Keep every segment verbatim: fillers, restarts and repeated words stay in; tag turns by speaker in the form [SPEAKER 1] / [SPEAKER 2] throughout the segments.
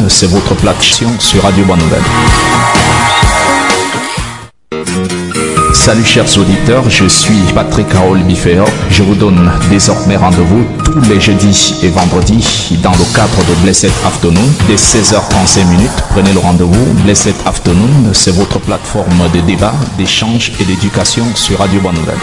[SPEAKER 1] c'est votre plateforme sur Radio Bonne Nouvelle. Salut chers auditeurs, je suis Patrick Carole Bifféo. Je vous donne désormais rendez-vous tous les jeudis et vendredis dans le cadre de Blessed Afternoon dès seize heures trente-cinq minutes. Prenez le rendez-vous. Blessed Afternoon, c'est votre plateforme de débat, d'échange et d'éducation sur Radio Bonne Nouvelle.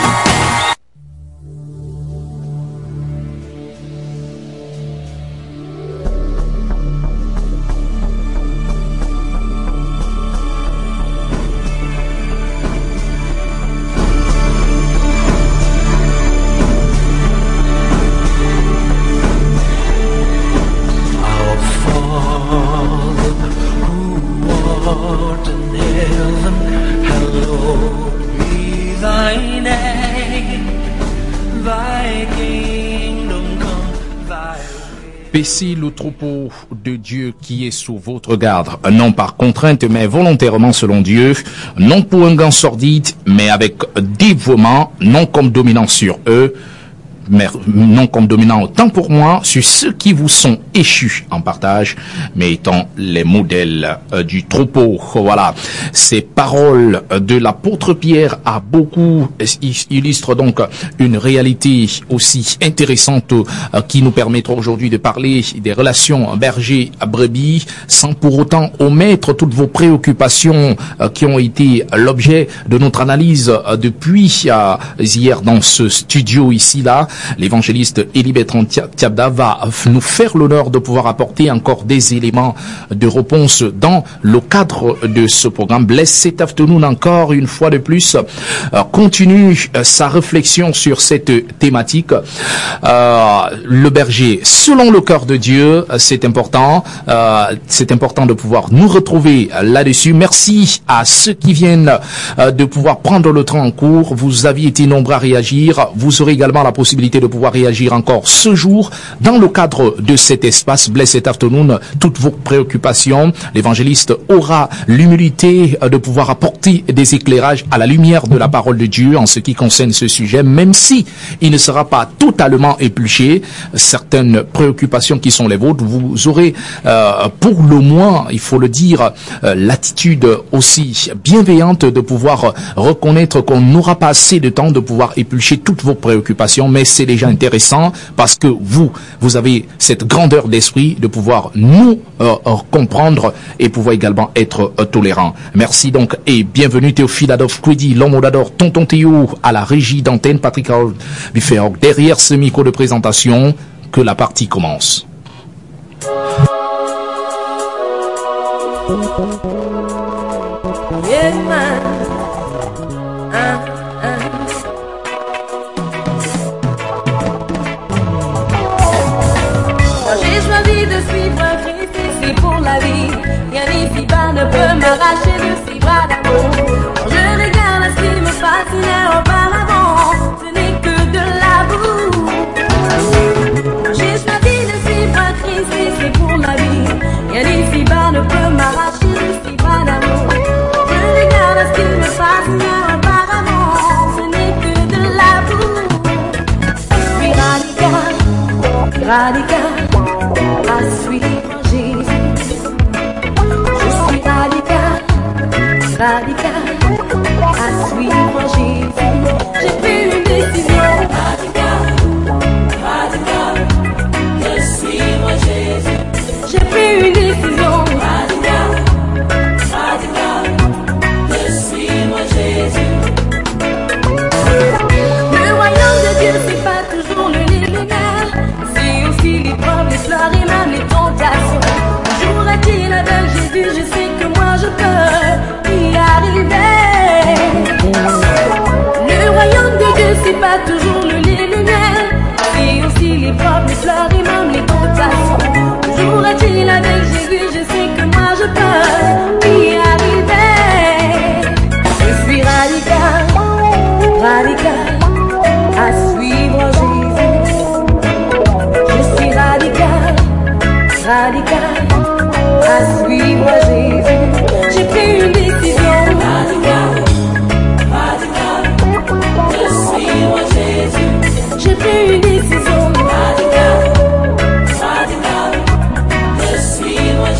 [SPEAKER 1] Paissez le troupeau de Dieu qui est sous votre garde, non par contrainte mais volontairement selon Dieu, non pour un gain sordide mais avec dévouement, non comme dominant sur eux, mais non comme dominant autant pour moi sur ceux qui vous sont échus en partage, mais étant les modèles euh, du troupeau. Voilà, ces paroles de l'apôtre Pierre a beaucoup illustrent donc une réalité aussi intéressante euh, qui nous permettra aujourd'hui de parler des relations berger-brebis sans pour autant omettre toutes vos préoccupations euh, qui ont été l'objet de notre analyse euh, depuis euh, hier dans ce studio ici-là. L'évangéliste Élie Bertrand Tiabda va nous faire l'honneur de pouvoir apporter encore des éléments de réponse dans le cadre de ce programme. Blessed Afternoon, encore une fois de plus, euh, continue euh, sa réflexion sur cette thématique. Euh, le berger, selon le cœur de Dieu, c'est important. Euh, c'est important de pouvoir nous retrouver là-dessus. Merci à ceux qui viennent euh, de pouvoir prendre le train en cours. Vous aviez été nombreux à réagir. Vous aurez également la possibilité de pouvoir réagir encore ce jour dans le cadre de cet espace Blessed Afternoon. Toutes vos préoccupations, l'évangéliste aura l'humilité de pouvoir apporter des éclairages à la lumière de la parole de Dieu en ce qui concerne ce sujet, même si il ne sera pas totalement épluché. Certaines préoccupations qui sont les vôtres, vous aurez euh, pour le moins, il faut le dire, euh, l'attitude aussi bienveillante de pouvoir reconnaître qu'on n'aura pas assez de temps de pouvoir éplucher toutes vos préoccupations, mais c'est déjà intéressant parce que vous, vous avez cette grandeur d'esprit de pouvoir nous euh, euh, comprendre et pouvoir également être euh, tolérant. Merci donc et bienvenue Théophile Adolphe Kwedi, l'homme d'adore Tonton Théo à la régie d'antenne, Patrick Carole Bifféo derrière ce micro de présentation. Que la partie commence.
[SPEAKER 2] Yeah, man. Uh, uh. J'ai choisi de suivre un Christ ici pour la vie. Rien ici-bas ne peut m'arracher de ses bras d'amour. Quand je regarde à ce qui me fascinait auparavant, ce n'est que de la boue. J'ai choisi de suivre un Christ ici pour la vie. Rien ici-bas ne peut m'arracher de ses bras d'amour. Quand je regarde à ce qui me fascinait auparavant, ce n'est que de la boue. Je suis radical, radical. À suivre Jésus. Je suis radical, radical. À suivre Jésus. J'ai pris une décision radicale, radicale. De suivre Jésus. J'ai pris une décision radicale, radicale. De suivre Jésus. Le royaume de Dieu, c'est pas toujours le linéaire. C'est aussi les preuves, les fleurs et même les tentations. Jour a-t-il avec Jésus, je sais que moi je peux y arriver. Le royaume de Dieu, c'est pas toujours le lait et le miel. C'est aussi les preuves, les fleurs et même les tentations. Jour a-t-il avec Jésus, je sais que moi je peux y arriver. Je suis radical, radical, à suivre Jésus. Radical, radical, à suivre Jésus. J'ai pris une décision radicale, radicale, de suivre Jésus. J'ai pris une décision radicale, radicale, de suivre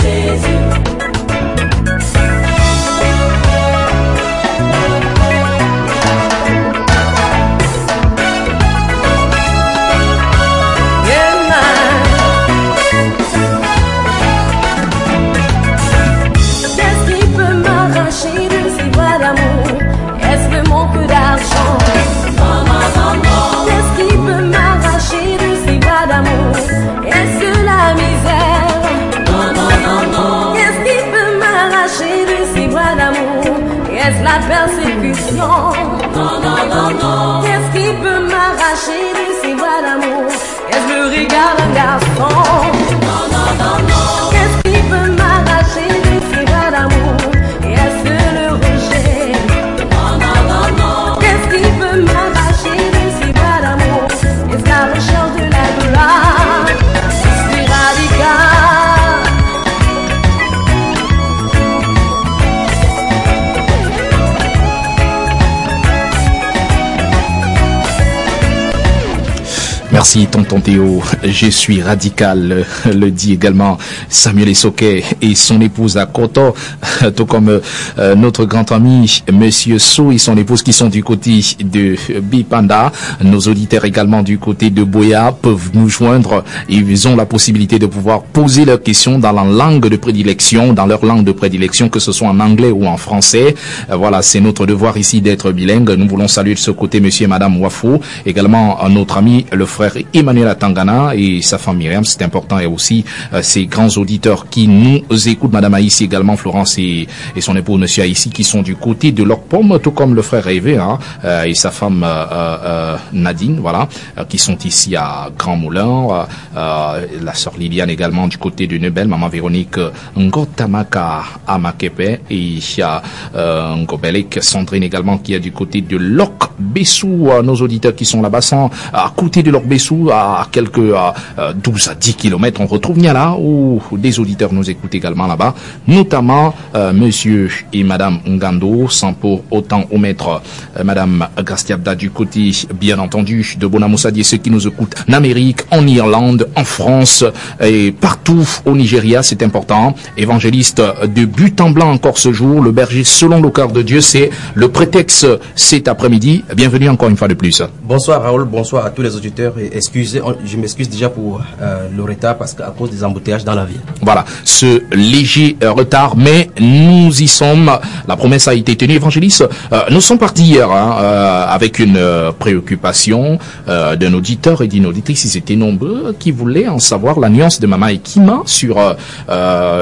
[SPEAKER 1] Merci tonton Théo, je suis radical, le dit également Samuel Essoquet et son épouse à Koto, tout comme euh, notre grand ami Monsieur Sou et son épouse qui sont du côté de Bipanda. Nos auditeurs également du côté de Boya peuvent nous joindre et ils ont la possibilité de pouvoir poser leurs questions dans la langue de prédilection, dans leur langue de prédilection, que ce soit en anglais ou en français. Euh, voilà, c'est notre devoir ici d'être bilingue. Nous voulons saluer de ce côté Monsieur et Madame Wafo, également notre ami le frère Emmanuel Atangana et sa femme Myriam, c'est important, et aussi euh, ces grands auditeurs qui nous écoutent, Madame Aïssi également, Florence et, et son époux Monsieur Aïssi, qui sont du côté de leur pomme, tout comme le frère Révé hein, euh, et sa femme euh, euh, Nadine, voilà, euh, qui sont ici à Grand Moulin, euh, euh, la sœur Liliane également du côté de Nebel, maman Véronique Ngotamaka Amakepe, et il y a euh, Ngobelek Sandrine également qui est du côté de Lok Bessou, euh, nos auditeurs qui sont là-bas sont à côté de Lok Bessou, à quelques à, à douze à dix kilomètres. On retrouve Niala où des auditeurs nous écoutent également là-bas, notamment euh, Monsieur et Madame Ngando, sans pour autant omettre euh, Madame Gastiabda du côté, bien entendu, de Bonamoussadi, et ceux qui nous écoutent en Amérique, en Irlande, en France et partout au Nigeria, c'est important. Évangéliste de but en blanc encore ce jour, le berger selon le cœur de Dieu, c'est le prétexte cet après-midi. Bienvenue encore une fois de plus.
[SPEAKER 3] Bonsoir Raoul, bonsoir à tous les auditeurs et excusez, je m'excuse déjà pour euh, le retard parce qu'à cause des embouteillages dans la ville.
[SPEAKER 1] Voilà, ce léger euh, retard, mais nous y sommes. La promesse a été tenue. Évangéliste, euh, nous sommes partis hier hein, euh, avec une euh, préoccupation euh, d'un auditeur et d'une auditrice, ils étaient nombreux, qui voulaient en savoir la nuance de Mama Ekima sur euh,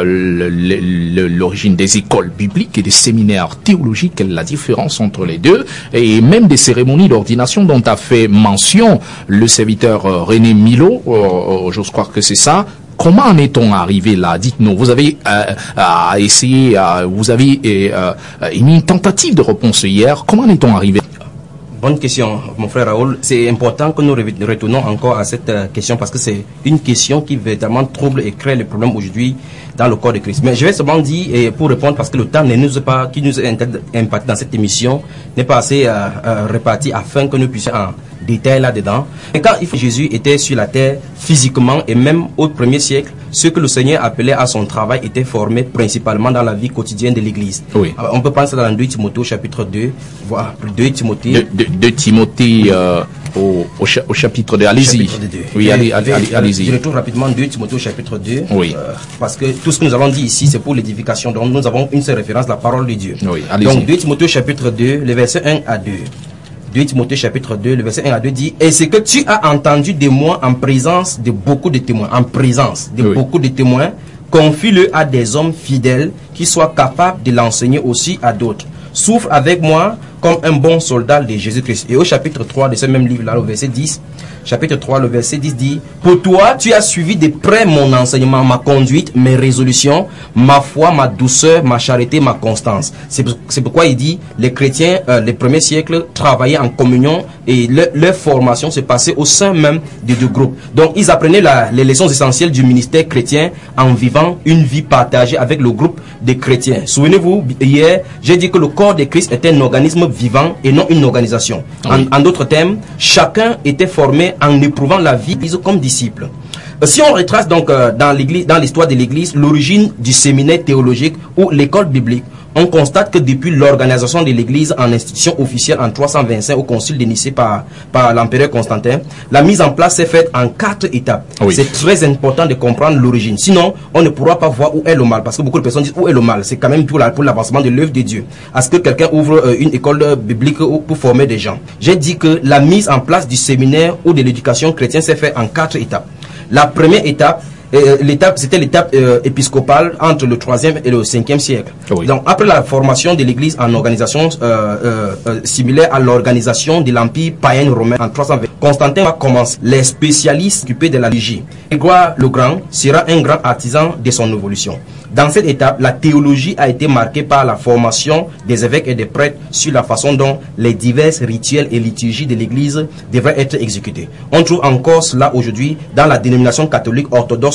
[SPEAKER 1] l'origine des écoles bibliques et des séminaires théologiques, la différence entre les deux, et même des cérémonies d'ordination dont a fait mention le serviteur euh, René Milo, euh, j'ose croire que c'est ça. Comment en est-on arrivé là? Dites-nous. Vous avez euh, euh, essayé, euh, vous avez euh, euh, une tentative de réponse hier. Comment en est-on arrivé?
[SPEAKER 3] Bonne question, mon frère Raoul. C'est important que nous retournons encore à cette euh, question parce que c'est une question qui véritablement trouble et crée les problèmes aujourd'hui dans le corps de Christ. Mais je vais seulement dire, et pour répondre, parce que le temps ne nous est pas, qui nous est impacté dans cette émission, n'est pas assez euh, euh, réparti afin que nous puissions en détail là-dedans. Et quand Jésus était sur la terre physiquement et même au premier siècle, ce que le Seigneur appelait à son travail était formé principalement dans la vie quotidienne de l'Église. Oui. Alors, on peut penser dans deux Timothée au chapitre deux, voire deux Timothée.
[SPEAKER 1] deux Timothée euh, au, au, cha au chapitre deux, allez-y. Oui, allez-y. Allez, allez, allez
[SPEAKER 3] je retrouve rapidement deux Timothée au chapitre deux.
[SPEAKER 1] Oui.
[SPEAKER 3] Euh, parce que tout ce que nous avons dit ici, c'est pour l'édification. Donc nous avons une seule référence, la parole de Dieu.
[SPEAKER 1] Oui,
[SPEAKER 3] donc deux Timothée au chapitre deux, les versets un à deux. deux Timothée chapitre deux, le verset un à deux dit: et ce que tu as entendu de moi en présence de beaucoup de témoins, en présence de oui. beaucoup de témoins, confie-le à des hommes fidèles qui soient capables de l'enseigner aussi à d'autres. Souffre avec moi comme un bon soldat de Jésus-Christ. Et au chapitre trois de ce même livre-là, le verset dix, chapitre trois, le verset dix dit: pour toi, tu as suivi de près mon enseignement, ma conduite, mes résolutions, ma foi, ma douceur, ma charité, ma constance. C'est pourquoi il dit, les chrétiens, euh, les premiers siècles, travaillaient en communion et le, leur formation se passait au sein même des deux groupes. Donc, ils apprenaient la, les leçons essentielles du ministère chrétien en vivant une vie partagée avec le groupe des chrétiens. Souvenez-vous, hier, j'ai dit que le corps de Christ était un organisme vivant et non une organisation. Oui. En, en d'autres termes, chacun était formé en éprouvant la vie comme disciple. Si on retrace donc euh, dans l'église, dans l'histoire de l'église, l'origine du séminaire théologique ou l'école biblique, on constate que depuis l'organisation de l'église en institution officielle en trois cent vingt-cinq au concile de Nicée par, par l'empereur Constantin, la mise en place s'est faite en quatre étapes. Oui. C'est très important de comprendre l'origine. Sinon, on ne pourra pas voir où est le mal. Parce que beaucoup de personnes disent où est le mal. C'est quand même pour l'avancement de l'œuvre de Dieu. À ce que quelqu'un ouvre euh, une école biblique pour former des gens. J'ai dit que la mise en place du séminaire ou de l'éducation chrétienne s'est faite en quatre étapes. La première étape, Euh, l'étape, c'était l'étape euh, épiscopale entre le troisième et le cinquième siècle. Oui. Donc, après la formation de l'Église en organisation euh, euh, euh, similaire à l'organisation de l'Empire païen romain en trois cent vingt, Constantin va commencer. Les spécialistes occupés de la liturgie. Grégoire le Grand sera un grand artisan de son évolution. Dans cette étape, la théologie a été marquée par la formation des évêques et des prêtres sur la façon dont les divers rituels et liturgies de l'Église devraient être exécutés. On trouve encore cela aujourd'hui dans la dénomination catholique orthodoxe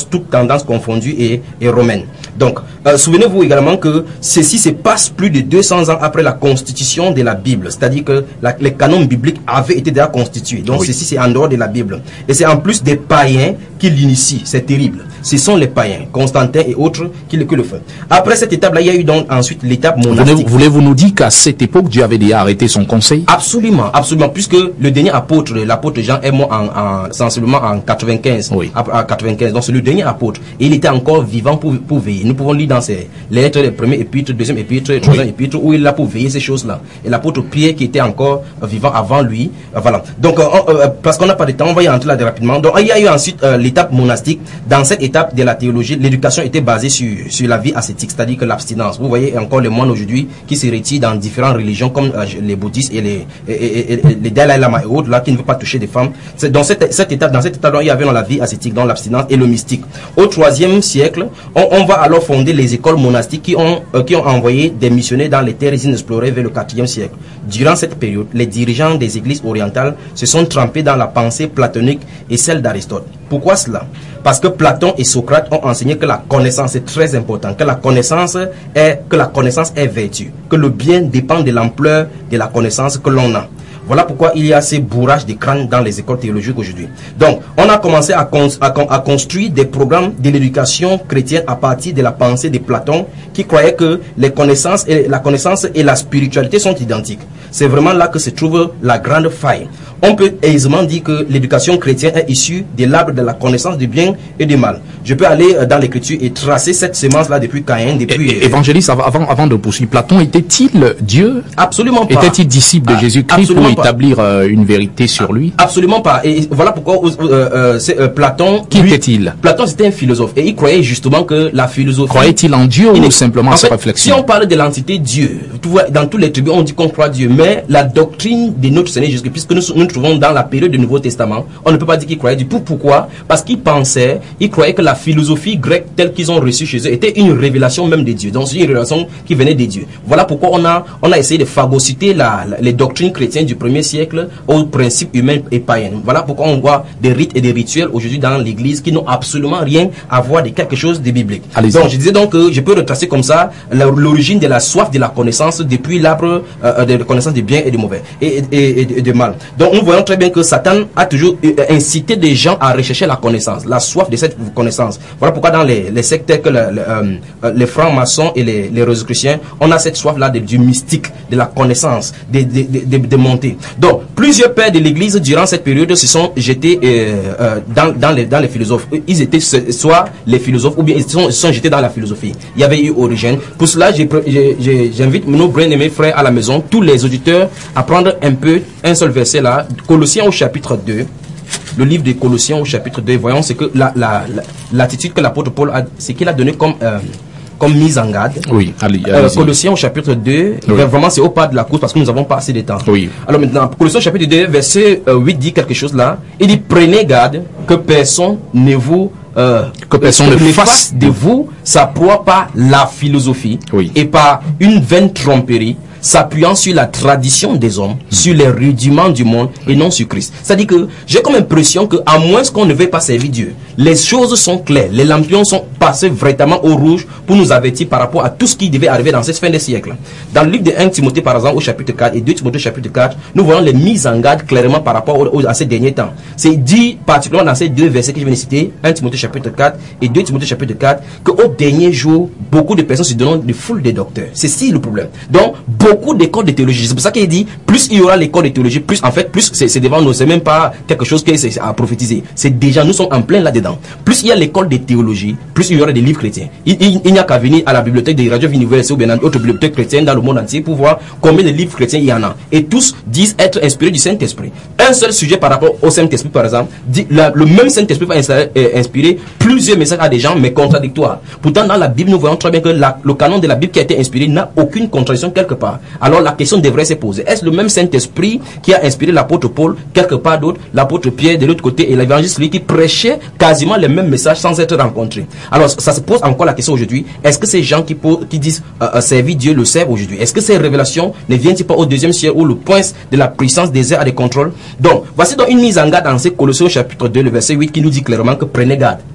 [SPEAKER 3] orthodoxe, toute tendance confondue et, et romaine. Donc, euh, souvenez-vous également que ceci se passe plus de deux cents ans après la constitution de la Bible. C'est-à-dire que la, les canons bibliques avaient été déjà constitués. Donc, oui. Ceci, c'est en dehors de la Bible. Et c'est en plus des païens qui l'initient. C'est terrible. Ce sont les païens, Constantin et autres, qui le, qui le font. Après cette étape-là, il y a eu donc ensuite l'étape monastique.
[SPEAKER 1] Voulez-vous nous dire qu'à cette époque, Dieu avait déjà arrêté son conseil?
[SPEAKER 3] Absolument, absolument. Puisque le dernier apôtre, l'apôtre Jean, est mort en, en, sensiblement en quatre-vingt-quinze. Oui. À quatre-vingt-quinze. Donc, c'est le dernier apôtre. Et il était encore vivant pour, pour veiller. Nous pouvons lire dans ses lettres, les premiers épîtres, deuxième épître, troisième oui. épître, où il est là pour veiller ces choses-là. Et l'apôtre Pierre, qui était encore vivant avant lui. Euh, voilà. Donc, euh, euh, parce qu'on n'a pas de temps, on va y entrer là rapidement. Donc, il y a eu ensuite euh, l'étape monastique. Dans cette étape de la théologie, l'éducation était basée sur, sur la vie ascétique, c'est-à-dire que l'abstinence. Vous voyez encore les moines aujourd'hui qui se retirent dans différentes religions comme euh, les bouddhistes et les, et, et, et, et les Dalai Lama et autres, là, qui ne veulent pas toucher des femmes. C'est dans cette, cette étape, dans cette étape, il y avait dans la vie ascétique, dans l'abstinence et le mystique. Au troisième siècle, on, on va alors fonder les écoles monastiques qui ont, euh, qui ont envoyé des missionnaires dans les terres inexplorées vers le quatrième siècle. Durant cette période, les dirigeants des églises orientales se sont trempés dans la pensée platonique et celle d'Aristote. Pourquoi cela? Parce que Platon et Socrate ont enseigné que la connaissance est très importante, que la connaissance est, que la connaissance est vertu, que le bien dépend de l'ampleur de la connaissance que l'on a. Voilà pourquoi il y a ces bourrages de crâne dans les écoles théologiques aujourd'hui. Donc, on a commencé à, cons à, à construire des programmes de l'éducation chrétienne à partir de la pensée de Platon, qui croyait que les connaissances et la connaissance et la spiritualité sont identiques. C'est vraiment là que se trouve la grande faille. On peut aisément dire que l'éducation chrétienne est issue de l'arbre de la connaissance du bien et du mal. Je peux aller dans l'écriture et tracer cette semence-là depuis Caïn, depuis...
[SPEAKER 1] Et, évangéliste, avant, avant de poursuivre, Platon était-il Dieu?
[SPEAKER 3] Absolument pas.
[SPEAKER 1] Était-il disciple de Jésus-Christ pour établir euh, une vérité sur lui?
[SPEAKER 3] Absolument pas. Et voilà pourquoi euh, euh, c'est, euh, Platon...
[SPEAKER 1] Qui était-il?
[SPEAKER 3] Platon, c'était un philosophe. Et il croyait justement que la philosophie...
[SPEAKER 1] Croyait-il en Dieu ou simplement
[SPEAKER 3] en
[SPEAKER 1] sa
[SPEAKER 3] fait,
[SPEAKER 1] réflexion?
[SPEAKER 3] Si on parle de l'entité Dieu, tu vois, dans tous les tribus, on dit qu'on croit Dieu. Mais la doctrine de notre Seigneur Jésus-Christ, puisque nous nous trouvons dans la période du Nouveau Testament, on ne peut pas dire qu'il croyait du tout. Pourquoi? Parce qu'il pensait, il croyait que la philosophie grecque telle qu'ils ont reçue chez eux était une révélation même des dieux. Donc c'est une révélation qui venait des dieux. Voilà pourquoi on a, on a essayé de phagocyter la, la, les doctrines chrétiennes du premier siècle aux principes humains et païens. Voilà pourquoi on voit des rites et des rituels aujourd'hui dans l'église qui n'ont absolument rien à voir de quelque chose de biblique. Donc je disais donc que je peux retracer comme ça l'origine de la soif de la connaissance depuis l'arbre euh, de la connaissance du bien et du mauvais et, et, et, et du mal. Donc nous voyons très bien que Satan a toujours incité des gens à rechercher la connaissance, la soif de cette connaissance. Voilà pourquoi dans les, les sectes que le, le, euh, les francs-maçons et les, les rosicruciens, on a cette soif-là du mystique, de la connaissance, de, de, de, de, de montée. Donc, plusieurs pères de l'Église durant cette période se sont jetés euh, euh, dans, dans, les, dans les philosophes. Ils étaient soit les philosophes ou bien ils se sont, ils sont jetés dans la philosophie. Il y avait eu Origène. Pour cela, j'invite nos bien-aimés frères à la maison, tous les auditeurs, à prendre un peu un seul verset là, Colossiens au chapitre deux. Le livre de Colossiens au chapitre deux, voyons c'est que la, la, la, l'attitude que l'apôtre Paul a, c'est qu'il a donné comme, euh, comme mise en garde.
[SPEAKER 1] Oui, allez, allez
[SPEAKER 3] euh, Colossiens au chapitre deux, oui. Vraiment c'est au pas de la course parce que nous n'avons pas assez de temps.
[SPEAKER 1] Oui.
[SPEAKER 3] Alors maintenant, Colossiens au chapitre deux, verset euh, huit dit quelque chose là. Il dit, prenez garde que personne ne vous... Euh,
[SPEAKER 1] que personne ne fasse,
[SPEAKER 3] fasse de vous sa proie par la philosophie
[SPEAKER 1] oui.
[SPEAKER 3] et par une vaine tromperie, s'appuyant sur la tradition des hommes, mmh. sur les rudiments du monde et non sur Christ. C'est-à-dire que j'ai comme impression que à moins qu'on ne veuille pas servir Dieu, les choses sont claires, les lampions sont passés vraiment au rouge pour nous avertir par rapport à tout ce qui devait arriver dans cette fin des siècles. Dans le livre de premier Timothée par exemple au chapitre quatre et deux Timothée au chapitre quatre, nous voyons les mises en garde clairement par rapport au, au, à ces derniers temps. C'est dit particulièrement dans ces deux versets que je viens de citer, premier Timothée chapitre quatre et deux Timothée chapitre quatre, qu'au dernier jour, beaucoup de personnes se donnent de foule des docteurs. C'est si le problème. Donc, beaucoup d'écoles de théologie. C'est pour ça qu'il dit, plus il y aura l'école de théologie, plus en fait, plus c'est devant nous. C'est même pas quelque chose qui est à prophétiser. C'est déjà, nous sommes en plein là-dedans. Plus il y a l'école de théologie, plus il y aura des livres chrétiens. Il, il, il n'y a qu'à venir à la bibliothèque des radios universités ou bien d'autres bibliothèques chrétiennes dans le monde entier pour voir combien de livres chrétiens il y en a. Et tous disent être inspirés du Saint-Esprit. Un seul sujet par rapport au Saint-Esprit, par exemple, dit, la, le même Saint-Esprit va inspirer, euh, inspirer plusieurs messages à des gens, mais contradictoires. Pourtant, dans la Bible, nous voyons très bien que la, le canon de la Bible qui a été inspiré n'a aucune contradiction quelque part. Alors la question devrait se poser. Est-ce le même Saint-Esprit qui a inspiré l'apôtre Paul quelque part d'autre, l'apôtre Pierre de l'autre côté et l'évangéliste lui qui prêchait quasiment les mêmes messages sans être rencontrés? Alors ça se pose encore la question aujourd'hui. Est-ce que ces gens qui, qui disent euh, servir Dieu le servent aujourd'hui? Est-ce que ces révélations ne viennent-ils pas au deuxième siècle où le point de la puissance des airs a des contrôles? Donc voici donc une mise en garde dans ces Colossiens chapitre deux, le verset huit qui nous dit clairement que prenez garde.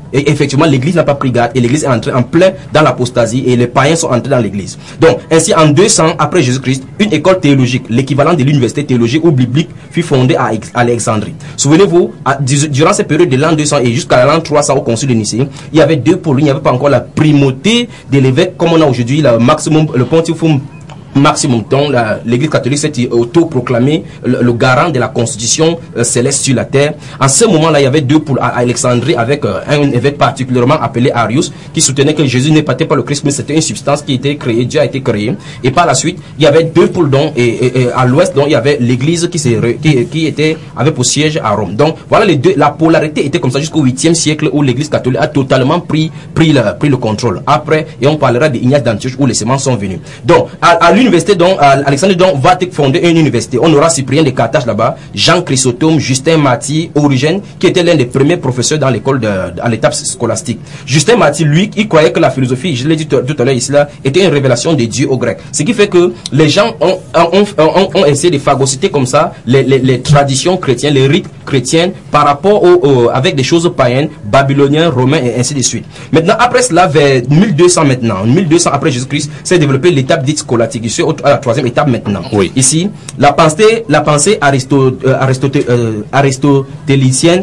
[SPEAKER 3] Et effectivement, l'église n'a pas pris garde et l'église est entrée en plein dans l'apostasie et les païens sont entrés dans l'église. Donc, ainsi, en deux cents après Jésus-Christ, une école théologique, l'équivalent de l'université théologique ou biblique, fut fondée à Alexandrie. Souvenez-vous, durant cette période de l'an deux cents et jusqu'à l'an trois cents au concile de Nicée, il y avait deux pôles. Il n'y avait pas encore la primauté de l'évêque comme on a aujourd'hui, le maximum, le pontifum maximum. Donc l'église catholique s'est auto-proclamé le, le garant de la constitution euh, céleste sur la terre. En ce moment-là, il y avait deux poules à Alexandrie avec euh, un évêque particulièrement appelé Arius qui soutenait que Jésus n'était pas le Christ mais c'était une substance qui était créée, Dieu a été créé. Et par la suite, il y avait deux poules donc, et, et, et à l'ouest, donc il y avait l'église qui, qui, qui était avait pour siège à Rome. Donc voilà les deux, la polarité était comme ça jusqu'au huitième siècle où l'église catholique a totalement pris, pris, le, pris le contrôle. Après, et on parlera d'Ignace d'Antioche où les semences sont venus. Donc à, à l'université, donc Alexandre donc va fonder une université. On aura Cyprien de Carthage là-bas, Jean Chrysostome, Justin Marty, Origène, qui était l'un des premiers professeurs dans l'école de, à l'étape scolastique. Justin Marty, lui, il croyait que la philosophie, je l'ai dit tout à l'heure ici là, était une révélation de Dieu aux Grecs. Ce qui fait que les gens ont, ont, ont, ont essayé de phagocyter comme ça les, les, les traditions chrétiennes, les rites chrétiens par rapport au, au, avec des choses païennes, babyloniens, romains et ainsi de suite. Maintenant, après cela, vers mille deux cents maintenant, mille deux cents après Jésus-Christ, s'est développée l'étape dite scolastique. Ici, à la troisième étape maintenant.
[SPEAKER 1] Oui.
[SPEAKER 3] Ici, la pensée, la pensée aristo, euh, aristoté, euh, aristotélicienne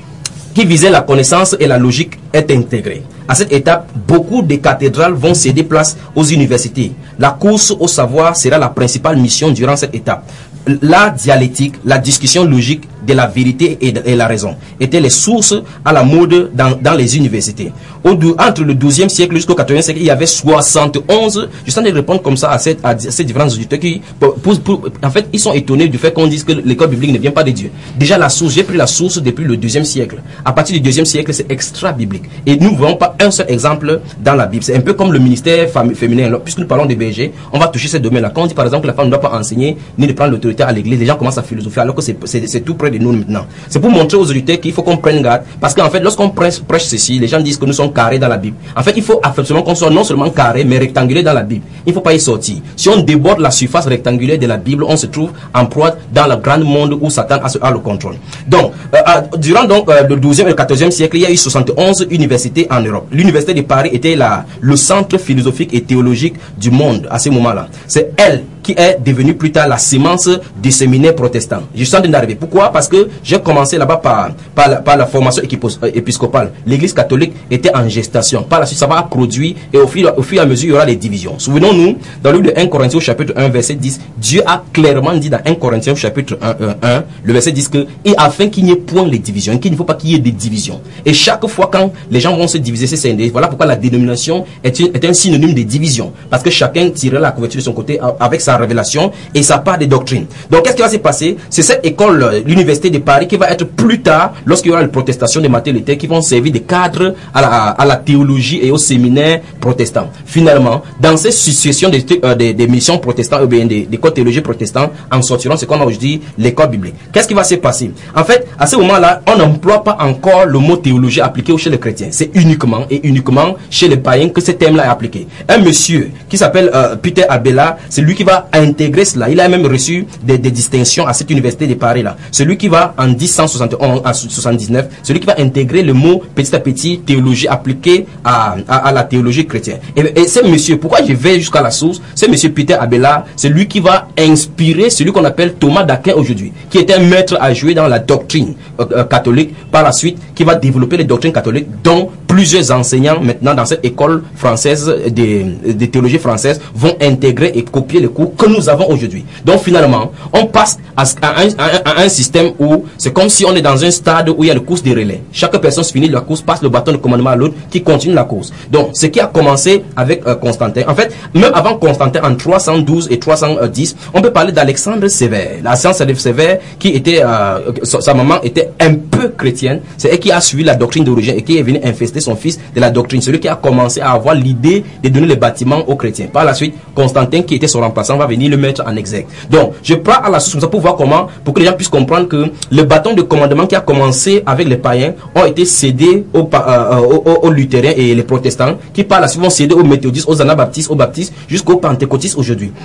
[SPEAKER 3] qui visait la connaissance et la logique est intégrée. À cette étape, beaucoup de cathédrales vont céder place aux universités. La course au savoir sera la principale mission durant cette étape. La dialectique, la discussion logique de la vérité et de et la raison étaient les sources à la mode dans, dans les universités. Au, entre le douzième siècle jusqu'au quatorzième siècle, il y avait soixante et onze, je sens de répondre comme ça à, cette, à ces différents auditeurs qui, pour, pour, pour, en fait, ils sont étonnés du fait qu'on dise que l'école biblique ne vient pas de Dieu. Déjà la source, j'ai pris la source depuis le deuxième siècle. À partir du deuxième siècle, c'est extra-biblique. Et nous ne voyons pas un seul exemple dans la Bible. C'est un peu comme le ministère féminin. Alors, puisque nous parlons des bergers, on va toucher ce domaine-là. Quand on dit par exemple que la femme ne doit pas enseigner ni de prendre l'autorité à l'église, les gens commencent à philosopher alors que c'est tout près de nous maintenant. C'est pour montrer aux auditeurs qu'il faut qu'on prenne garde. Parce qu'en fait, lorsqu'on prêche, prêche ceci, les gens disent que nous sommes carrés dans la Bible. En fait, il faut absolument qu'on soit non seulement carré, mais rectangulaire dans la Bible. Il ne faut pas y sortir. Si on déborde la surface rectangulaire de la Bible, on se trouve en proie dans le grand monde où Satan a, a le contrôle. Donc, euh, durant donc, euh, le douzième et le quatorzième siècle, il y a eu soixante et onze universités en Europe. L'université de Paris était la, le centre philosophique et théologique du monde à ce moment-là. C'est elle qui est devenue plus tard la sémence des séminaires protestants. Je suis en train d'arriver. Pourquoi? Parce que j'ai commencé là-bas par, par, la, par la formation épiscopale. L'église catholique était en gestation. Par la suite, ça va produire et au fur, au fur et à mesure, il y aura des divisions. Souvenons-nous, dans le livre de un Corinthiens chapitre un, verset dix, Dieu a clairement dit dans un Corinthiens chapitre un, un, un, le verset dix que, et afin qu'il n'y ait point les divisions, qu'il ne faut pas qu'il y ait des divisions. Et chaque fois quand les gens vont se diviser, c'est scindé. Voilà pourquoi la dénomination est, une, est un synonyme de division. Parce que chacun tirait la couverture de son côté avec sa révélation et sa part de doctrine. Donc qu'est-ce qui va se passer? C'est cette école, l'université de Paris, qui va être plus tard, lorsqu'il y aura la protestation des Martin Luther, qui vont servir de cadre à la, à la théologie et au séminaire protestant. Finalement, dans cette succession des, euh, des, des missions protestantes, ou bien des, des codes théologiques protestants, en sortiront ce qu'on a aujourd'hui l'école biblique. Qu'est-ce qui va se passer? En fait, à ce moment-là, on n'emploie pas encore le mot théologie appliqué chez les chrétiens. C'est uniquement et uniquement chez les païens que ce terme-là est appliqué. Un monsieur qui s'appelle euh, Peter Abela, c'est lui qui va intégrer cela. Il a même reçu des, des distinctions à cette université de Paris-là. Celui qui va en dix cent soixante et onze à soixante-dix-neuf, celui qui va intégrer le mot petit à petit théologie appliquée à, à, à la théologie chrétienne. Et, et c'est monsieur, pourquoi je vais jusqu'à la source, c'est monsieur Peter Abela, c'est lui qui va inspirer celui qu'on appelle Thomas d'Aquin aujourd'hui, qui était un maître à jouer dans la doctrine euh, euh, catholique, par la suite, qui va développer les doctrines catholiques, dont plusieurs enseignants maintenant dans cette école française, des, des théologies françaises, vont intégrer et copier les cours que nous avons aujourd'hui. Donc finalement, on passe à, à, un, à, un, à un système où c'est comme si on est dans un stade où il y a le course des relais. Chaque personne finit la course, passe le bâton de commandement à l'autre qui continue la course. Donc ce qui a commencé avec euh, Constantin, en fait, même avant Constantin en trois cent douze et trois cent dix, on peut parler d'Alexandre Sévère. La science de Sévère qui était, euh, sa, sa maman était un peu chrétienne, c'est elle qui a suivi la doctrine d'origine et qui est venue infester son fils de la doctrine. Celui qui a commencé à avoir l'idée de donner les bâtiments aux chrétiens. Par la suite, Constantin qui était son remplaçant va venir le mettre en exergue. Donc, je prends à la source comme ça pour voir comment, pour que les gens puissent comprendre que le bâton de commandement qui a commencé avec les païens ont été cédés aux, euh, aux, aux, aux luthériens et les protestants, qui par la suite vont céder aux méthodistes, aux anabaptistes, aux baptistes, jusqu'aux pentecôtistes aujourd'hui.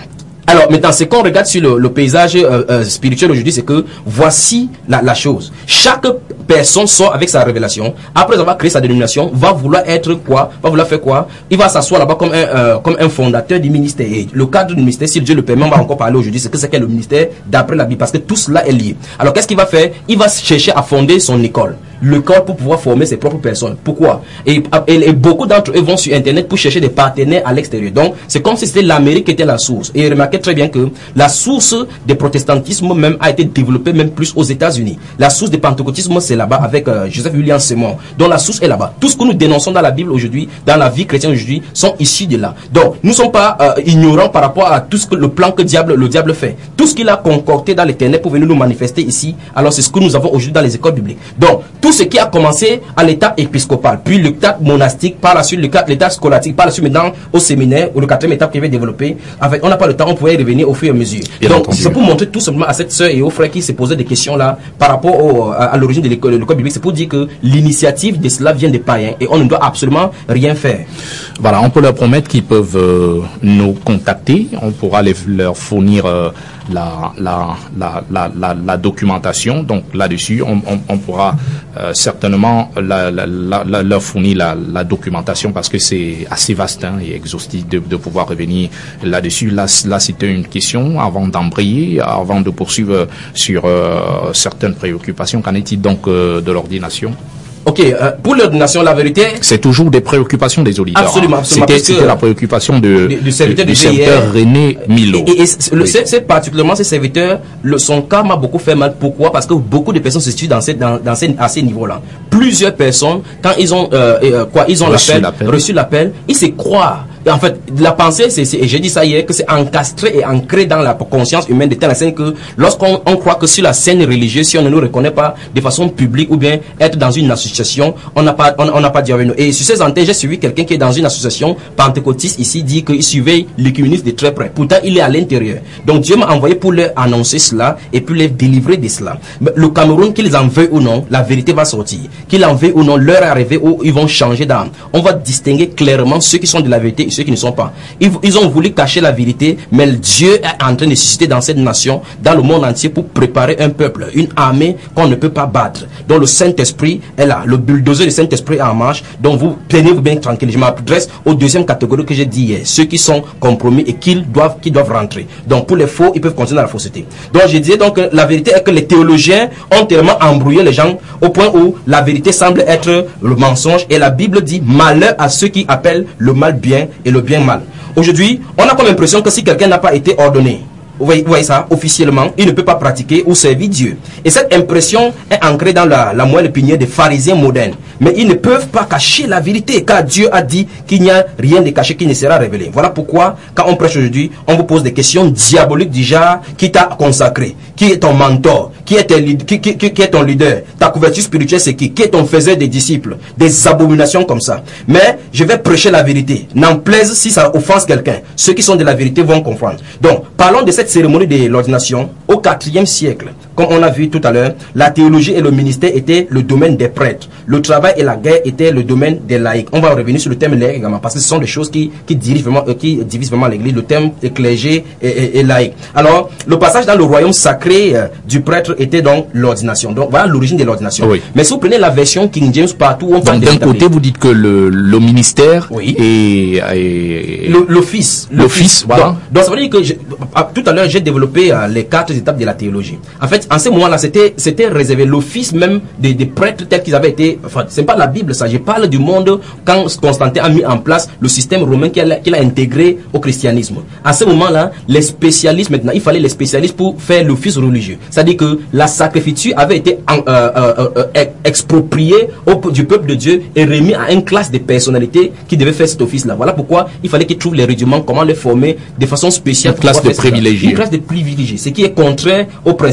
[SPEAKER 3] Alors maintenant, ce qu'on regarde sur le, le paysage euh, euh, spirituel aujourd'hui, c'est que voici la, la chose. Chaque personne sort avec sa révélation. Après avoir créé sa dénomination, va vouloir être quoi? Va vouloir faire quoi? Il va s'asseoir là-bas comme un euh, comme un fondateur du ministère. Et le cadre du ministère, si Dieu le permet, on va encore parler aujourd'hui. C'est que c'est qu'est le ministère d'après la Bible, parce que tout cela est lié. Alors qu'est-ce qu'il va faire? Il va chercher à fonder son école. L'école pour pouvoir former ses propres personnes. Pourquoi? Et, et, et beaucoup d'entre eux vont sur Internet pour chercher des partenaires à l'extérieur. Donc, c'est comme si c'était l'Amérique qui était la source. Et remarquez très bien que la source du protestantisme même a été développée même plus aux États-Unis. La source du pentecôtisme, c'est là-bas avec euh, Joseph William Seymour. Donc, la source est là-bas. Tout ce que nous dénonçons dans la Bible aujourd'hui, dans la vie chrétienne aujourd'hui, sont issus de là. Donc, nous ne sommes pas euh, ignorants par rapport à tout ce que le plan que diable, le diable fait. Tout ce qu'il a concocté dans l'éternel pour venir nous manifester ici, alors c'est ce que nous avons aujourd'hui dans les écoles bibliques. Donc, tout ce qui a commencé à l'étape épiscopale, puis l'étape monastique, par la suite l'étape scolastique, par la suite maintenant au séminaire, ou le quatrième étape qui va développer. Avec, on n'a pas le temps, on pouvait y revenir au fur et à mesure. Bien Donc, c'est pour montrer tout simplement à cette sœur et aux frères qui se posaient des questions là, par rapport au, à, à l'origine de l'école biblique, c'est pour dire que l'initiative de cela vient des païens et on ne doit absolument rien faire.
[SPEAKER 1] Voilà, on peut leur promettre qu'ils peuvent euh, nous contacter, on pourra les, leur fournir euh, la, la, la, la, la, la documentation. Donc là-dessus, on, on, on pourra euh, certainement la, la, la, la, leur fournir la, la documentation parce que c'est assez vaste hein, et exhaustif de, de pouvoir revenir là-dessus. Là, là c'était une question avant d'embrayer, avant de poursuivre sur euh, certaines préoccupations. Qu'en est-il donc euh, de l'ordination?
[SPEAKER 3] Ok, euh, pour l'ordination, la vérité...
[SPEAKER 1] C'est toujours des préoccupations des auditeurs.
[SPEAKER 3] Absolument, absolument.
[SPEAKER 1] C'était, c'était la préoccupation de,
[SPEAKER 3] du, du serviteur,
[SPEAKER 1] du
[SPEAKER 3] du
[SPEAKER 1] serviteur René Milo.
[SPEAKER 3] Et, et, et c'est, oui. c'est, c'est particulièrement ces serviteurs, le, son cas m'a beaucoup fait mal. Pourquoi? Parce que beaucoup de personnes se situent dans, cette, dans, dans ces, à ces niveaux-là. Plusieurs personnes, quand ils ont, euh, euh, quoi, ils ont reçu l'appel, l'appel, reçu l'appel, ils se croient. En fait, la pensée, c'est, c'est, et j'ai dit ça hier, que c'est encastré et ancré dans la conscience humaine de telle scène que lorsqu'on on croit que sur la scène religieuse, si on ne nous reconnaît pas de façon publique ou bien être dans une association, on n'a pas, on n'a pas Dieu avec nous. Et sur ces antennes, j'ai suivi quelqu'un qui est dans une association pentecôtiste ici, dit qu'il surveille l'écuménisme de très près. Pourtant, il est à l'intérieur. Donc Dieu m'a envoyé pour leur annoncer cela et puis les délivrer de cela. Le Cameroun, qu'ils en veuillent ou non, la vérité va sortir. Qu'ils en veuillent ou non, l'heure est arrivée où ils vont changer d'âme. On va distinguer clairement ceux qui sont de la vérité et ceux qui ne sont pas. Ils, ils ont voulu cacher la vérité, mais Dieu est en train de susciter dans cette nation, dans le monde entier, pour préparer un peuple, une armée qu'on ne peut pas battre. Donc le Saint-Esprit est là, le bulldozer du Saint-Esprit est en marche. Donc vous tenez-vous bien tranquille. Je m'adresse aux deuxième catégorie que j'ai dit hier, ceux qui sont compromis et qui doivent, qui doivent rentrer. Donc pour les faux, ils peuvent continuer dans la fausseté. Donc je disais donc la vérité est que les théologiens ont tellement embrouillé les gens au point où la vérité semble être le mensonge et la Bible dit malheur à ceux qui appellent le mal bien et le bien mal. Aujourd'hui, on a comme l'impression que si quelqu'un n'a pas été ordonné, vous voyez, vous voyez ça, officiellement, il ne peut pas pratiquer ou servir Dieu. Et cette impression est ancrée dans la, la moelle épinière des pharisiens modernes. Mais ils ne peuvent pas cacher la vérité, car Dieu a dit qu'il n'y a rien de caché qui ne sera révélé. Voilà pourquoi, quand on prêche aujourd'hui, on vous pose des questions diaboliques du genre, qui t'a consacré, qui est ton mentor, qui est, ton, qui, qui, qui est ton leader, ta couverture spirituelle c'est qui, qui est ton faiseur des disciples, des abominations comme ça. Mais je vais prêcher la vérité. N'en plaise si ça offense quelqu'un. Ceux qui sont de la vérité vont comprendre. Donc, parlons de cette cérémonie de l'ordination au quatrième siècle. Comme on a vu tout à l'heure, la théologie et le ministère étaient le domaine des prêtres. Le travail et la guerre étaient le domaine des laïcs. On va revenir sur le thème laïc également, parce que ce sont des choses qui, qui, dirigent vraiment, euh, qui divisent vraiment l'église, le thème clergé et, et, et laïc. Alors, le passage dans le royaume sacré euh, du prêtre était donc l'ordination. Donc, voilà l'origine de l'ordination. Oui. Mais si vous prenez la version King James, partout, on parle
[SPEAKER 1] d'un côté, vous dites que le, le ministère
[SPEAKER 3] oui.
[SPEAKER 1] et, et...
[SPEAKER 3] l'office.
[SPEAKER 1] L'office, voilà.
[SPEAKER 3] Donc, donc, ça veut dire que je, tout à l'heure, j'ai développé euh, les quatre étapes de la théologie. En fait, en ce moment-là, c'était, c'était réservé l'office même des, des prêtres tels qu'ils avaient été. Enfin, c'est pas la Bible, ça. Je parle du monde quand Constantin a mis en place le système romain qu'il a, qu'il a intégré au christianisme. À ce moment-là, les spécialistes, maintenant, il fallait les spécialistes pour faire l'office religieux. C'est-à-dire que la sacrifice avait été en, euh, euh, euh, expropriée au, du peuple de Dieu et remis à une classe de personnalités qui devait faire cet office-là. Voilà pourquoi il fallait qu'ils trouvent les rudiments, comment les former de façon spéciale.
[SPEAKER 1] Une classe de privilégiés.
[SPEAKER 3] Une classe de privilégiés. Ce qui est contraire au principe du Nouveau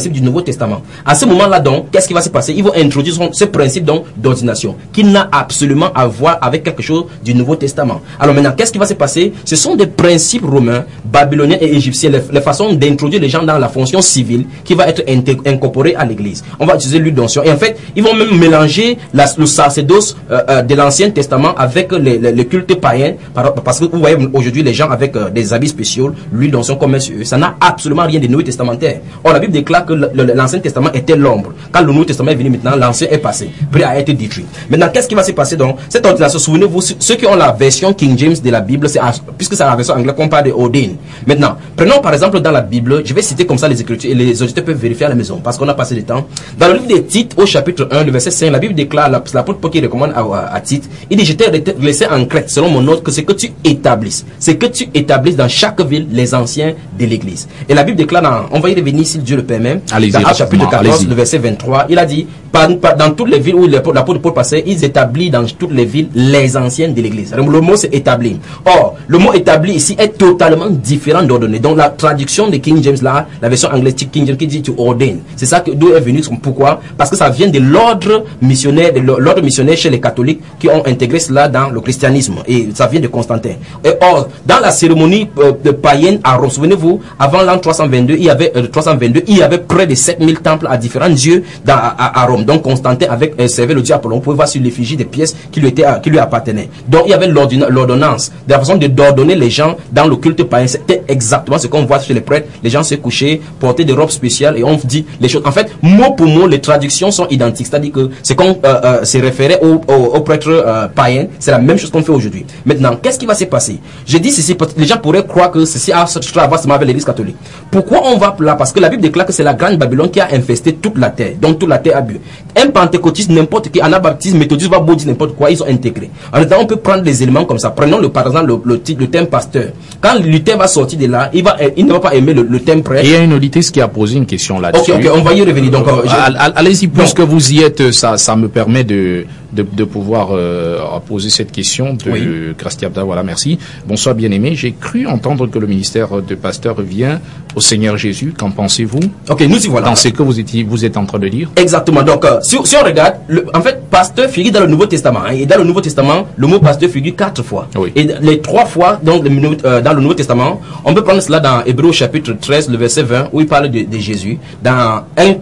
[SPEAKER 3] Testament. À ce moment-là, donc, qu'est-ce qui va se passer? Ils vont introduire son, ce principe donc d'ordination, qui n'a absolument à voir avec quelque chose du Nouveau Testament. Alors maintenant, qu'est-ce qui va se passer? Ce sont des principes romains, babyloniens et égyptiens, les, les façons d'introduire les gens dans la fonction civile qui va être incorporée à l'église. On va utiliser l'udontion. Et en fait, ils vont même mélanger la, le sacerdoce euh, euh, de l'Ancien Testament avec les, les, les cultes païens. Parce que vous voyez aujourd'hui les gens avec euh, des habits spéciaux, l'udontion comme sur eux. Ça n'a absolument rien de nouveau testamentaire. Or, la Bible déclare que l'Ancien Testament était l'ombre. Quand le Nouveau Testament est venu maintenant, l'Ancien est passé, prêt à être détruit. Maintenant, qu'est-ce qui va se passer donc? Cette ordination, souvenez-vous, ceux qui ont la version King James de la Bible, c'est puisque c'est la version anglaise qu'on parle de ordain. Maintenant, prenons par exemple dans la Bible, je vais citer comme ça les Écritures et les auditeurs peuvent vérifier à la maison parce qu'on a passé du temps. Dans le livre des Tites, au chapitre un, le verset cinq, la Bible déclare, l'apôtre Paul qui recommande à, à, à Tite, il dit: je t'ai laissé en Crète, selon mon ordre, que c'est que tu établisses, c'est que tu établisses dans chaque ville les anciens de l'église. Et la Bible déclare, dans, on va y revenir si Dieu le permet, dans le chapitre quatorze, le verset vingt-trois, il a dit, dans toutes les villes où l'apôtre Paul passait, ils établissent dans toutes les villes les anciennes de l'église. Le mot c'est établi. Or, le mot établi ici est totalement différent d'ordonner. Donc la traduction de King James là, la version anglaise King James qui dit to ordain. C'est ça que d'où est venu. Pourquoi? Parce que ça vient de l'ordre missionnaire, de l'ordre missionnaire chez les catholiques qui ont intégré cela dans le christianisme. Et ça vient de Constantin. Et or, dans la cérémonie euh, de païenne à Rome, souvenez-vous, avant l'an trois cent vingt-deux, il y avait euh, trois cent vingt-deux, il y avait près de sept mille temples à différents dieux dans, à, à Rome. Donc Constantin avait euh, servi le dieu Apollon. On pouvait voir sur l'effigie des pièces qui lui étaient, qui lui appartenaient. Donc il y avait l'ordonnance, de la façon de d'ordonner les gens dans le culte païen. C'était exactement ce qu'on voit chez les prêtres. Les gens se couchaient, portaient des robes spéciales et on dit les choses. En fait, mot pour mot, les traductions sont identiques. C'est-à-dire que c'est qu'on euh, euh, se référait aux au, au prêtres euh, païens. C'est la même chose qu'on fait aujourd'hui. Maintenant, qu'est-ce qui va se passer? Je dis ceci, les gens pourraient croire que ceci a à voir avec l'église catholique. Pourquoi on va là? Parce que la Bible déclare que c'est la grande Babylone qui a infesté toute la terre. Donc toute la terre a bu. Un pentecôtiste, n'importe qui, anabaptiste, méthodiste, va beau dire n'importe quoi, ils ont intégré. En même temps, on peut prendre des éléments comme ça. Prenons le, par exemple le, le, le thème pasteur. Quand Luther va sortir de là, il, va, il ne va pas aimer le, le thème prêtre.
[SPEAKER 1] Et il y a une auditrice qui a posé une question là-dessus.
[SPEAKER 3] Ok, ok, on va y revenir. Donc, euh,
[SPEAKER 1] allez-y, puisque vous y êtes, ça, ça me permet de, de, de pouvoir euh, poser cette question de oui. Christiabda. Voilà, merci. Bonsoir, bien-aimé. J'ai cru entendre que le ministère de pasteur revient au Seigneur Jésus. Qu'en pensez-vous?
[SPEAKER 3] Ok, nous y voilà.
[SPEAKER 1] Dans ce que vous, étiez, vous êtes en train de dire.
[SPEAKER 3] Exactement. Donc, euh, si, si on regarde, le, en fait, pasteur figure dans le Nouveau Testament. Hein, et dans le Nouveau Testament, le mot pasteur figure quatre fois. Oui. Et les trois fois, donc, le, euh, dans le Nouveau Testament, on peut prendre cela dans Hébreux chapitre treize, le verset vingt, où il parle de, de Jésus. Dans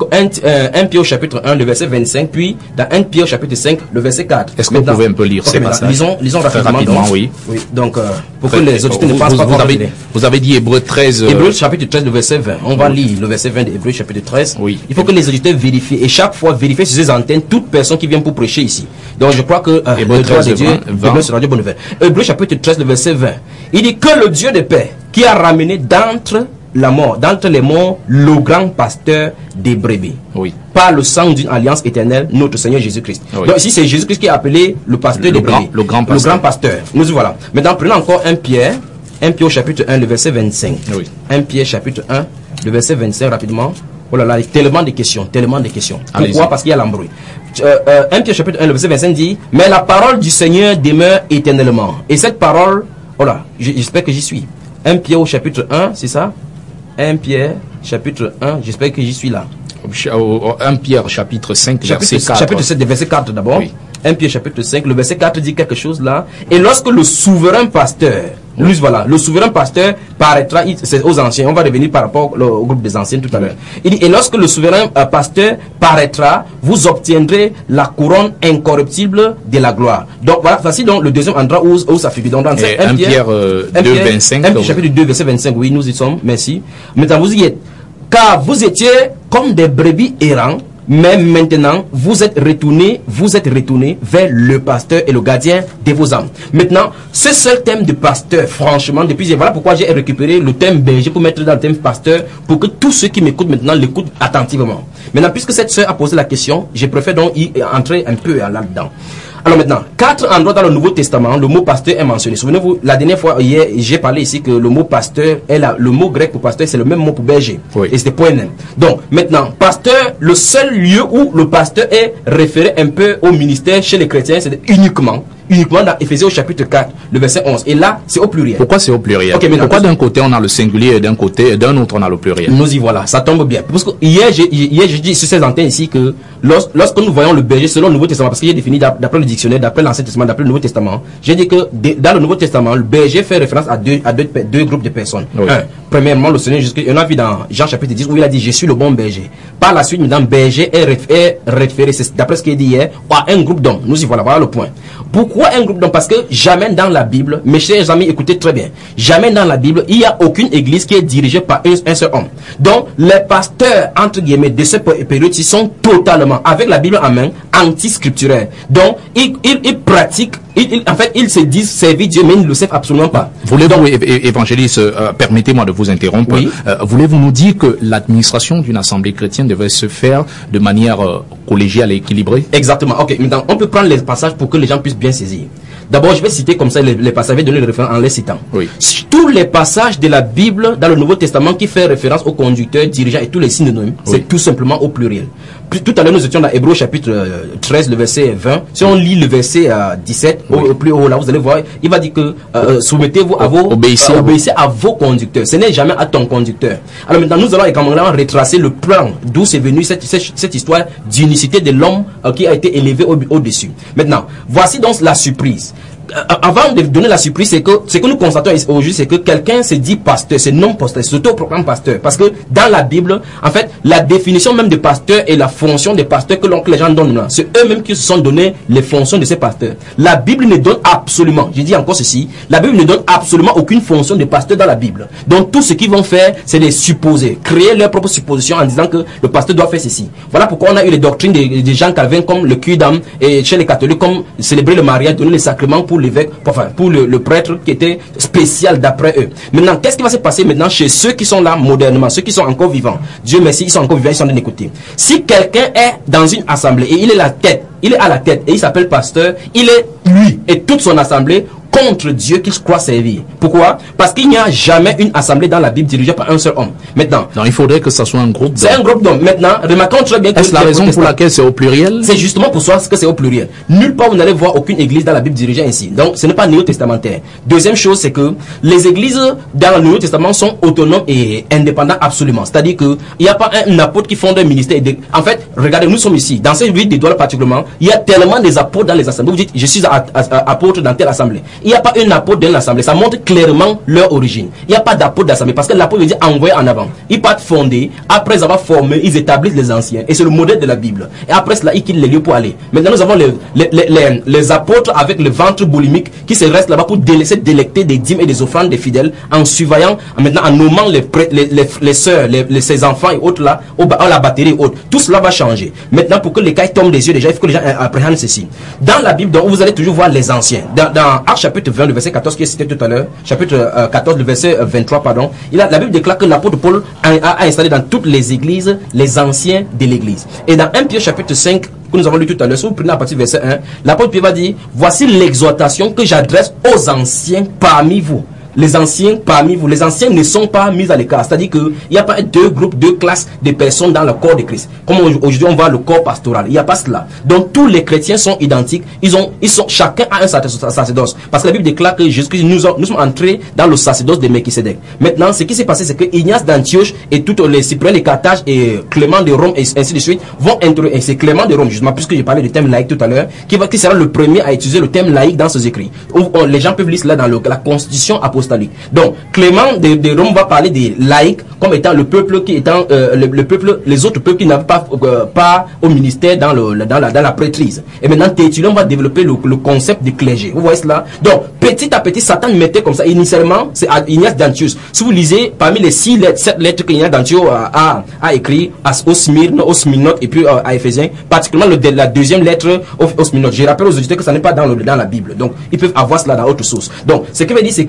[SPEAKER 3] un Pierre au chapitre un, le verset vingt-cinq, puis dans un Pierre au chapitre cinq, le verset quatre.
[SPEAKER 1] Est-ce que vous pouvez un peu lire okay, ces passages?
[SPEAKER 3] Lisons, lisons rapidement.
[SPEAKER 1] rapidement
[SPEAKER 3] donc,
[SPEAKER 1] oui.
[SPEAKER 3] oui. Donc, euh, pour que les auditeurs ne passent pas
[SPEAKER 1] vous avez, vous avez dit Hébreux treize. Euh...
[SPEAKER 3] Hébreux chapitre treize, le verset vingt. On va lire le verset vingt de Hébreux chapitre treize.
[SPEAKER 1] Oui.
[SPEAKER 3] Il faut que les auditeurs vérifient, et chaque fois vérifier sur ces antennes toute personne qui vient pour prêcher ici. Donc, je crois que euh,
[SPEAKER 1] Hébreux
[SPEAKER 3] le droit de Dieu,
[SPEAKER 1] vingt.
[SPEAKER 3] sur Radio Bonne Nouvelle. Hébreux chapitre treize, le verset vingt. Il dit que le Dieu de paix, qui a ramené d'entre la mort, d'entre les morts, le grand pasteur des brebis.
[SPEAKER 1] Oui.
[SPEAKER 3] Par le sang d'une alliance éternelle, notre Seigneur Jésus-Christ. Oui. Donc ici, c'est Jésus-Christ qui est appelé le pasteur
[SPEAKER 1] le
[SPEAKER 3] des
[SPEAKER 1] grand,
[SPEAKER 3] brebis.
[SPEAKER 1] Le grand pasteur.
[SPEAKER 3] Le grand pasteur. Nous y voilà. Maintenant, prenons encore un Pierre. un Pierre au chapitre un, le verset vingt-cinq.
[SPEAKER 1] Oui.
[SPEAKER 3] un Pierre chapitre un, le verset vingt-cinq, rapidement. Oh là là, il y a tellement de questions, tellement de questions. Pourquoi? Parce qu'il y a l'embrouille. Euh, euh, un Pierre chapitre un, le verset vingt-cinq dit, mais la parole du Seigneur demeure éternellement. Et cette parole, oh là, j'espère que j'y suis. un Pierre au chapitre un, c'est ça? un Pierre chapitre un, j'espère que j'y suis là.
[SPEAKER 1] un Pierre chapitre cinq,
[SPEAKER 3] chapitre,
[SPEAKER 1] verset quatre.
[SPEAKER 3] Chapitre sept, verset quatre d'abord.
[SPEAKER 1] Oui.
[SPEAKER 3] un Pierre chapitre cinq, le verset quatre dit quelque chose là. Et lorsque le souverain pasteur, oui. lui voilà, le souverain pasteur paraîtra, c'est aux anciens, on va revenir par rapport au, au groupe des anciens tout à l'heure. Il dit, et lorsque le souverain euh, pasteur paraîtra, vous obtiendrez la couronne incorruptible de la gloire. Donc voilà, voici donc le deuxième endroit où, où ça figure. Donc dans un
[SPEAKER 1] Pierre, Pierre euh, deux, vingt-cinq.
[SPEAKER 3] un Pierre chapitre deux, verset vingt-cinq, oui, nous y sommes, merci. Maintenant vous y êtes. Car vous étiez comme des brebis errants, mais maintenant, vous êtes retournés, vous êtes retournés vers le pasteur et le gardien de vos âmes. Maintenant, ce seul thème de pasteur, franchement, depuis, voilà pourquoi j'ai récupéré le thème berger pour mettre dans le thème pasteur, pour que tous ceux qui m'écoutent maintenant l'écoutent attentivement. Maintenant, puisque cette sœur a posé la question, je préfère donc y entrer un peu là-dedans. Alors maintenant, quatre endroits dans le Nouveau Testament, le mot pasteur est mentionné. Souvenez-vous, la dernière fois, hier, j'ai parlé ici que le mot pasteur est là. Le mot grec pour pasteur, c'est le même mot pour berger.
[SPEAKER 1] Oui.
[SPEAKER 3] Et c'était poène. Donc, maintenant, pasteur, le seul lieu où le pasteur est référé un peu au ministère chez les chrétiens, c'est uniquement uniquement dans Éphésiens au chapitre quatre, le verset onze. Et là, c'est au pluriel.
[SPEAKER 1] Pourquoi c'est au pluriel?
[SPEAKER 3] Okay,
[SPEAKER 1] Pourquoi d'un côté on a le singulier et d'un côté, et d'un autre on a le pluriel?
[SPEAKER 3] Nous y voilà, ça tombe bien. Parce que hier, j'ai, hier, j'ai dit sur ces antennes ici que lors, lorsque nous voyons le berger selon le Nouveau Testament, parce qu'il est défini d'après le dictionnaire, d'après l'Ancien Testament, d'après le Nouveau Testament, j'ai dit que dans le Nouveau Testament, le berger fait référence à deux, à deux, deux groupes de personnes. Oui. Un, premièrement, le Seigneur Jésus, on a vu dans Jean chapitre dix où il a dit, je suis le bon berger. Par la suite, maintenant, berger est référé, référé d'après ce qu'il dit hier, à un groupe d'hommes. Nous y voilà, voilà le point. Pourquoi un groupe d'hommes? Parce que jamais dans la Bible, mes chers amis, écoutez très bien, jamais dans la Bible, il n'y a aucune église qui est dirigée par un, un seul homme. Donc, les pasteurs, entre guillemets, de cette période, ils sont totalement, avec la Bible en main, anti-scripturaires. Donc, ils, ils, ils pratiquent, ils, ils, en fait, ils se disent servir Dieu, mais ils ne le savent absolument pas.
[SPEAKER 1] Voulez-vous, évangéliste, euh, permettez-moi de vous interrompre,
[SPEAKER 3] oui.
[SPEAKER 1] euh, voulez-vous nous dire que l'administration d'une assemblée chrétienne devait se faire de manière euh, collégiale et équilibrée?
[SPEAKER 3] Exactement. Ok, maintenant, on peut prendre les passages pour que les gens puissent bien saisir. D'abord, je vais citer comme ça les, les passages, je vais donner le référent en les citant.
[SPEAKER 1] Oui.
[SPEAKER 3] Tous les passages de la Bible dans le Nouveau Testament qui fait référence aux conducteurs, dirigeants et tous les synonymes, oui. c'est tout simplement au pluriel. Tout à l'heure, nous étions dans Hébreux chapitre treize, le verset vingt. Si on lit le verset euh, dix-sept, oui. au, au plus haut, là, vous allez voir, il va dire que euh, soumettez-vous à vos,
[SPEAKER 1] obéissez,
[SPEAKER 3] euh, obéissez à vos conducteurs. Ce n'est jamais à ton conducteur. Alors maintenant, nous allons également retracer le plan d'où c'est venu cette, cette, cette histoire d'unicité de l'homme euh, qui a été élevé au, au-dessus. Maintenant, voici donc la surprise. Avant de donner la surprise, c'est que ce que nous constatons aujourd'hui, c'est que quelqu'un se dit pasteur, c'est non pasteur, c'est auto-proclame pasteur. Parce que dans la Bible, en fait, la définition même de pasteur et la fonction des pasteurs que, que les gens donnent là, c'est eux-mêmes qui se sont donné les fonctions de ces pasteurs. La Bible ne donne absolument, je dis encore ceci, la Bible ne donne absolument aucune fonction de pasteur dans la Bible. Donc tout ce qu'ils vont faire, c'est les supposer, créer leurs propres suppositions en disant que le pasteur doit faire ceci. Voilà pourquoi on a eu les doctrines des, des Jean Calvin comme le cul d'âme et chez les catholiques comme célébrer le mariage, donner les sacrements pour l'évêque, enfin pour le, le prêtre qui était spécial d'après eux. Maintenant, qu'est-ce qui va se passer maintenant chez ceux qui sont là modernement, ceux qui sont encore vivants? Dieu merci, ils sont encore vivants, ils sont en train d'écouter. Si quelqu'un est dans une assemblée et il est la tête, il est à la tête et il s'appelle pasteur, il est lui et toute son assemblée contre Dieu qu'il croit servir. Pourquoi? Parce qu'il n'y a jamais une assemblée dans la Bible dirigée par un seul homme. Maintenant,
[SPEAKER 1] non, il faudrait que ça soit un groupe d'hommes.
[SPEAKER 3] C'est un groupe d'hommes. Maintenant, remarquons très bien que
[SPEAKER 1] est-ce la raison pour laquelle c'est au pluriel?
[SPEAKER 3] C'est justement pour ça que c'est au pluriel. Nulle part vous n'allez voir aucune église dans la Bible dirigée ainsi. Donc, ce n'est pas néo-testamentaire. Deuxième chose, c'est que les églises dans le Nouveau Testament sont autonomes et indépendantes absolument. C'est-à-dire que il n'y a pas un apôtre qui fonde un ministère. En fait, regardez, nous sommes ici. Dans ces huit d'étoiles particulièrement, il y a tellement des apôtres dans les assemblées. Vous dites, je suis apôtre dans telle assemblée. Il n'y a pas un apôtre dans l'assemblée. Ça montre clairement leur origine. Il n'y a pas d'apôtre d'assemblée parce que l'apôtre veut dire envoyer en avant. Ils partent fonder. Après avoir formé, ils établissent les anciens. Et c'est le modèle de la Bible. Et après cela, ils quittent les lieux pour aller. Maintenant, nous avons les, les, les, les, les apôtres avec le ventre boulimique qui se restent là-bas pour délaisser, délecter des dîmes et des offrandes des fidèles en surveillant, maintenant en nommant les, les, les, les sœurs, les, les, ses enfants et autres là, au, à la batterie et autres. Tout cela va changer. Maintenant, pour que les cailles tombent des yeux, déjà, il faut que les gens appréhendent ceci. Dans la Bible, donc, vous allez toujours voir les anciens. Dans, dans Actes chapitre vingt, le verset quatorze, qui est cité tout à l'heure, chapitre euh, quatorze, le verset vingt-trois, pardon, il a, la Bible déclare que l'apôtre Paul a, a, a installé dans toutes les églises les anciens de l'église. Et dans un Pierre chapitre cinq, que nous avons lu tout à l'heure, si vous prenez à partir du verset un, l'apôtre Pierre va dire, voici l'exhortation que j'adresse aux anciens parmi vous. Les anciens parmi vous, les anciens ne sont pas mis à l'écart. C'est-à-dire qu'il n'y a pas deux groupes, deux classes de personnes dans le corps de Christ. Comme aujourd'hui on voit le corps pastoral. Il n'y a pas cela. Donc tous les chrétiens sont identiques. Ils ont, ils sont, chacun a un sacerdoce. Parce que la Bible déclare que Jésus-Christ, nous, nous sommes entrés dans le sacerdoce de Melchisédek. Maintenant, ce qui s'est passé, c'est que Ignace d'Antioche et tous les Cypriens de Carthage et Clément de Rome et ainsi de suite vont introduire, et c'est Clément de Rome, justement, puisque j'ai parlé du thème laïque tout à l'heure, qui va, qui sera le premier à utiliser le thème laïque dans ses écrits. Où, où les gens peuvent lire cela dans le, la constitution apostolique. Donc, Clément de, de Rome va parler des laïcs comme étant le peuple qui étant euh, le, le peuple, les autres peuples qui n'avaient pas euh, pas au ministère dans le dans la dans la prêtrise. Et maintenant Tertullien va développer le, le concept du clergé. Vous voyez cela? Donc petit à petit, Satan mettait comme ça. Initialement, c'est Ignace d'Antioche. Si vous lisez parmi les six lettres, sept lettres qu'Ignace d'Antioche a, a, a écrit à, au Smyrne, au Smyrnote et puis euh, à Éphésiens, particulièrement le, la deuxième lettre au, au Smyrnote. Je rappelle aux auditeurs que ça n'est pas dans le dans la Bible. Donc ils peuvent avoir cela dans autre source. Donc ce que veut dire, c'est que dans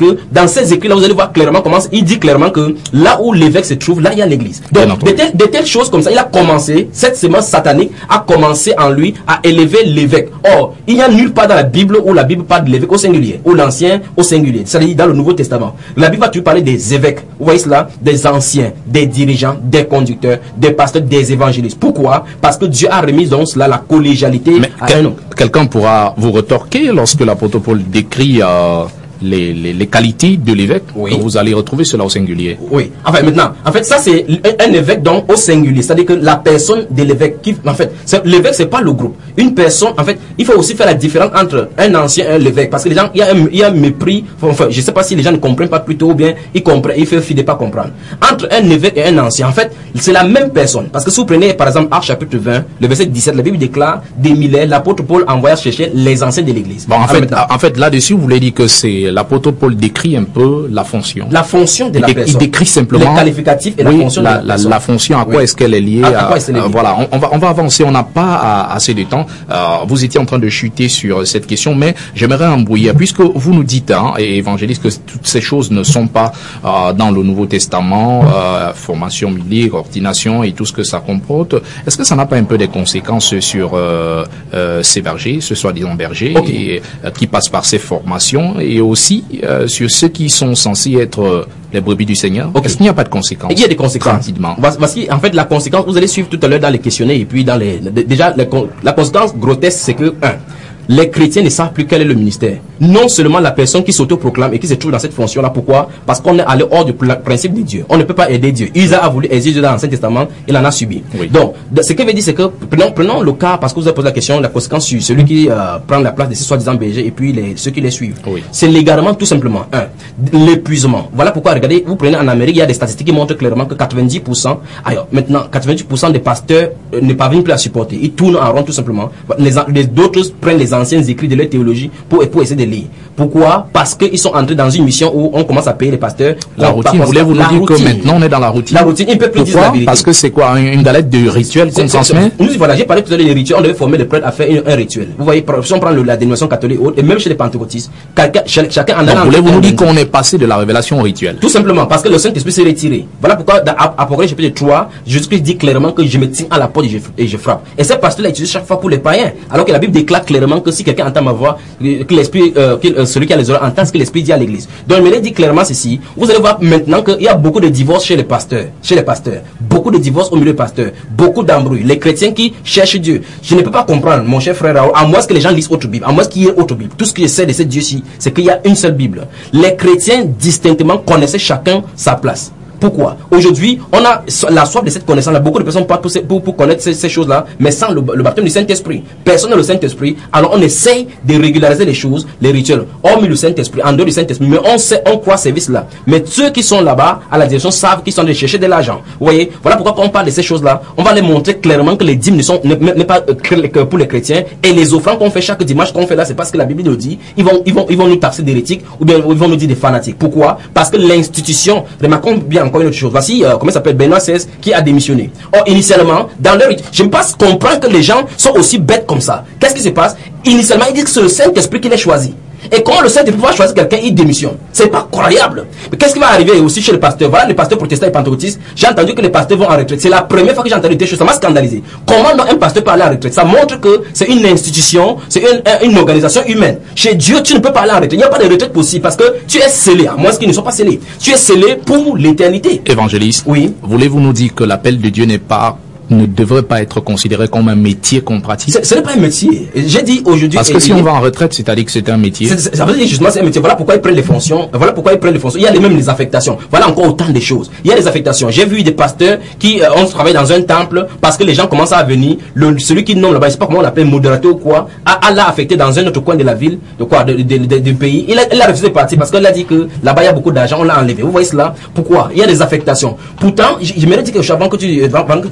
[SPEAKER 3] dans ces écrits-là, vous allez voir clairement comment il dit clairement que là où l'évêque se trouve, là il y a l'église. Donc, de telles, de telles choses comme ça, il a commencé, cette semence satanique a commencé en lui à élever l'évêque. Or, il n'y a nulle part dans la Bible où la Bible parle de l'évêque au singulier, ou l'ancien au singulier. C'est-à-dire dans le Nouveau Testament. La Bible va toujours parler des évêques. Vous voyez cela? Des anciens, des dirigeants, des conducteurs, des pasteurs, des évangélistes. Pourquoi? Parce que Dieu a remis donc cela, la collégialité à un homme.
[SPEAKER 1] Quelqu'un pourra vous retorquer lorsque l'apôtre Paul décrit euh, les, les, les qualités de l'évêque, oui. que vous allez retrouver cela au singulier.
[SPEAKER 3] Oui. Enfin, maintenant, en fait, ça c'est un, un évêque donc au singulier. C'est-à-dire que la personne de l'évêque, qui, en fait, l'évêque c'est pas le groupe. Une personne, en fait, il faut aussi faire la différence entre un ancien et un évêque. Parce que les gens, il y a un, il y a un mépris. Enfin, je sais pas si les gens ne comprennent pas plutôt ou bien ils comprennent, ils font fi de pas comprendre. Entre un évêque et un ancien, en fait, c'est la même personne. Parce que si vous prenez, par exemple, Actes chapitre vingt, le verset dix-sept, la Bible déclare, des millénaires, l'apôtre Paul envoya chercher les anciens de l'église.
[SPEAKER 1] Bon, en fait, en fait, là-dessus, vous voulez dire que c'est l'apôtre Paul décrit un peu la fonction.
[SPEAKER 3] La fonction de la
[SPEAKER 1] il,
[SPEAKER 3] personne.
[SPEAKER 1] Il décrit simplement
[SPEAKER 3] les qualificatifs et
[SPEAKER 1] oui,
[SPEAKER 3] la fonction
[SPEAKER 1] la,
[SPEAKER 3] de la,
[SPEAKER 1] la
[SPEAKER 3] personne.
[SPEAKER 1] La fonction, à quoi oui. est-ce qu'elle est liée
[SPEAKER 3] à,
[SPEAKER 1] à,
[SPEAKER 3] à quoi est-ce qu'elle est liée.
[SPEAKER 1] Euh, voilà, on, on va on va avancer. On n'a pas à, assez de temps. Euh, vous étiez en train de chuter sur cette question, mais j'aimerais embrouiller puisque vous nous dites, hein, et évangéliste, que toutes ces choses ne sont pas euh, dans le Nouveau Testament, euh, formation biblique, ordination et tout ce que ça comporte. Est-ce que ça n'a pas un peu des conséquences sur euh, euh, ces bergers, ce soi-disant bergers, okay. et, euh, qui passent par ces formations, et aussi euh, sur ceux qui sont censés être euh, les brebis du Seigneur? Okay. Est-ce qu'il n'y a pas de conséquences?
[SPEAKER 3] Il y a des conséquences. Rapidement. Voici, en fait, la conséquence, vous allez suivre tout à l'heure dans les questionnaires et puis dans les, déjà, les, la conséquence grotesque, c'est que, un, les chrétiens ne savent plus quel est le ministère. Non seulement la personne qui s'autoproclame et qui se trouve dans cette fonction-là. Pourquoi? Parce qu'on est allé hors du principe de Dieu. On ne peut pas aider Dieu. Isa a voulu aider Dieu dans l'Ancien Testament, il en a subi. Oui. Donc, ce que veut dire, c'est que, prenons, prenons le cas, parce que vous avez posé la question, la conséquence sur celui qui euh, prend la place de ces soi-disant bergers et puis les, ceux qui les suivent. Oui. C'est légalement, tout simplement, un, l'épuisement. Voilà pourquoi, regardez, vous prenez en Amérique, il y a des statistiques qui montrent clairement que quatre-vingt-dix pour cent, alors, maintenant, quatre-vingt-dix pour cent des pasteurs euh, ne parviennent plus à supporter. Ils tournent en rond, tout simplement. Les, les, d'autres prennent les anciens écrits de leur théologie pour, pour essayer de lire. Pourquoi? Parce qu'ils sont entrés dans une mission où on commence à payer les pasteurs.
[SPEAKER 1] La routine, vous voulez vous dire que maintenant on est dans la routine?
[SPEAKER 3] La routine, il peut plus dire la vérité.
[SPEAKER 1] Parce que c'est quoi? Une, une galette de rituels qu'on transmet?
[SPEAKER 3] Nous, voilà, j'ai parlé tout à l'heure des rituels, on devait former les prêtres à faire une, un rituel. Vous voyez, si on prend le, la dénomination catholique et même chez les pentecôtistes, chacun en a.
[SPEAKER 1] Vous voulez vous dire qu'on est passé de la révélation au rituel?
[SPEAKER 3] Tout simplement, parce que le Saint-Esprit s'est retiré. Voilà pourquoi, dans Apocalypse chapitre trois, Jésus-Christ dit clairement que je me tiens à la porte et je, et je frappe. Et ces pasteurs-là utilisent chaque fois pour les païens. Alors que la Bible déclare clairement que si quelqu'un entend ma voix, que l'esprit, euh, que, euh, celui qui a les oreilles entend ce que l'esprit dit à l'église. Donc, il me dit clairement ceci. Vous allez voir maintenant qu'il y a beaucoup de divorces chez les pasteurs, chez les pasteurs. Beaucoup de divorces au milieu des pasteurs. Beaucoup d'embrouilles. Les chrétiens qui cherchent Dieu. Je ne peux pas comprendre, mon cher frère Raoul, à moins que les gens lisent autre Bible, à moins qu'il y ait autre Bible. Tout ce que je sais de ce Dieu-ci, c'est qu'il y a une seule Bible. Les chrétiens distinctement connaissaient chacun sa place. Pourquoi? Aujourd'hui, on a la soif de cette connaissance-là. Beaucoup de personnes partent pour, pour, pour connaître ces, ces choses-là, mais sans le, le baptême du Saint-Esprit. Personne n'a le Saint-Esprit. Alors on essaye de régulariser les choses, les rituels. Hormis le Saint-Esprit, en dehors du Saint-Esprit. Mais on sait, on croit service là. Mais ceux qui sont là-bas, à la direction, savent qu'ils sont en train de chercher de l'argent. Vous voyez? Voilà pourquoi quand on parle de ces choses-là, on va les montrer clairement que les dîmes ne sont n'est pas euh, pour les chrétiens. Et les offrandes qu'on fait chaque dimanche qu'on fait là, c'est parce que la Bible nous dit. Ils vont, ils vont, ils vont nous taxer d'hérétiques ou bien ils vont nous dire des fanatiques. Pourquoi? Parce que l'institution, remarquons bien encore une autre chose. Voici euh, comment ça s'appelle, Benoît seize, qui a démissionné. Or, initialement, dans leur... Je ne peux pas comprendre que les gens sont aussi bêtes comme ça. Qu'est-ce qui se passe? Initialement, ils disent que c'est le Saint-Esprit qui les choisit. Et quand le Saint-Esprit va choisir quelqu'un, il démissionne. C'est pas croyable. Mais qu'est-ce qui va arriver aussi chez les pasteurs? Voilà, les pasteurs protestants et pentecôtistes. J'ai entendu que les pasteurs vont en retraite. C'est la première fois que j'ai entendu des choses. Ça m'a scandalisé. Comment un pasteur peut aller en retraite? Ça montre que c'est une institution, c'est une, une organisation humaine. Chez Dieu, tu ne peux pas aller en retraite. Il n'y a pas de retraite possible parce que tu es scellé. À moins qu'ils ne soient pas scellés. Tu es scellé pour l'éternité.
[SPEAKER 1] Évangéliste.
[SPEAKER 3] Oui.
[SPEAKER 1] Voulez-vous nous dire que l'appel de Dieu n'est pas ne devrait pas être considéré comme un métier qu'on pratique?
[SPEAKER 3] Ce n'est pas un métier. J'ai dit aujourd'hui...
[SPEAKER 1] Parce que si on va en retraite, c'est-à-dire que c'est un métier.
[SPEAKER 3] Ça veut dire justement c'est un métier. Voilà pourquoi ils prennent les fonctions. Voilà pourquoi ils prennent les fonctions. Il y a les mêmes les affectations. Voilà encore autant de choses. Il y a les affectations. J'ai vu des pasteurs qui euh, ont travaillé dans un temple parce que les gens commencent à venir. Le, celui qui nomme là-bas, je sais pas comment on l'appelle, modérateur ou quoi, a, a l'a affecté dans un autre coin de la ville, de quoi, de, de, de, de, du pays. Il a, il a refusé de partir parce qu'il a dit que là-bas il y a beaucoup d'argent, on l'a enlevé. Vous voyez cela? Pourquoi? Il y a des affectations. Pourtant, je, je me dit que avant que tu, avant, avant de chuter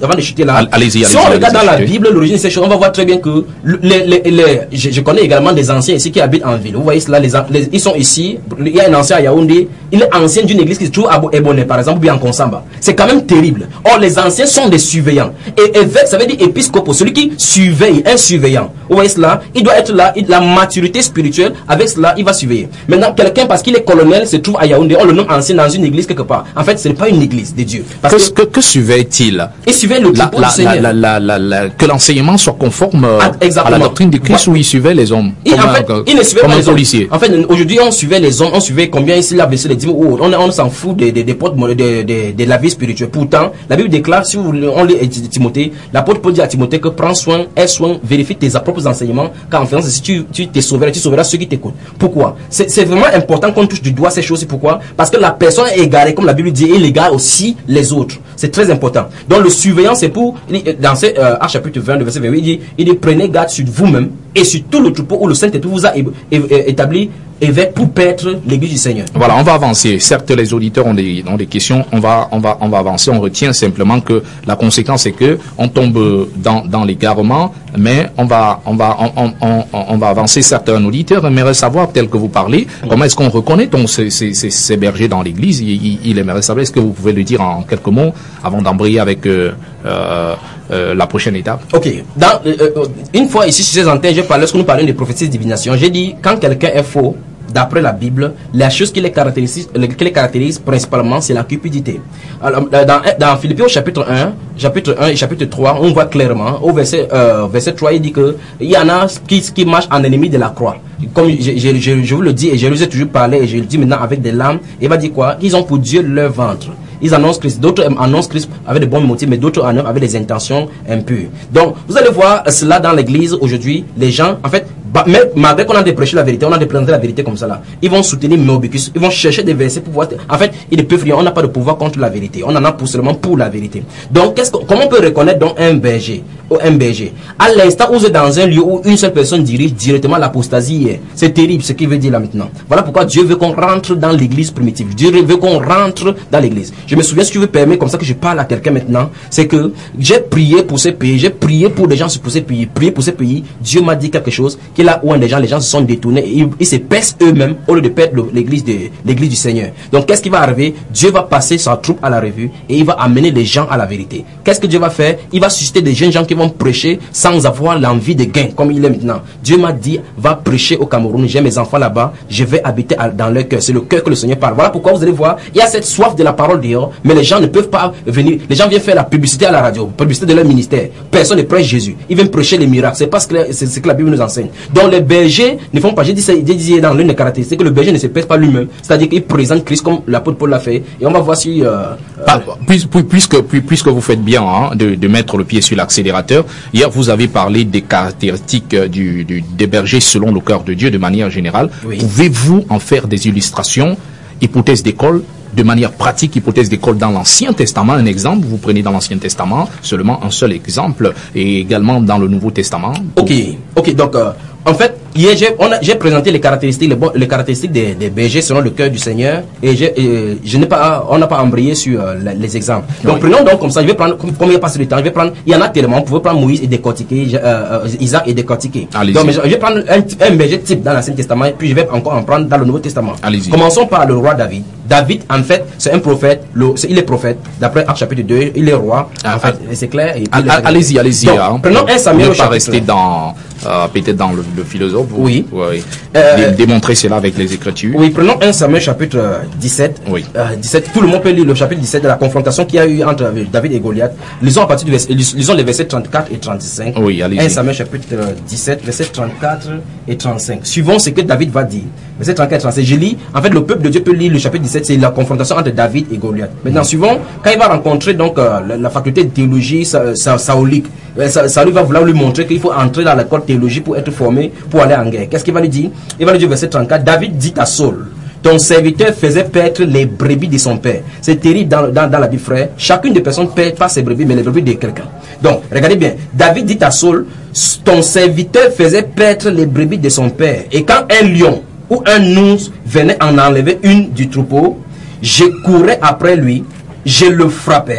[SPEAKER 3] expliquer là.
[SPEAKER 1] Allez-y, allez-y.
[SPEAKER 3] Si on regarde dans la
[SPEAKER 1] allez-y.
[SPEAKER 3] Bible, l'origine de ces choses, on va voir très bien que les, les, les, je, je connais également des anciens ici qui habitent en ville. Vous voyez cela, les, les, ils sont ici. Il y a un ancien à Yaoundé. Il est ancien d'une église qui se trouve à Ebonné, par exemple, ou bien en Konsamba. C'est quand même terrible. Or, les anciens sont des surveillants. Et évêque, ça veut dire épiscopo, celui qui surveille, un surveillant. Vous voyez cela, il doit être là, il, la maturité spirituelle, avec cela, il va surveiller. Maintenant, quelqu'un, parce qu'il est colonel, se trouve à Yaoundé, on le nomme ancien dans une église quelque part. En fait, ce n'est pas une église de Dieu. Parce
[SPEAKER 1] que, que, que, que surveille-t-il?
[SPEAKER 3] Il surveille le
[SPEAKER 1] la,
[SPEAKER 3] troupeau
[SPEAKER 1] la,
[SPEAKER 3] du Seigneur.
[SPEAKER 1] La, la, la, la, que l'enseignement soit conforme
[SPEAKER 3] ah,
[SPEAKER 1] à la doctrine de Christ, ouais. Où il suivait les hommes.
[SPEAKER 3] Il,
[SPEAKER 1] comme
[SPEAKER 3] en fait,
[SPEAKER 1] un,
[SPEAKER 3] il ne suivait
[SPEAKER 1] comme
[SPEAKER 3] pas
[SPEAKER 1] un
[SPEAKER 3] les
[SPEAKER 1] policier.
[SPEAKER 3] Hommes. En fait, aujourd'hui, on suivait les hommes, on suivait combien ici a baissé les dîmes. Oh, on, on s'en fout des, des, des portes de, de, de, de la vie spirituelle. Pourtant, la Bible déclare, si vous, on lit Timothée, l'apôtre Paul dit à Timothée que prends soin, aie soin, vérifie tes propres enseignements, car en faisant si tu, tu te sauveras, tu sauveras ceux qui t'écoutent. Pourquoi? C'est vraiment important qu'on touche du doigt ces choses. Pourquoi? Parce que la personne est égarée, comme la Bible dit, et il égare aussi les autres. C'est très important. Donc le surveillant, c'est pour, dans ce euh, Actes chapitre vingt, le verset vingt-huit, il dit, il dit prenez garde sur vous-même et sur tout le troupeau où le Saint-Esprit vous a établi évêque pour paître l'église du Seigneur.
[SPEAKER 1] Voilà, on va avancer. Certes, les auditeurs ont des, ont des questions. On va, on va, on va avancer. On retient simplement que la conséquence est que on tombe dans, dans l'égarement, mais on va, on va, on, on, on, on va avancer. Certains auditeurs aimeraient savoir, tel que vous parlez, comment est-ce qu'on reconnaît donc ces, ces, ces, ces bergers dans l'église. Il, il, il aimerait savoir. Est-ce que vous pouvez le dire en quelques mots avant d'embrayer avec euh, euh, euh, la prochaine étape?
[SPEAKER 3] Ok. Dans, euh, une fois ici sur ces antennes, j'ai parlé, lorsque nous parlions de prophéties de divination, j'ai dit quand quelqu'un est faux, d'après la Bible, la chose qui les caractérise, qui les caractérise principalement, c'est la cupidité. Alors, dans, dans Philippiens chapitre un, chapitre un et chapitre trois, on voit clairement, au verset, euh, verset trois, il dit que il y en a qui, qui marchent en ennemi de la croix. Comme je, je, je, je vous le dis, et je vous ai toujours parlé, et je le dis maintenant avec des larmes, il va dire quoi? Ils ont pour Dieu leur ventre. Ils annoncent Christ, d'autres annoncent Christ avec de bons motifs, mais d'autres annoncent avec des intentions impures. Donc, vous allez voir cela dans l'église aujourd'hui, les gens, en fait, bah, mais malgré qu'on a de prêcher la vérité, on a de présenter la vérité comme ça là, ils vont soutenir Mobicus, ils vont chercher des versets pour pouvoir. En fait, ils ne peuvent rien, on n'a pas de pouvoir contre la vérité, on en a pour seulement pour la vérité. Donc, qu'est-ce que, comment on peut reconnaître donc un berger, ou un berger? À l'instant où vous êtes dans un lieu où une seule personne dirige directement l'apostasie, c'est terrible ce qu'il veut dire là maintenant. Voilà pourquoi Dieu veut qu'on rentre dans l'église primitive. Dieu veut qu'on rentre dans l'église. Je me souviens, si tu veux permettre, comme ça que je parle à quelqu'un maintenant, c'est que j'ai prié pour ces pays, j'ai prié pour les gens pour ces pays, prié pour ces pays. Dieu m'a dit quelque chose, que là où les gens, les gens se sont détournés, ils, ils se pèsent eux-mêmes au lieu de perdre l'église de l'église du Seigneur. Donc qu'est-ce qui va arriver? Dieu va passer sa troupe à la revue et il va amener les gens à la vérité. Qu'est-ce que Dieu va faire? Il va susciter des jeunes gens qui vont prêcher sans avoir l'envie de gain, comme il est maintenant. Dieu m'a dit, va prêcher au Cameroun, j'ai mes enfants là-bas, je vais habiter dans leur cœur. C'est le cœur que le Seigneur parle. Voilà pourquoi vous allez voir, il y a cette soif de la parole dehors, mais les gens ne peuvent pas venir. Les gens viennent faire la publicité à la radio, publicité de leur ministère. Personne ne prêche Jésus. Ils viennent prêcher les miracles. C'est parce que c'est ce que la Bible nous enseigne. Donc les bergers ne font pas, j'ai dit, dit dans l'une des caractéristiques, que le berger ne se pèse pas lui-même. C'est-à-dire qu'il présente Christ comme l'apôtre Paul l'a fait. Et on va voir si... Euh,
[SPEAKER 1] ah, puis, puis, puisque, puis, puisque vous faites bien hein, de, de mettre le pied sur l'accélérateur, hier vous avez parlé des caractéristiques du, du, des bergers selon le cœur de Dieu de manière générale. Oui. Pouvez-vous en faire des illustrations, hypothèses d'école, de manière pratique, hypothèse d'école dans l'Ancien Testament, un exemple, vous prenez dans l'Ancien Testament seulement un seul exemple, et également dans le Nouveau Testament.
[SPEAKER 3] Ok, ok, donc euh, en fait, hier j'ai présenté les caractéristiques, les, bon, les caractéristiques des, des bergers selon le cœur du Seigneur, et, et je n'ai pas, on n'a pas embrayé sur euh, les, les exemples. Donc oui. Prenons donc comme ça, je vais prendre, comme, comme il y a passé le temps, je vais prendre, il y en a tellement, on pouvait prendre Moïse et décortiquer, euh, Isaac et décortiquer. Donc je vais prendre un, un berger type dans l'Ancien Testament, puis je vais encore en prendre dans le Nouveau Testament. Commençons par le roi David. David, en fait, c'est un prophète, le, il est prophète, d'après Actes chapitre deux, il est roi, en fait, c'est clair.
[SPEAKER 1] Allez-y, allez-y.
[SPEAKER 3] Hein, prenons un Samuel
[SPEAKER 1] ne pas rester dans, euh, peut-être dans le, le philosophe. Ou,
[SPEAKER 3] oui.
[SPEAKER 1] oui. Euh, Dé démontrer cela avec les Écritures.
[SPEAKER 3] Oui, prenons un Samuel chapitre dix-sept. Oui. Euh, dix-sept. Tout le monde peut lire le chapitre dix-sept de la confrontation qu'il y a eu entre David et Goliath. Lisons à partir du verset, lisons les versets trente-quatre et trente-cinq.
[SPEAKER 1] Oui, allez-y.
[SPEAKER 3] un Samuel chapitre dix-sept, versets trente-quatre et trente-cinq. Suivons ce que David va dire. Verset trente-quatre et trente-cinq. Je lis, en fait, le peuple de Dieu peut lire le chapitre dix-sept, c'est la confrontation entre David et Goliath. Maintenant, suivons, quand il va rencontrer donc euh, la, la faculté de théologie sa, sa, saoulique, ça, ça lui va vouloir lui montrer qu'il faut entrer dans l'école de théologie pour être formé, pour aller en guerre. Qu'est-ce qu'il va lui dire? Il va lui dire, verset trente-quatre, David dit à Saul, ton serviteur faisait paître les brebis de son père. C'est terrible dans, dans, dans la Bible, frère. Chacune des personnes perd pas ses brebis, mais les brebis de quelqu'un. Donc, regardez bien. David dit à Saul, ton serviteur faisait paître les brebis de son père. Et quand un lion ou un ours venait en enlever une du troupeau, je courais après lui, je le frappais,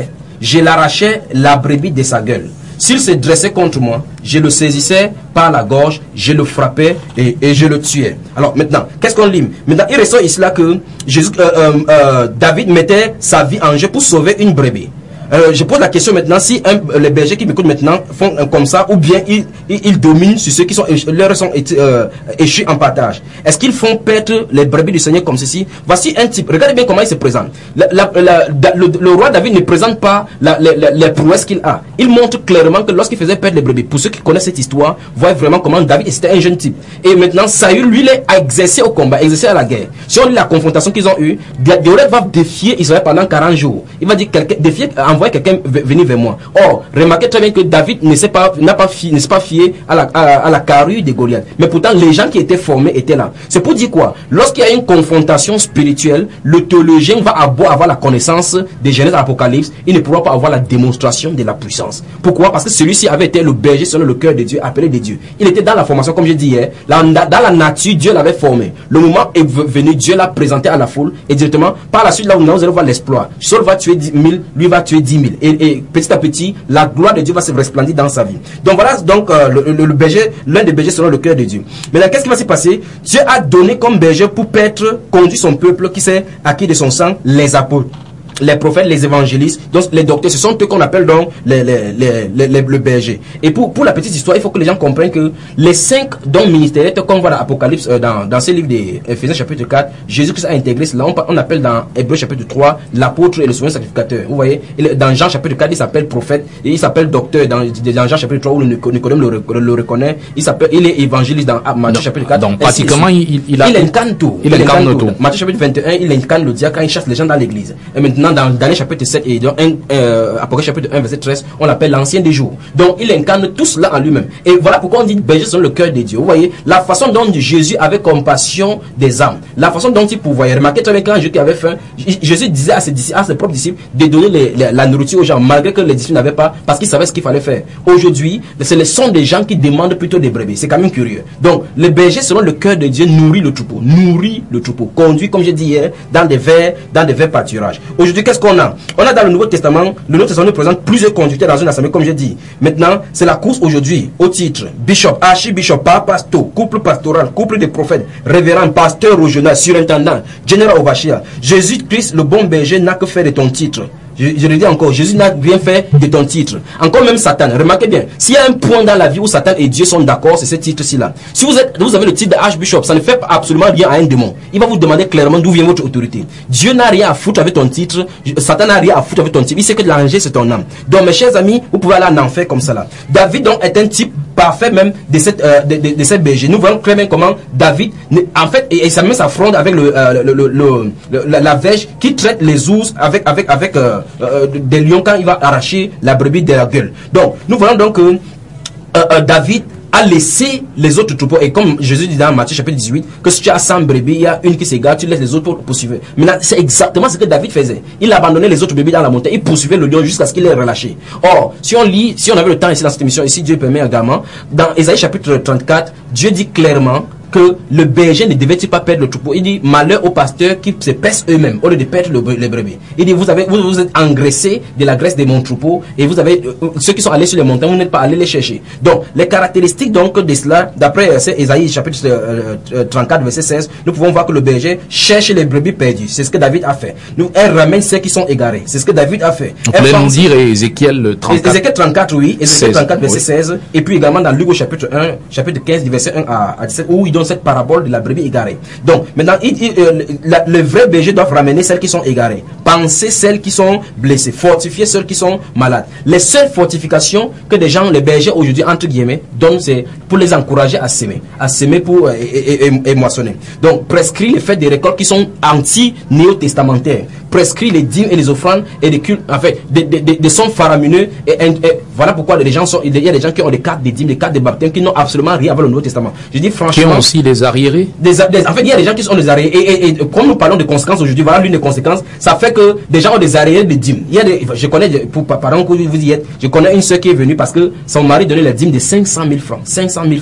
[SPEAKER 3] je l'arrachais la brebis de sa gueule. S'il se dressait contre moi, je le saisissais par la gorge, je le frappais et, et je le tuais. Alors maintenant, qu'est-ce qu'on lit? Maintenant, il ressort ici là que Jésus, euh, euh, euh, David mettait sa vie en jeu pour sauver une brebis. Euh, je pose la question maintenant, si un, les bergers qui m'écoutent maintenant font un, comme ça, ou bien ils, ils, ils dominent sur ceux qui sont, leur sont euh, échus en partage. Est-ce qu'ils font perdre les brebis du Seigneur comme ceci? Voici un type, regardez bien comment il se présente. La, la, la, le, le roi David ne présente pas la, la, la, les prouesses qu'il a. Il montre clairement que lorsqu'il faisait perdre les brebis, pour ceux qui connaissent cette histoire, voient vraiment comment David c'était un jeune type. Et maintenant, Saül, lui, il a exercé au combat, exercé à la guerre. Si on lit la confrontation qu'ils ont eue, David va défier Israël pendant quarante jours. Il va dire, quelqu'un, défier, envoyer quelqu'un venir vers moi. Or, remarquez très bien que David ne s'est pas, n'a pas fié, ne s'est pas fié à la, à, à la carrure de Goliath. Mais pourtant, les gens qui étaient formés étaient là. C'est pour dire quoi? Lorsqu'il y a une confrontation spirituelle, le théologien va avoir la connaissance des Genèse à l'Apocalypse, il ne pourra pas avoir la démonstration de la puissance. Pourquoi? Parce que celui-ci avait été le berger selon le cœur de Dieu, appelé de Dieu. Il était dans la formation, comme je dis hier. Dans la nature, Dieu l'avait formé. Le moment est venu, Dieu l'a présenté à la foule, et directement, par la suite, là où nous allons voir l'exploit. Saul va tuer dix mille, lui va tuer dix mille. Et, et petit à petit, la gloire de Dieu va se resplendir dans sa vie. Donc voilà, donc euh, le, le, le berger, l'un des bergers selon le cœur de Dieu. Maintenant, qu'est-ce qui va se passer? Dieu a donné comme berger pour paître, conduire son peuple qui s'est acquis de son sang, les apôtres, les prophètes, les évangélistes, donc les docteurs, ce sont eux qu'on appelle donc les, les, les, les, les, le berger. Et pour, pour la petite histoire, il faut que les gens comprennent que les cinq dons ministériels, comme on voit dans l'Apocalypse, euh, dans, dans ce livre d'Éphésiens chapitre quatre, Jésus-Christ a intégré cela. On, on appelle dans Hébreux chapitre trois l'apôtre et le souverain sacrificateur. Vous voyez, dans Jean chapitre quatre, il s'appelle prophète et il s'appelle docteur. Dans, dans Jean chapitre trois, où Nicodème le, le, le reconnaît, il s'appelle, il est évangéliste dans Matthieu chapitre quatre.
[SPEAKER 1] Donc pratiquement, il, il, il, a
[SPEAKER 3] il incarne tout.
[SPEAKER 1] Il, il incarne, incarne tout. tout.
[SPEAKER 3] Matthieu chapitre vingt et un, il incarne le diacre quand il chasse les gens dans l'église. Et maintenant, dans Daniel chapitre sept et dans euh, Apocalypse chapitre un verset treize, on l'appelle l'ancien des jours. Donc il incarne tout cela en lui-même. Et voilà pourquoi on dit berger selon le cœur de Dieu. Vous voyez la façon dont Jésus avait compassion des âmes, la façon dont il pouvait. Remarquez très bien quand Jésus avait faim, Jésus disait à ses, disciples, à ses propres disciples de donner les, les, la nourriture aux gens malgré que les disciples n'avaient pas, parce qu'ils savaient ce qu'il fallait faire. Aujourd'hui, ce sont des gens qui demandent plutôt des brebis. C'est quand même curieux. Donc le berger selon le cœur de Dieu nourrit le troupeau, nourrit le troupeau, conduit comme j'ai dit hier dans des verts, dans des verts pâturages. Aujourd'hui, qu'est-ce qu'on a? On a dans le Nouveau Testament, le Nouveau Testament nous présente plusieurs conducteurs dans une assemblée, comme j'ai dit. Maintenant, c'est la course aujourd'hui au titre bishop, archibishop, pasteur, couple pastoral, couple de prophètes, révérend, pasteur régional, surintendant, général overseer. Jésus-Christ, le bon berger, n'a que faire de ton titre. Je, je le dis encore, Jésus n'a rien fait de ton titre. Encore même Satan, remarquez bien, s'il y a un point dans la vie où Satan et Dieu sont d'accord, c'est ce titre-ci là. Si vous êtes, vous avez le titre d'archbishop, ça ne fait absolument rien à un démon. Il va vous demander clairement d'où vient votre autorité. Dieu n'a rien à foutre avec ton titre, Satan n'a rien à foutre avec ton titre. Il sait que l'ange c'est ton âme. Donc mes chers amis, vous pouvez aller en enfer comme ça là. David donc est un type parfait même de cette euh, de, de, de cette berger. Nous voyons clairement comment David en fait et, et ça met sa fronde avec le, euh, le, le, le, le la, la verge qui traite les ours avec avec avec euh, euh, des lions quand il va arracher la brebis de la gueule. Donc nous voyons donc que euh, euh, David a laissé les autres troupeaux, et comme Jésus dit dans Matthieu chapitre dix-huit que si tu as cent brebis, il y a une qui s'égare, tu laisses les autres pour poursuivre. Maintenant c'est exactement ce que David faisait. Il abandonnait les autres brebis dans la montagne, il poursuivait le lion jusqu'à ce qu'il les relâché. Or si on lit, si on avait le temps ici dans cette émission, ici Dieu permet également, dans Ésaïe chapitre trente-quatre, Dieu dit clairement que le berger ne devait-il pas perdre le troupeau. Il dit malheur aux pasteurs qui se pèsent eux-mêmes au lieu de perdre le, les brebis. Il dit vous avez vous, vous êtes engraissés de la graisse de mon troupeau et vous avez euh, ceux qui sont allés sur les montagnes, vous n'êtes pas allés les chercher. Donc les caractéristiques donc de cela, d'après euh, Ésaïe chapitre euh, euh, trente-quatre verset seize, nous pouvons voir que le berger cherche les brebis perdues. C'est ce que David a fait. Nous, elle ramène ceux qui sont égarés. C'est ce que David a fait.
[SPEAKER 1] Vous pouvez nous dire Ézéchiel trente-quatre.
[SPEAKER 3] Ézéchiel trente-quatre, oui. Ézéchiel trente-quatre verset oui. seize. Et puis également dans Luc au chapitre un, chapitre quinze, verset un à dix-sept, où il donne cette parabole de la brebis égarée. Donc maintenant il, il, euh, la, le vrai berger doit ramener celles qui sont égarées, penser celles qui sont blessées, fortifier celles qui sont malades. Les seules fortifications que des gens, les bergers aujourd'hui entre guillemets donnent, c'est pour les encourager à s'aimer, à s'aimer pour euh, et, et, et, et moissonner. Donc prescrit les fêtes des récoltes qui sont anti-néo-testamentaires, prescrit les dîmes et les offrandes et des cultes, en fait des, des, des, des sons faramineux et, et, et voilà pourquoi les gens sont, il y a des gens qui ont des cartes des dîmes, des cartes de baptême qui n'ont absolument rien avec le Nouveau Testament. Je dis franchement,
[SPEAKER 1] qui ont aussi les arriérés.
[SPEAKER 3] Des, des, en fait, il y a des gens qui sont des arriérés. Et, et, et comme nous parlons de conséquences aujourd'hui, voilà l'une des conséquences. Ça fait que des gens ont des arriérés de dîmes. Il y a des, je connais, pour, par exemple, que vous y êtes, je connais une soeur qui est venue parce que son mari donnait la dîme de cinq cent mille francs. cinq cent mille francs.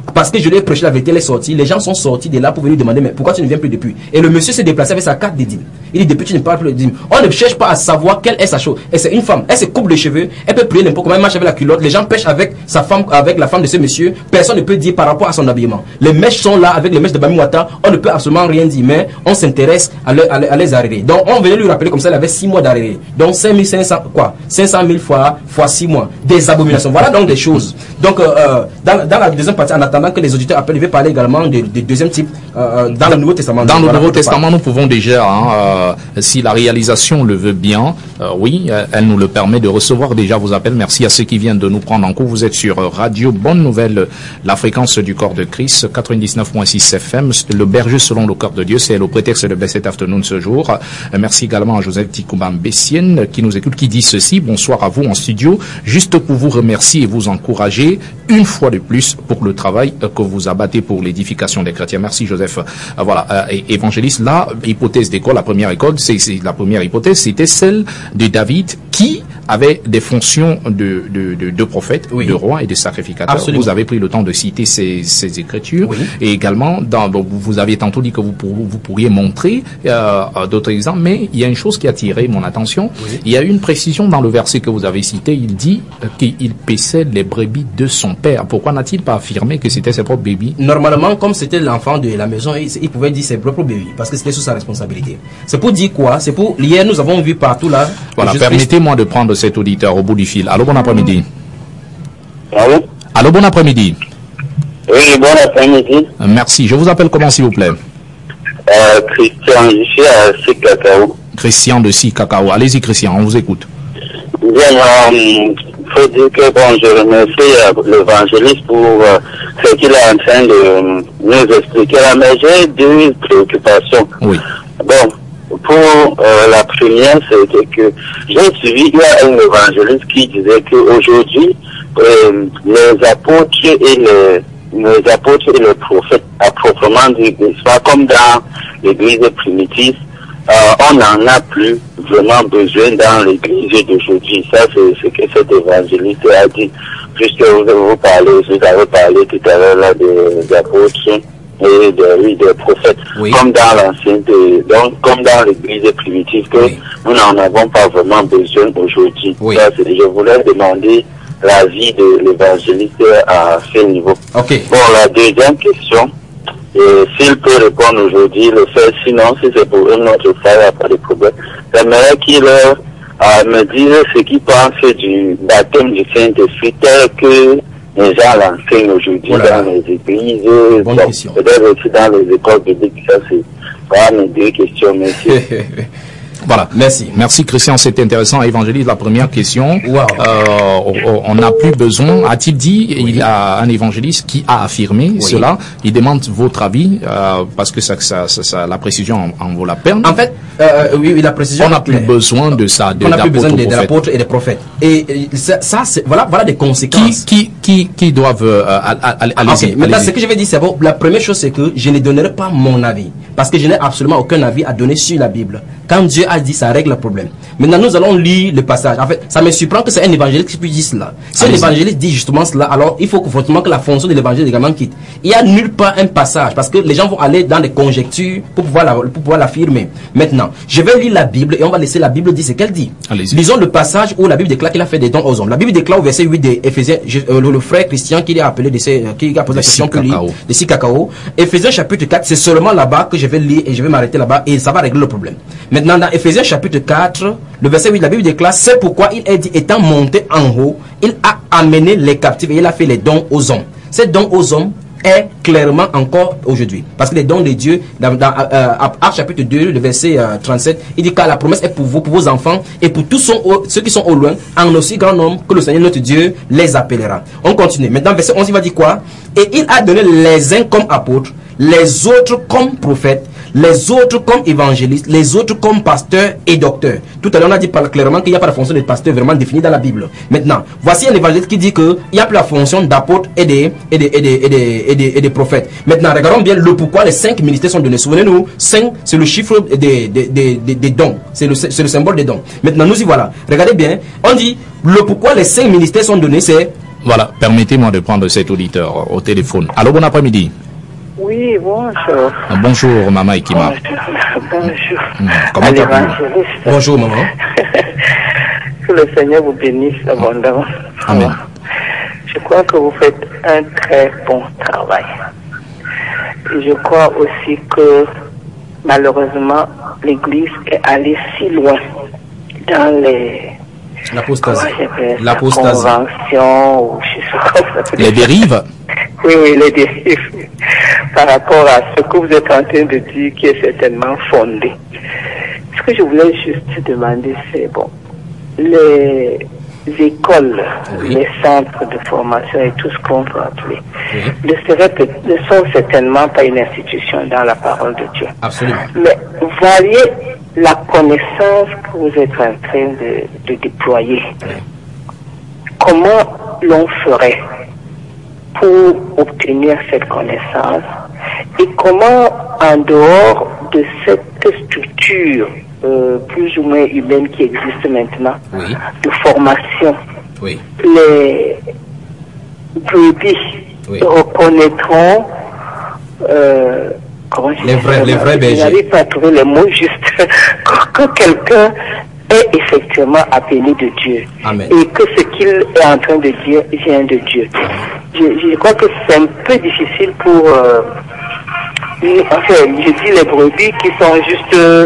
[SPEAKER 3] parce que je lui ai prêché la vérité, elle est sortie. Les gens sont sortis de là pour venir demander, mais pourquoi tu ne viens plus depuis? Et le monsieur s'est déplacé avec sa carte de dîmes. Il dit, depuis tu ne parles plus de dîmes. On ne cherche pas à savoir quelle est sa chose. Et c'est une femme, elle se coupe les cheveux, elle peut prier n'importe comment, elle marche avec la culotte. Les gens pêchent avec sa femme, avec la femme de ce monsieur. Personne ne peut dire par rapport à son habillement. Les mèches sont là avec les mèches de Bami Wata. On ne peut absolument rien dire, mais on s'intéresse à, le, à, le, à les arrêter. Donc on venait lui rappeler comme ça, il avait six mois d'arrêt. Donc cinq mille cinq cents, quoi, cinq cent mille fois, fois six mois. Des abominations. Voilà donc des choses. Donc euh, dans, dans la deuxième partie, en attendant que les auditeurs appellent, je vais parler également des de deuxième type euh, dans le Nouveau Testament.
[SPEAKER 1] Dans le
[SPEAKER 3] voilà,
[SPEAKER 1] Nouveau Testament, nous pouvons déjà, hein, euh, si la réalisation le veut bien, euh, oui, elle nous le permet de recevoir déjà vos appels. Merci à ceux qui viennent de nous prendre en cours. Vous êtes sur Radio Bonne Nouvelle, la fréquence du corps de Christ, quatre-vingt-dix-neuf point six F M, le berger selon le corps de Dieu. C'est le prétexte de Blessed Afternoon ce jour. Euh, merci également à Joseph Tikoubam Bessienne qui nous écoute, qui dit ceci. Bonsoir à vous en studio. Juste pour vous remercier et vous encourager une fois de plus pour le travail que vous abattez pour l'édification des chrétiens. Merci Joseph. Euh, voilà, euh, évangéliste, la hypothèse d'école, la première école, c'est la première hypothèse, c'était celle de David qui avait des fonctions de, de, de, de prophète, oui, de roi et de sacrificateur. Absolument. Vous avez pris le temps de citer ces, ces écritures. Oui. Et également, dans, bon, vous aviez tantôt dit que vous, pour, vous pourriez montrer euh, d'autres exemples, mais il y a une chose qui a attiré mon attention. Oui. Il y a une précision dans le verset que vous avez cité. Il dit qu'il paissait les brebis de son père. Pourquoi n'a-t-il pas affirmé que c'était ses propres bébés?
[SPEAKER 3] Normalement, comme c'était l'enfant de la maison, il, il pouvait dire ses propres bébés, parce que c'était sous sa responsabilité. C'est pour dire quoi? C'est pour, hier, nous avons vu partout là.
[SPEAKER 1] Voilà, permettez-moi de prendre cet auditeur au bout du fil. Allô, bon après-midi.
[SPEAKER 4] Allô?
[SPEAKER 1] Allô, bon après-midi.
[SPEAKER 4] Oui, bon après-midi.
[SPEAKER 1] Merci. Je vous appelle comment, s'il vous plaît?
[SPEAKER 4] Euh, Christian, je suis à Sikakao.
[SPEAKER 1] Christian de Sikakao. Allez-y, Christian, on vous écoute.
[SPEAKER 4] Bien, il euh, faut dire que bon, je remercie euh, l'évangéliste pour euh, ce qu'il est en train de euh, nous expliquer là, mais j'ai deux préoccupations.
[SPEAKER 1] Oui.
[SPEAKER 4] Bon, pour euh, la première, c'était que j'ai suivi, il y a un évangéliste qui disait qu'aujourd'hui, euh, les apôtres et les, les apôtres et les prophètes, à proprement dit, soit comme dans l'église primitive, euh, on n'en a plus vraiment besoin dans l'église d'aujourd'hui. Ça, c'est ce que cet évangéliste a dit. Puisque vous, vous parlez, vous avez parlé tout à l'heure là des apôtres et de, oui, des prophètes, oui, comme dans l'ancien, donc comme dans l'église primitive, que oui, nous n'en avons pas vraiment besoin aujourd'hui. Oui. Je voulais demander l'avis de l'évangéliste à ce niveau.
[SPEAKER 3] Okay.
[SPEAKER 4] Bon, la deuxième question, s'il peut répondre aujourd'hui, le fait, sinon, si c'est pour une autre fois, il n'y a pas de problème. J'aimerais qu'il euh, me dise ce qu'il pense du baptême du Saint-Esprit tel que les gens l'enseignent aujourd'hui voilà, dans les églises, peut-être aussi dans les écoles bibliques. Ça, c'est pas mes deux questions, merci.
[SPEAKER 1] Voilà, merci. Merci Christian, c'était intéressant. Évangéliste, la première question. Wow. Euh, on n'a plus besoin, a-t-il dit, oui, il y a un évangéliste qui a affirmé oui, cela. Il demande votre avis, euh, parce que ça, ça, ça, ça, la précision en, en vaut la peine.
[SPEAKER 3] En fait, euh, oui, la précision.
[SPEAKER 1] On n'a plus besoin de ça, de,
[SPEAKER 3] on n'a plus besoin de, de l'apôtre et des prophètes. Et ça, ça c'est, voilà, voilà des conséquences.
[SPEAKER 1] Qui, qui, qui, qui doivent, euh, aller,
[SPEAKER 3] aller, okay. Maintenant, ce que je vais dire, c'est bon. La première chose, c'est que je ne donnerai pas mon avis. Parce que je n'ai absolument aucun avis à donner sur la Bible. Quand Dieu a dit, ça règle le problème. Maintenant, nous allons lire le passage. En fait, ça me surprend que c'est un évangéliste qui puisse dire cela. Si l'évangéliste dit justement cela, alors il faut fortement que la fonction de l'évangéliste également quitte. Il n'y a nulle part un passage, parce que les gens vont aller dans des conjectures pour pouvoir la, pour pouvoir l'affirmer. Maintenant, je vais lire la Bible et on va laisser la Bible dire ce qu'elle dit. Lisons le passage où la Bible déclare qu'il a fait des dons aux hommes. La Bible déclare au verset huit d'Éphésiens, euh, le, le frère Christian qui a appelé de ces, qui a posé la question pour lui, de Sikakao. Éphésiens chapitre quatre, c'est seulement là-bas que je vais lire et je vais m'arrêter là-bas et ça va régler le problème. Maintenant, dans Éphésiens chapitre quatre, le verset huit, la Bible déclare, c'est pourquoi il est dit, étant monté en haut, il a amené les captifs et il a fait les dons aux hommes. Ces dons aux hommes est clairement encore aujourd'hui. Parce que les dons de Dieu, dans, dans euh, Actes chapitre deux, le verset euh, trente-sept, il dit que la promesse est pour vous, pour vos enfants et pour tous son, ceux qui sont au loin, en aussi grand nombre que le Seigneur notre Dieu les appellera. On continue. Maintenant, verset onze, il va dire quoi? Et il a donné les uns comme apôtres, les autres comme prophètes, les autres comme évangélistes, les autres comme pasteurs et docteurs. Tout à l'heure, on a dit clairement qu'il n'y a pas la fonction de pasteur vraiment définie dans la Bible. Maintenant, voici un évangéliste qui dit qu'il n'y a plus la fonction d'apôtre et des, et, des, et, des, et, des, et, des, et des prophètes. Maintenant, regardons bien le pourquoi les cinq ministères sont donnés. Souvenez-nous, cinq, c'est le chiffre des, des, des, des, des dons. C'est le, c'est le symbole des dons. Maintenant, nous y voilà. Regardez bien. On dit, le pourquoi les cinq ministères sont donnés, c'est
[SPEAKER 1] Voilà, permettez-moi de prendre cet auditeur au téléphone. Allô, bon après-midi.
[SPEAKER 5] Oui, bonjour.
[SPEAKER 1] Bonjour, Maman Ekima.
[SPEAKER 5] Bonjour. Bonjour.
[SPEAKER 1] Mmh. Comment
[SPEAKER 5] allez-vous?
[SPEAKER 3] Bonjour, maman.
[SPEAKER 5] Que le Seigneur vous bénisse abondamment.
[SPEAKER 1] Amen.
[SPEAKER 5] Je crois que vous faites un très bon travail. Et je crois aussi que malheureusement l'Église est allée si loin dans les
[SPEAKER 3] L'apostasie.
[SPEAKER 5] L'apostasie.
[SPEAKER 3] L'apostasie.
[SPEAKER 5] Convention, ou je sais pas comment ça s'appelle.
[SPEAKER 1] Les dérives.
[SPEAKER 5] Oui, oui, les dérives. Par rapport à ce que vous êtes en train de dire qui est certainement fondé. Ce que je voulais juste demander, c'est bon, les écoles,
[SPEAKER 3] Oui.
[SPEAKER 5] les centres de formation et tout ce qu'on peut appeler,
[SPEAKER 3] Oui.
[SPEAKER 5] ne, seraient peut- ne sont certainement pas une institution dans la parole de Dieu.
[SPEAKER 3] Absolument.
[SPEAKER 5] Mais voyez la connaissance que vous êtes en train de, de déployer. Comment l'on ferait pour obtenir cette connaissance et comment, en dehors de cette structure euh, plus ou moins humaine qui existe maintenant,
[SPEAKER 3] Oui.
[SPEAKER 5] de formation,
[SPEAKER 3] Oui.
[SPEAKER 5] les brebis
[SPEAKER 3] Oui.
[SPEAKER 5] reconnaîtront euh, comment je
[SPEAKER 3] Les
[SPEAKER 5] dis
[SPEAKER 3] vrais-
[SPEAKER 5] ça,
[SPEAKER 3] les vrais
[SPEAKER 5] je
[SPEAKER 3] bergers.
[SPEAKER 5] n'arrive pas à trouver les mots justes. que, que quelqu'un est effectivement appelé de Dieu.
[SPEAKER 3] Amen.
[SPEAKER 5] Et que ce qu'il est en train de dire vient de Dieu. Je, je crois que c'est un peu difficile pour euh, enfin, je dis les brebis qui sont juste euh,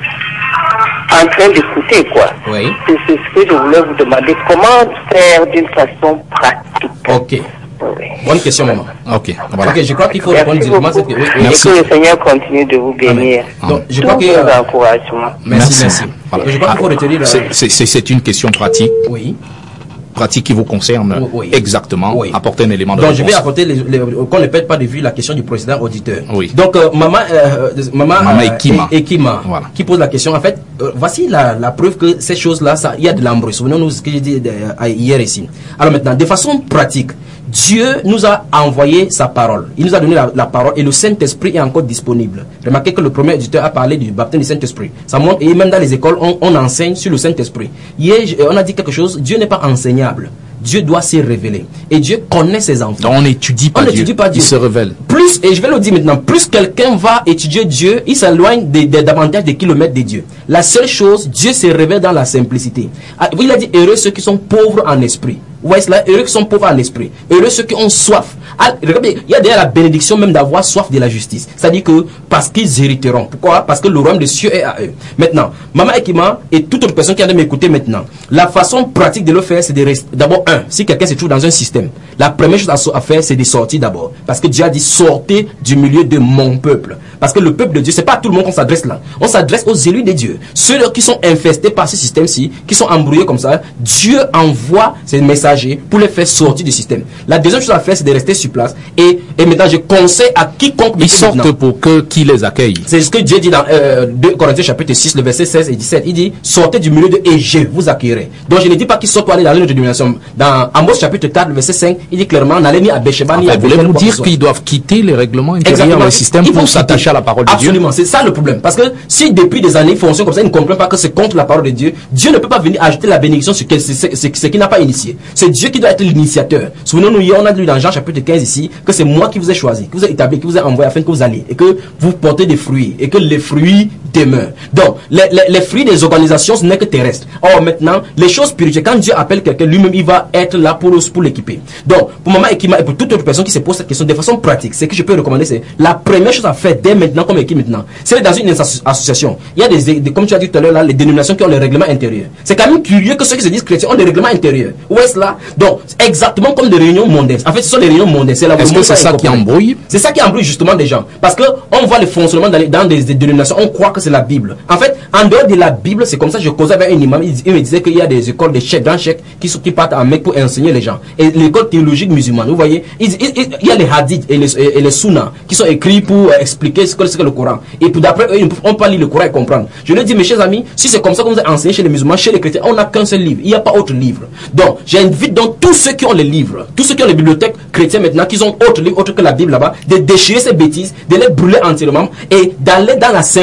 [SPEAKER 5] en train d'écouter, quoi.
[SPEAKER 3] Oui.
[SPEAKER 5] C'est c'est ce que je voulais vous demander. Comment faire d'une façon pratique?
[SPEAKER 3] Ok.
[SPEAKER 5] Oui.
[SPEAKER 3] Bonne question, maman.
[SPEAKER 1] Ok, voilà.
[SPEAKER 3] Ok, je crois qu'il faut
[SPEAKER 5] Merci
[SPEAKER 3] répondre directement à cette
[SPEAKER 5] beaucoup.
[SPEAKER 3] question. Oui, oui.
[SPEAKER 1] Merci.
[SPEAKER 5] Et que le Seigneur continue de vous bénir.
[SPEAKER 3] Donc, je
[SPEAKER 5] Tous
[SPEAKER 3] crois que.
[SPEAKER 5] vos encouragements.
[SPEAKER 3] Merci, merci.
[SPEAKER 1] Voilà.
[SPEAKER 3] Donc, je crois qu'il faut retenir. euh,
[SPEAKER 1] C'est- C'est c'est- c'est une question pratique,
[SPEAKER 3] Oui.
[SPEAKER 1] pratique qui vous concerne
[SPEAKER 3] Oui.
[SPEAKER 1] exactement.
[SPEAKER 3] Oui.
[SPEAKER 1] Apportez un élément de
[SPEAKER 3] Donc, je vais
[SPEAKER 1] réponse.
[SPEAKER 3] apporter, les, les- qu'on ne perde pas de vue la question du précédent auditeur.
[SPEAKER 1] Oui.
[SPEAKER 3] Donc, euh, maman, euh, euh, maman,
[SPEAKER 1] Maman
[SPEAKER 3] euh,
[SPEAKER 1] Ekima.
[SPEAKER 3] E- Ekima,
[SPEAKER 1] Voilà.
[SPEAKER 3] qui pose la question. En fait, euh, voici la, la preuve que ces choses-là, ça, il y a de l'embrouille. Souvenons-nous ce que j'ai dit euh, hier ici. Alors maintenant, de façon pratique, Dieu nous a envoyé sa parole. Il nous a donné la, la parole et le Saint-Esprit est encore disponible. Remarquez que le premier éditeur a parlé du baptême du Saint-Esprit. Ça montre, et même dans les écoles, on, on enseigne sur le Saint-Esprit. Hier, je- on a dit quelque chose, Dieu n'est pas enseignable. Dieu doit se révéler. Et Dieu connaît ses enfants.
[SPEAKER 1] Donc, on n'étudie pas
[SPEAKER 3] On
[SPEAKER 1] Dieu,
[SPEAKER 3] n'étudie pas Dieu.
[SPEAKER 1] il se révèle.
[SPEAKER 3] Plus, et je vais le dire maintenant, plus quelqu'un va étudier Dieu, il s'éloigne de, de- davantage des kilomètres de Dieu. La seule chose, Dieu se révèle dans la simplicité. Ah, il a dit, heureux ceux qui sont pauvres en esprit. Vous voyez cela? Heureux qui sont pauvres en esprit. Heureux ceux qui ont soif. Ah, regardez, il y a d'ailleurs la bénédiction même d'avoir soif de la justice. C'est-à-dire que, parce qu'ils hériteront. Pourquoi? Parce que le royaume des cieux est à eux. Maintenant, Maman Ekima et toute autre personne qui a de m'écouter maintenant, la façon pratique de le faire, c'est de rester. D'abord, un, si quelqu'un se trouve dans un système, la première chose à, so- à faire, c'est de sortir d'abord. Parce que Dieu a dit, sortez du milieu de mon peuple. Parce que le peuple de Dieu, c'est pas à tout le monde qu'on s'adresse là. On s'adresse aux élus de Dieu. Ceux qui sont infestés par ce système-ci, qui sont embrouillés comme ça, Dieu envoie ses messagers pour les faire sortir du système. La deuxième chose à faire, c'est de rester sur place. Et, et maintenant, je conseille à quiconque...
[SPEAKER 1] Ils sortent
[SPEAKER 3] maintenant,
[SPEAKER 1] pour que qui les accueille.
[SPEAKER 3] c'est ce que Dieu dit dans euh, deux Corinthiens chapitre six, le verset seize et dix-sept. Il dit, sortez du milieu de et je vous accueillerai. Donc je ne dis pas qu'ils sortent pour aller dans une autre dénomination. Dans Amos chapitre quatre, le verset cinq, il dit clairement, n'allez ni à Bécheba ni à
[SPEAKER 1] Enfin,
[SPEAKER 3] Bethel,
[SPEAKER 1] voulez-vous
[SPEAKER 3] quoi que
[SPEAKER 1] dire
[SPEAKER 3] ce soit.
[SPEAKER 1] qu'ils doivent quitter les règlements intérieurs,
[SPEAKER 3] Exactement.
[SPEAKER 1] le système
[SPEAKER 3] Ils vont
[SPEAKER 1] pour s'attacher
[SPEAKER 3] quitter.
[SPEAKER 1] à la parole de
[SPEAKER 3] Absolument, c'est ça le problème. Parce que si depuis des années ils fonctionnent comme ça, ils ne comprennent pas que c'est contre la parole de Dieu. Dieu ne peut pas venir ajouter la bénédiction sur quel- ce, ce- ce- ce qui n'a pas initié. C'est Dieu qui doit être l'initiateur. Souvenons-nous, hier on a lu dans Jean chapitre quinze ici que c'est moi qui vous ai choisi, qui vous ai établi, qui vous ai envoyé afin que vous alliez et que vous portez des fruits et que les fruits demeurent. Donc, les, les, les fruits des organisations, ce n'est que terrestre. Or, maintenant, les choses spirituelles, quand Dieu appelle quelqu'un, lui-même, il va être là pour, pour l'équiper. Donc, pour Maman Ekima et pour toute autre personne qui se pose cette question de façon pratique, ce que je peux recommander, c'est la première chose à faire dès maintenant, comme équipe maintenant, c'est dans une asso- association. Il y a des, des- comme tu as dit tout à l'heure, là, les dénominations qui ont les règlements intérieurs. C'est quand même curieux que ceux qui se disent chrétiens ont des règlements intérieurs. Où est-ce là? Donc, exactement comme des réunions mondaines. En fait, ce sont des réunions mondaines. C'est la
[SPEAKER 1] Est-ce que
[SPEAKER 3] volonté
[SPEAKER 1] c'est ça qui
[SPEAKER 3] incorporée.
[SPEAKER 1] embrouille?
[SPEAKER 3] C'est ça qui embrouille justement des gens. Parce que on voit le fonctionnement dans, les- dans des, des dénominations, on croit que c'est la Bible. En fait, en dehors de la Bible, c'est comme ça, je causais avec un imam, il, il me disait qu'il y a des écoles de chefs, grands chefs, qui, sont- qui partent en Mecque pour enseigner les gens. Et l'école théologique musulmane, vous voyez, il, il- il- il y a les hadiths et les, et, et les sunnas qui sont écrits pour euh, expliquer ce que c'est que le Coran. Et pour d'après eux, ils ne peuvent- on peut pas lire le Coran et comprendre. Je leur dis, mes chers amis, si c'est comme ça que vous avez enseigné chez les musulmans, chez les chrétiens, on n'a qu'un seul livre. Il n'y a pas autre livre. Donc, j'invite donc tous ceux qui ont les livres, tous ceux qui ont les bibliothèques chrétiennes maintenant, qui ont autre livre, autre que la Bible là-bas, de déchirer ces bêtises, de les brûler entièrement et d'aller dans la simplicité de la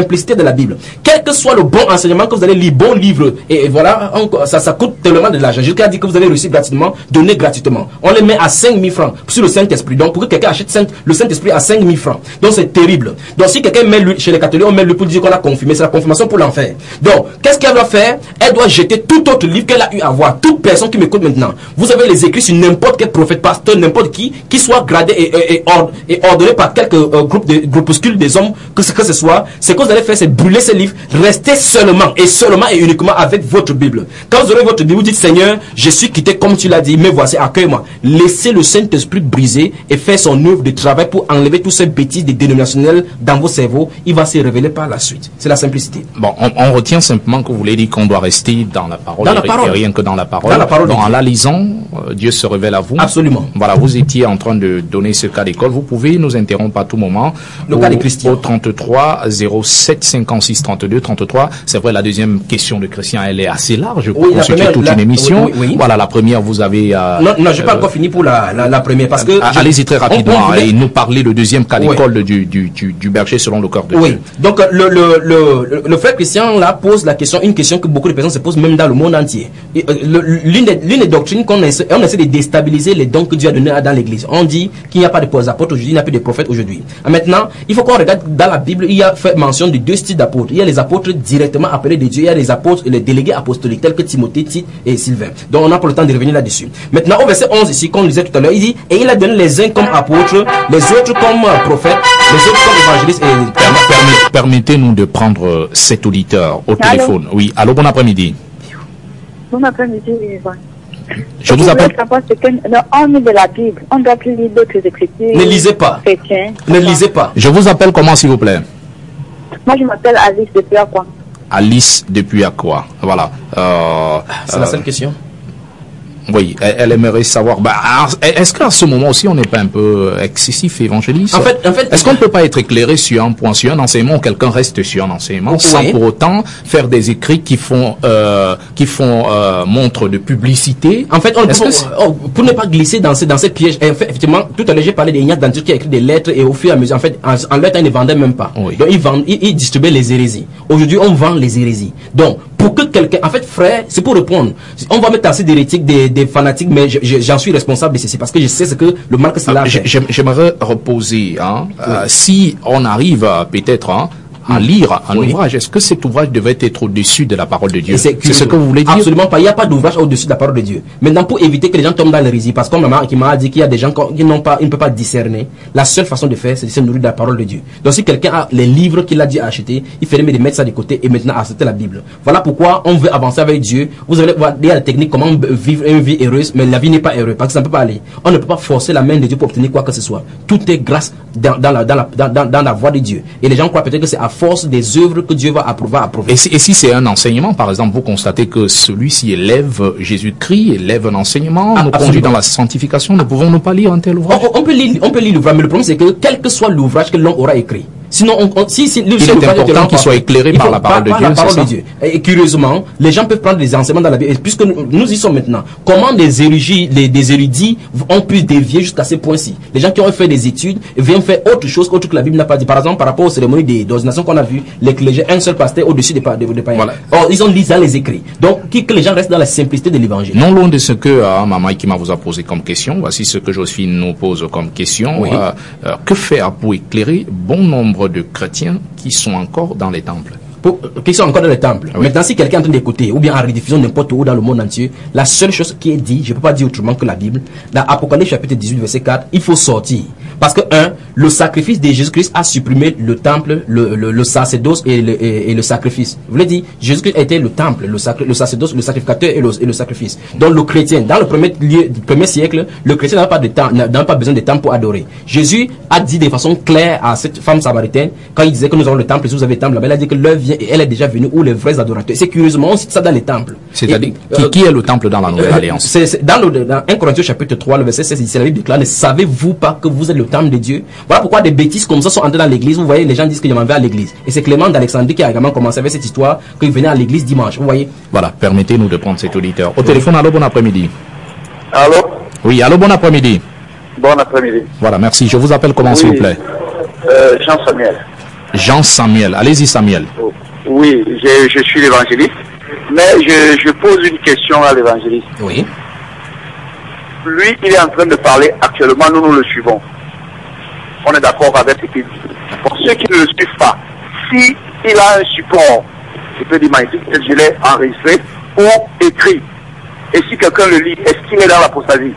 [SPEAKER 3] la Bible. Quel que soit le bon enseignement que vous allez lire, bon livre, et, et voilà, on, ça, ça coûte tellement de l'argent. Jésus a dit que vous avez reçu gratuitement, donnez gratuitement. On les met à cinq mille francs sur le Saint-Esprit. Donc, pour que quelqu'un achète Saint, le Saint-Esprit à cinq mille francs. Donc, c'est terrible. Donc, si quelqu'un met lui, chez les catholiques, on met lui pour dire qu'on a confirmé, c'est la confirmation pour l'enfer. Donc, qu'est-ce qu'elle doit faire? Elle doit jeter tout autre livre qu'elle a eu à voir. Toute personne qui m'écoute maintenant, vous avez les écrits sur n'importe quel prophète, pasteur, n'importe qui, qui soit gradé et, et, et, or, et ordonné par quelques euh, groupes de groupuscules des hommes, que ce que ce soit. Ce que vous allez faire, c'est brûler ces livres. Restez seulement et seulement et uniquement avec votre Bible. Quand vous aurez votre Bible, vous dites, Seigneur, je suis quitté comme tu l'as dit, mais voici, accueille-moi. Laissez le Saint-Esprit briser et faire son œuvre de travail pour enlever tous ces bêtises des dénominationnels dans vos cerveaux. Il va se révéler par la suite. C'est la simplicité.
[SPEAKER 1] Bon, on, on retient simplement que vous voulez dire qu'on doit rester dans la parole,
[SPEAKER 3] dans la
[SPEAKER 1] et,
[SPEAKER 3] parole.
[SPEAKER 1] et rien que dans la parole.
[SPEAKER 3] Dans la parole.
[SPEAKER 1] Donc, en la lisant, euh, Dieu se révèle à vous.
[SPEAKER 3] Absolument.
[SPEAKER 1] Voilà, vous étiez en train de donner ce cas d'école. Vous pouvez nous interrompre à tout moment.
[SPEAKER 3] Le
[SPEAKER 1] au,
[SPEAKER 3] cas des Christians.
[SPEAKER 1] Au trente-trois zéro sept cinquante-six trente-deux trente-trois. C'est vrai, la deuxième question de Christian, elle est assez large.
[SPEAKER 3] Oui,
[SPEAKER 1] pour
[SPEAKER 3] la
[SPEAKER 1] constituer
[SPEAKER 3] première,
[SPEAKER 1] toute
[SPEAKER 3] la,
[SPEAKER 1] une émission.
[SPEAKER 3] Oui, oui, oui.
[SPEAKER 1] Voilà, la première, vous avez... Euh,
[SPEAKER 3] non, non, je n'ai pas
[SPEAKER 1] euh,
[SPEAKER 3] encore fini pour la, la, la première. Parce que
[SPEAKER 1] allez-y très rapidement.
[SPEAKER 3] On, on voulait...
[SPEAKER 1] Et nous parler le deuxième cas d'école
[SPEAKER 3] oui.
[SPEAKER 1] du, du, du, du berger selon le cœur de
[SPEAKER 3] oui.
[SPEAKER 1] Dieu.
[SPEAKER 3] Donc, le, le, le, le frère Christian là pose la question, une question que beaucoup de personnes se posent même dans le monde entier. L'une des, l'une des doctrines qu'on essaie, on essaie de déstabiliser les dons que Dieu a donnés dans l'église. On dit qu'il n'y a pas de apôtres aujourd'hui, il n'y a plus de prophètes aujourd'hui. Maintenant, il faut qu'on regarde dans la Bible, il y a fait mention de deux styles d'apôtres. Il y a les apôtres directement appelés de Dieu, il y a les apôtres, les délégués apostoliques tels que Timothée, Tite et Sylvain. Donc, on n'a pas le temps de revenir là-dessus. Maintenant, au verset onze ici, comme on disait tout à l'heure, il dit, et il a donné les uns comme apôtres, les autres comme prophètes, les autres comme évangélistes et...
[SPEAKER 1] Permettez, permettez-nous de prendre cet auditeur au
[SPEAKER 6] Allô?
[SPEAKER 1] téléphone. Oui, allô, bon après-midi.
[SPEAKER 6] Bon après-midi, Yvan.
[SPEAKER 1] Je vous appelle.
[SPEAKER 6] Savoir ce que, on lit de la Bible, on doit plus lire d'autres écritures.
[SPEAKER 3] Ne lisez pas.
[SPEAKER 6] Chrétiens.
[SPEAKER 3] Ne lisez pas.
[SPEAKER 1] Je vous appelle comment, s'il vous plaît?
[SPEAKER 6] Moi, je m'appelle Alice depuis à quoi?
[SPEAKER 1] Alice depuis à quoi? Voilà. Euh,
[SPEAKER 3] C'est
[SPEAKER 1] euh,
[SPEAKER 3] la seule question.
[SPEAKER 1] Oui, elle, elle aimerait savoir. Bah, est-ce qu'à ce moment aussi, on n'est pas un peu excessif évangéliste?
[SPEAKER 3] En fait, en fait,
[SPEAKER 1] est-ce qu'on ne peut pas être éclairé sur un point, sur un enseignement, ou quelqu'un reste sur un enseignement, oui, sans pour autant faire des écrits qui font, euh, qui font euh, montre de publicité?
[SPEAKER 3] En fait, on peut,
[SPEAKER 1] que
[SPEAKER 3] oh, pour ne pas glisser dans ces, dans ces pièges. En fait, effectivement, tout à l'heure, j'ai parlé d'Ignace Dantur qui a écrit des lettres et au fur et à mesure, en fait, en, en leur temps, ils ne vendaient même pas.
[SPEAKER 1] Oui.
[SPEAKER 3] Donc, ils vendent, ils, ils distribuaient les hérésies. Aujourd'hui, on vend les hérésies. Donc, pour que quelqu'un, en fait, frère, c'est pour répondre. On va mettre assez d'hérétiques, des, des fanatiques, mais j'en suis responsable de ceci parce que je sais ce que le mal que cela fait.
[SPEAKER 1] J'aimerais reposer, hein, oui. euh, si on arrive peut-être hein, à
[SPEAKER 3] mmh.
[SPEAKER 1] lire un
[SPEAKER 3] oui.
[SPEAKER 1] ouvrage, est-ce que cet ouvrage devait être au-dessus de la parole de Dieu?
[SPEAKER 3] C'est
[SPEAKER 1] ce que vous voulez dire?
[SPEAKER 3] Absolument pas. Il n'y a pas d'ouvrage au-dessus de la parole de Dieu. Maintenant, pour éviter que les gens tombent dans l'hérésie, parce que comme maman qui m'a dit qu'il y a des gens qui n'ont pas, ils ne peuvent pas discerner, la seule façon de faire, c'est de se nourrir de la parole de Dieu. Donc, si quelqu'un a les livres qu'il a dit acheter, il ferait mieux de mettre ça de côté et maintenant accepter la Bible. Voilà pourquoi on veut avancer avec Dieu. Vous allez voir, il y a la technique comment vivre une vie heureuse, mais la vie n'est pas heureuse parce que ça ne peut pas aller. On ne peut pas forcer la main de Dieu pour obtenir quoi que ce soit. Tout est grâce dans, dans, la, dans, la, dans, dans, dans la voie de Dieu. Et les gens croient peut-être que c'est à force des œuvres que Dieu va approuver, approuver.
[SPEAKER 1] Et si, et si c'est un enseignement, par exemple, vous constatez que celui-ci élève Jésus-Christ, élève un enseignement, ah, nous conduit dans la sanctification, ne pouvons-nous pas lire un tel ouvrage?
[SPEAKER 3] On, on peut lire, on peut lire l'ouvrage, mais le problème c'est que quel que soit l'ouvrage que l'homme aura écrit, sinon, on, on, si, si,
[SPEAKER 1] il est important qu'il soit éclairé par la parole de Dieu.
[SPEAKER 3] La parole de Dieu. Et curieusement, les gens peuvent prendre des enseignements dans la Bible. Et puisque nous, nous y sommes maintenant, comment des érudits, les, des érudits ont pu dévier jusqu'à ce point-ci? Les gens qui ont fait des études viennent faire autre chose autre que la Bible n'a pas dit. Par exemple, par rapport aux cérémonies d'ordination qu'on a vues, les clergés, un seul pasteur au-dessus des, des, des païens. Voilà. Or, ils ont lu ça les écrits. Donc, qui, que les gens restent dans la simplicité de l'évangile.
[SPEAKER 1] Non loin de ce que euh, Maman Ikima vous a posé comme question, voici ce que Josephine nous pose comme question.
[SPEAKER 3] Oui.
[SPEAKER 1] Euh, euh, que faire pour éclairer bon nombre de chrétiens qui sont encore dans les temples?
[SPEAKER 3] Pour, qui sont encore dans les temples. Oui. Maintenant, si quelqu'un est en train d'écouter, ou bien en rediffusion n'importe où dans le monde entier, la seule chose qui est dit, je ne peux pas dire autrement que la Bible, dans Apocalypse chapitre dix-huit, verset quatre, il faut sortir. Parce que, un, le sacrifice de Jésus-Christ a supprimé le temple, le, le, le sacerdoce et le, et, et le sacrifice. Vous voulez dire, Jésus-Christ était le temple, le, sacre, le sacerdoce, le sacrificateur et le, et le sacrifice. Donc, le chrétien, dans le premier, lieu, premier siècle, le chrétien n'a pas, de temps, n'a pas besoin de temple pour adorer. Jésus a dit de façon claire à cette femme samaritaine, quand il disait que nous avons le temple, si vous avez le temple là-bas, il a dit que l'heure vient et elle est déjà venue où les vrais adorateurs. C'est curieusement, on cite ça dans les temples.
[SPEAKER 1] C'est-à-dire, qui, euh, qui est le temple dans la Nouvelle
[SPEAKER 3] euh,
[SPEAKER 1] Alliance?
[SPEAKER 3] C'est dans, le, dans un Corinthiens chapitre trois, le verset seize, c'est la Bible déclare, ne savez-vous pas que vous êtes le temple de Dieu? Voilà pourquoi des bêtises comme ça sont entrées dans l'église. Vous voyez, les gens disent que je m'en vais à l'église. Et c'est Clément d'Alexandrie qui a également commencé avec cette histoire, qu'il venait à l'église dimanche. Vous voyez?
[SPEAKER 1] Voilà, permettez-nous de prendre cet auditeur. Au téléphone, allô, bon après-midi.
[SPEAKER 7] Allô?
[SPEAKER 1] Oui, allô, bon après-midi.
[SPEAKER 7] Bon après-midi.
[SPEAKER 1] Voilà, merci. Je vous appelle comment,
[SPEAKER 7] oui.
[SPEAKER 1] s'il vous plaît?
[SPEAKER 7] euh, Jean Samuel.
[SPEAKER 1] Jean Samuel. Allez-y, Samuel.
[SPEAKER 7] Oui, je, je suis l'évangéliste, mais je, je pose une question à l'évangéliste.
[SPEAKER 3] Oui.
[SPEAKER 7] Lui, il est en train de parler actuellement, nous, nous le suivons. On est d'accord avec ce qu'il dit. Pour ceux qui ne le suivent pas, si il a un support, je peux dire magnifique, je l'ai enregistré ou écrit, et si quelqu'un le lit, est-ce qu'il est dans l'apostasie?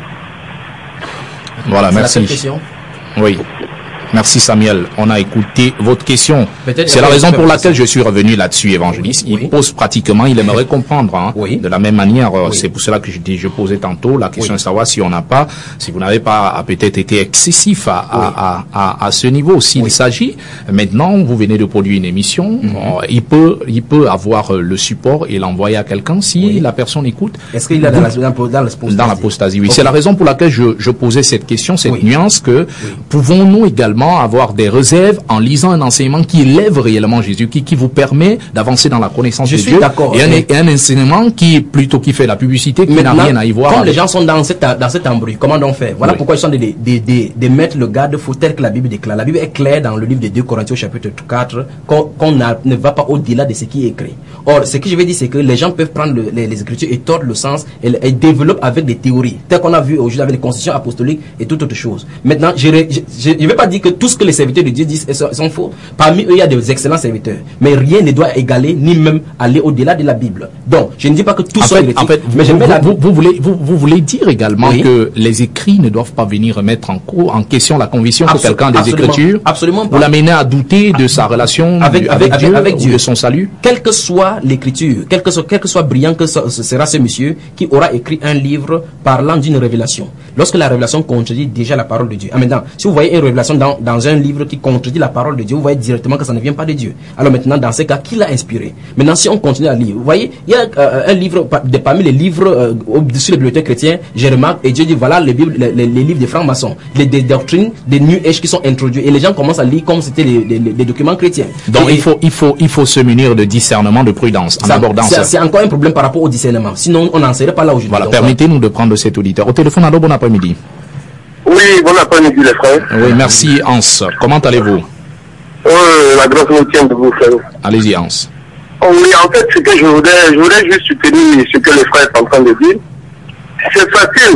[SPEAKER 1] Voilà, merci.
[SPEAKER 3] Question.
[SPEAKER 1] Oui. Merci Samuel. On a écouté votre question. C'est la
[SPEAKER 3] oui,
[SPEAKER 1] raison pour laquelle
[SPEAKER 3] ça.
[SPEAKER 1] je suis revenu là-dessus, évangéliste. Il
[SPEAKER 3] oui.
[SPEAKER 1] pose pratiquement, il aimerait comprendre. Hein,
[SPEAKER 3] oui.
[SPEAKER 1] De la même manière,
[SPEAKER 3] oui.
[SPEAKER 1] c'est pour cela que je, dis, je posais tantôt la question
[SPEAKER 3] oui.
[SPEAKER 1] de savoir si on n'a pas, si vous n'avez pas peut-être été excessif à, oui. à, à, à, à ce niveau. S'il oui. s'agit, maintenant, vous venez de produire une émission, mm-hmm. euh, il peut, il peut avoir le support et l'envoyer à quelqu'un si oui. la personne écoute.
[SPEAKER 3] Est-ce qu'il est dans, dans, dans l'apostasie?
[SPEAKER 1] Dans l'apostasie, oui.
[SPEAKER 3] Okay.
[SPEAKER 1] C'est la raison pour laquelle je, je posais cette question, cette oui. nuance que oui. pouvons-nous également avoir des réserve en lisant un enseignement qui élève réellement Jésus, qui, qui vous permet d'avancer dans la connaissance
[SPEAKER 3] je
[SPEAKER 1] de
[SPEAKER 3] suis
[SPEAKER 1] Dieu,
[SPEAKER 3] d'accord,
[SPEAKER 1] et un,
[SPEAKER 3] mais...
[SPEAKER 1] un enseignement qui plutôt qui fait la publicité, qui n'a rien à y voir.
[SPEAKER 3] Quand les gens sont dans cet dans cet embrouille, comment on fait? Voilà oui. pourquoi ils sont de, de, de, de mettre le garde-fou tel que la Bible déclare. La Bible est claire dans le livre de deux Corinthiens chapitre quatre qu'on qu'on ne va pas au-delà de ce qui est écrit. Or, ce que je veux dire, c'est que les gens peuvent prendre le, les, les Écritures et tordre le sens et, et développent avec des théories, tel qu'on a vu aujourd'hui avec les constitutions apostoliques et toute autre chose. Maintenant, je ne vais pas dire que tout ce que les serviteurs de Dieu disent sont faux. Parmi eux, il y a des excellents serviteurs. Mais rien ne doit égaler, ni même aller au-delà de la Bible. Donc, je ne dis pas que tout
[SPEAKER 1] en
[SPEAKER 3] sont
[SPEAKER 1] fait,
[SPEAKER 3] hérétiques.
[SPEAKER 1] En fait,
[SPEAKER 3] mais
[SPEAKER 1] vous, vous,
[SPEAKER 3] la...
[SPEAKER 1] vous, vous, voulez, vous, vous voulez dire également oui. que les écrits ne doivent pas venir remettre en, cours, en question la conviction Absol que quelqu'un a des
[SPEAKER 3] absolument,
[SPEAKER 1] Écritures
[SPEAKER 3] absolument pas.
[SPEAKER 1] Ou l'amener à douter de sa relation
[SPEAKER 3] avec, avec, avec, Dieu, avec Dieu,
[SPEAKER 1] de son salut.
[SPEAKER 3] Quelle que soit l'Écriture, quel que soit, quel que soit brillant que ce sera ce monsieur qui aura écrit un livre parlant d'une révélation. Lorsque la révélation contredit déjà la parole de Dieu. Ah, maintenant, si vous voyez une révélation dans, dans un livre qui contredit la parole de Dieu, vous voyez directement que ça ne vient pas de Dieu. Alors maintenant, dans ce cas, qui l'a inspiré? Maintenant, si on continue à lire, vous voyez, il y a euh, un livre, de, parmi les livres euh, au-dessus des bibliothèques chrétiens, je remarque, et Dieu dit, voilà les, Bibles, les, les, les livres des francs-maçons, les, des doctrines, des New Age qui sont introduits, et les gens commencent à lire comme c'était les, les, les documents chrétiens.
[SPEAKER 1] Donc
[SPEAKER 3] et,
[SPEAKER 1] il faut, il faut, il faut se munir de discernement, de prudence, en
[SPEAKER 3] ça,
[SPEAKER 1] abordant ça.
[SPEAKER 3] C'est encore un problème par rapport au discernement. Sinon, on n'en serait pas là aujourd'hui.
[SPEAKER 1] Voilà, permettez-nous de prendre cet auditeur. Au téléphone, allô, bon après-midi.
[SPEAKER 7] Oui, bon après-midi, les frères.
[SPEAKER 1] Oui, merci, Hans. Comment allez-vous?
[SPEAKER 7] Euh, la grâce nous tient de vous, frère.
[SPEAKER 1] Allez-y, Hans.
[SPEAKER 7] Oh, oui, en fait, ce que je voudrais, je voudrais juste soutenir ce que les frères sont en train de dire. C'est facile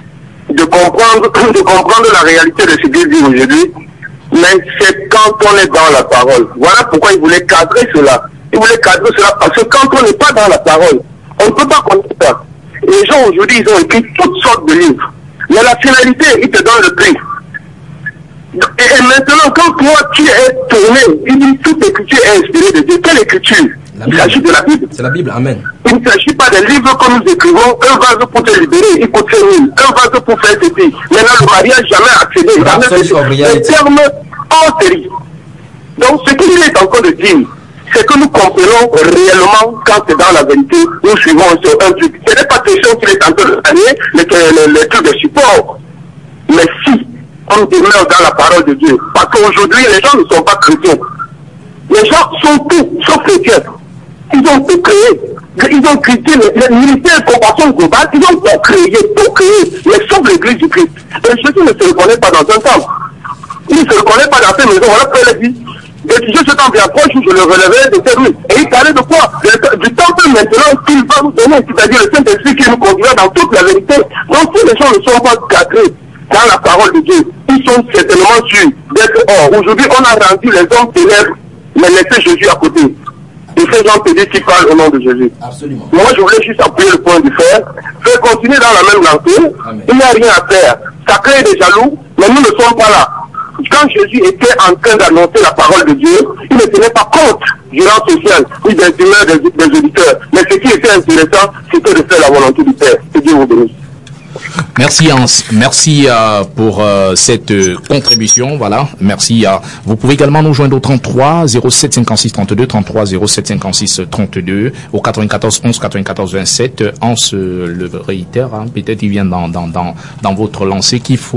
[SPEAKER 7] de comprendre, de comprendre la réalité de ce qu'ils disent aujourd'hui, mais c'est quand on est dans la parole. Voilà pourquoi ils voulaient cadrer cela. Ils voulaient cadrer cela parce que quand on n'est pas dans la parole, on ne peut pas connaître ça. Les gens aujourd'hui, ils ont écrit toutes sortes de livres. Mais la finalité, ils te donnent le prix. Et maintenant, quand toi, tu es tourné, il dit toute écriture est inspirée de Dieu. Quelle écriture? Il s'agit de la Bible.
[SPEAKER 3] C'est la Bible, amen.
[SPEAKER 7] Il ne s'agit pas des livres que nous écrivons. Un vase pour te libérer, il coûte cinq mille. Un vase pour faire ceci. Maintenant, le mariage, jamais accédé. Les termes hors série. Donc, ce qu'il est en train de dire, c'est que nous comprenons réellement quand c'est dans la vérité, nous suivons sur un truc. Ce n'est pas question qu'il est en train de gagner les, les, les trucs de support. Mais si on demeure dans la parole de Dieu, parce qu'aujourd'hui, les gens ne sont pas chrétiens. Les gens sont tous, sauf chrétiens. Ils ont tout créé. Ils ont créé le ministère de compassion globale, ils ont tout créé, tout créé, mais sauf l'église du Christ. Et Jésus ne se reconnaît pas dans un temple. Il ne se reconnaît pas dans ses maisons. Voilà pourquoi il a dit. Et Dieu se temple approche où je le relèverai de ses ruines. Et il parlait de quoi? Du temple maintenant qu'il va nous donner, c'est-à-dire le Saint-Esprit qui nous conduira dans toute la vérité. Donc si les gens ne sont pas cadrés dans la parole de Dieu, ils sont certainement sûrs d'être hors. Aujourd'hui, on a rendu les hommes ténèbres, mais laissez Jésus à côté. Et ces gens te disent qu'ils parlent au nom de Jésus.
[SPEAKER 3] Absolument.
[SPEAKER 7] Moi, je voulais juste appuyer le point du frère, faire continuer dans la même lancée. Il n'y a rien à faire. Ça crée des jaloux, mais nous ne sommes pas là. Quand Jésus était en train d'annoncer la parole de Dieu, il ne tenait pas compte du rang social ou des humeurs des, des auditeurs. Mais ce qui était intéressant, c'était de faire la volonté du Père. Que Dieu vous bénisse.
[SPEAKER 1] Merci Hans, merci euh, pour euh, cette euh, contribution, voilà, merci. Euh, vous pouvez également nous joindre au trente-trois zéro sept cinquante-six trente-deux, trente-trois zéro sept cinquante-six trente-deux, au quatre-vingt-quatorze onze quatre-vingt-quatorze vingt-sept. Hans euh, le réitère, hein, peut-être il vient dans, dans, dans, dans votre lancée qu'il faut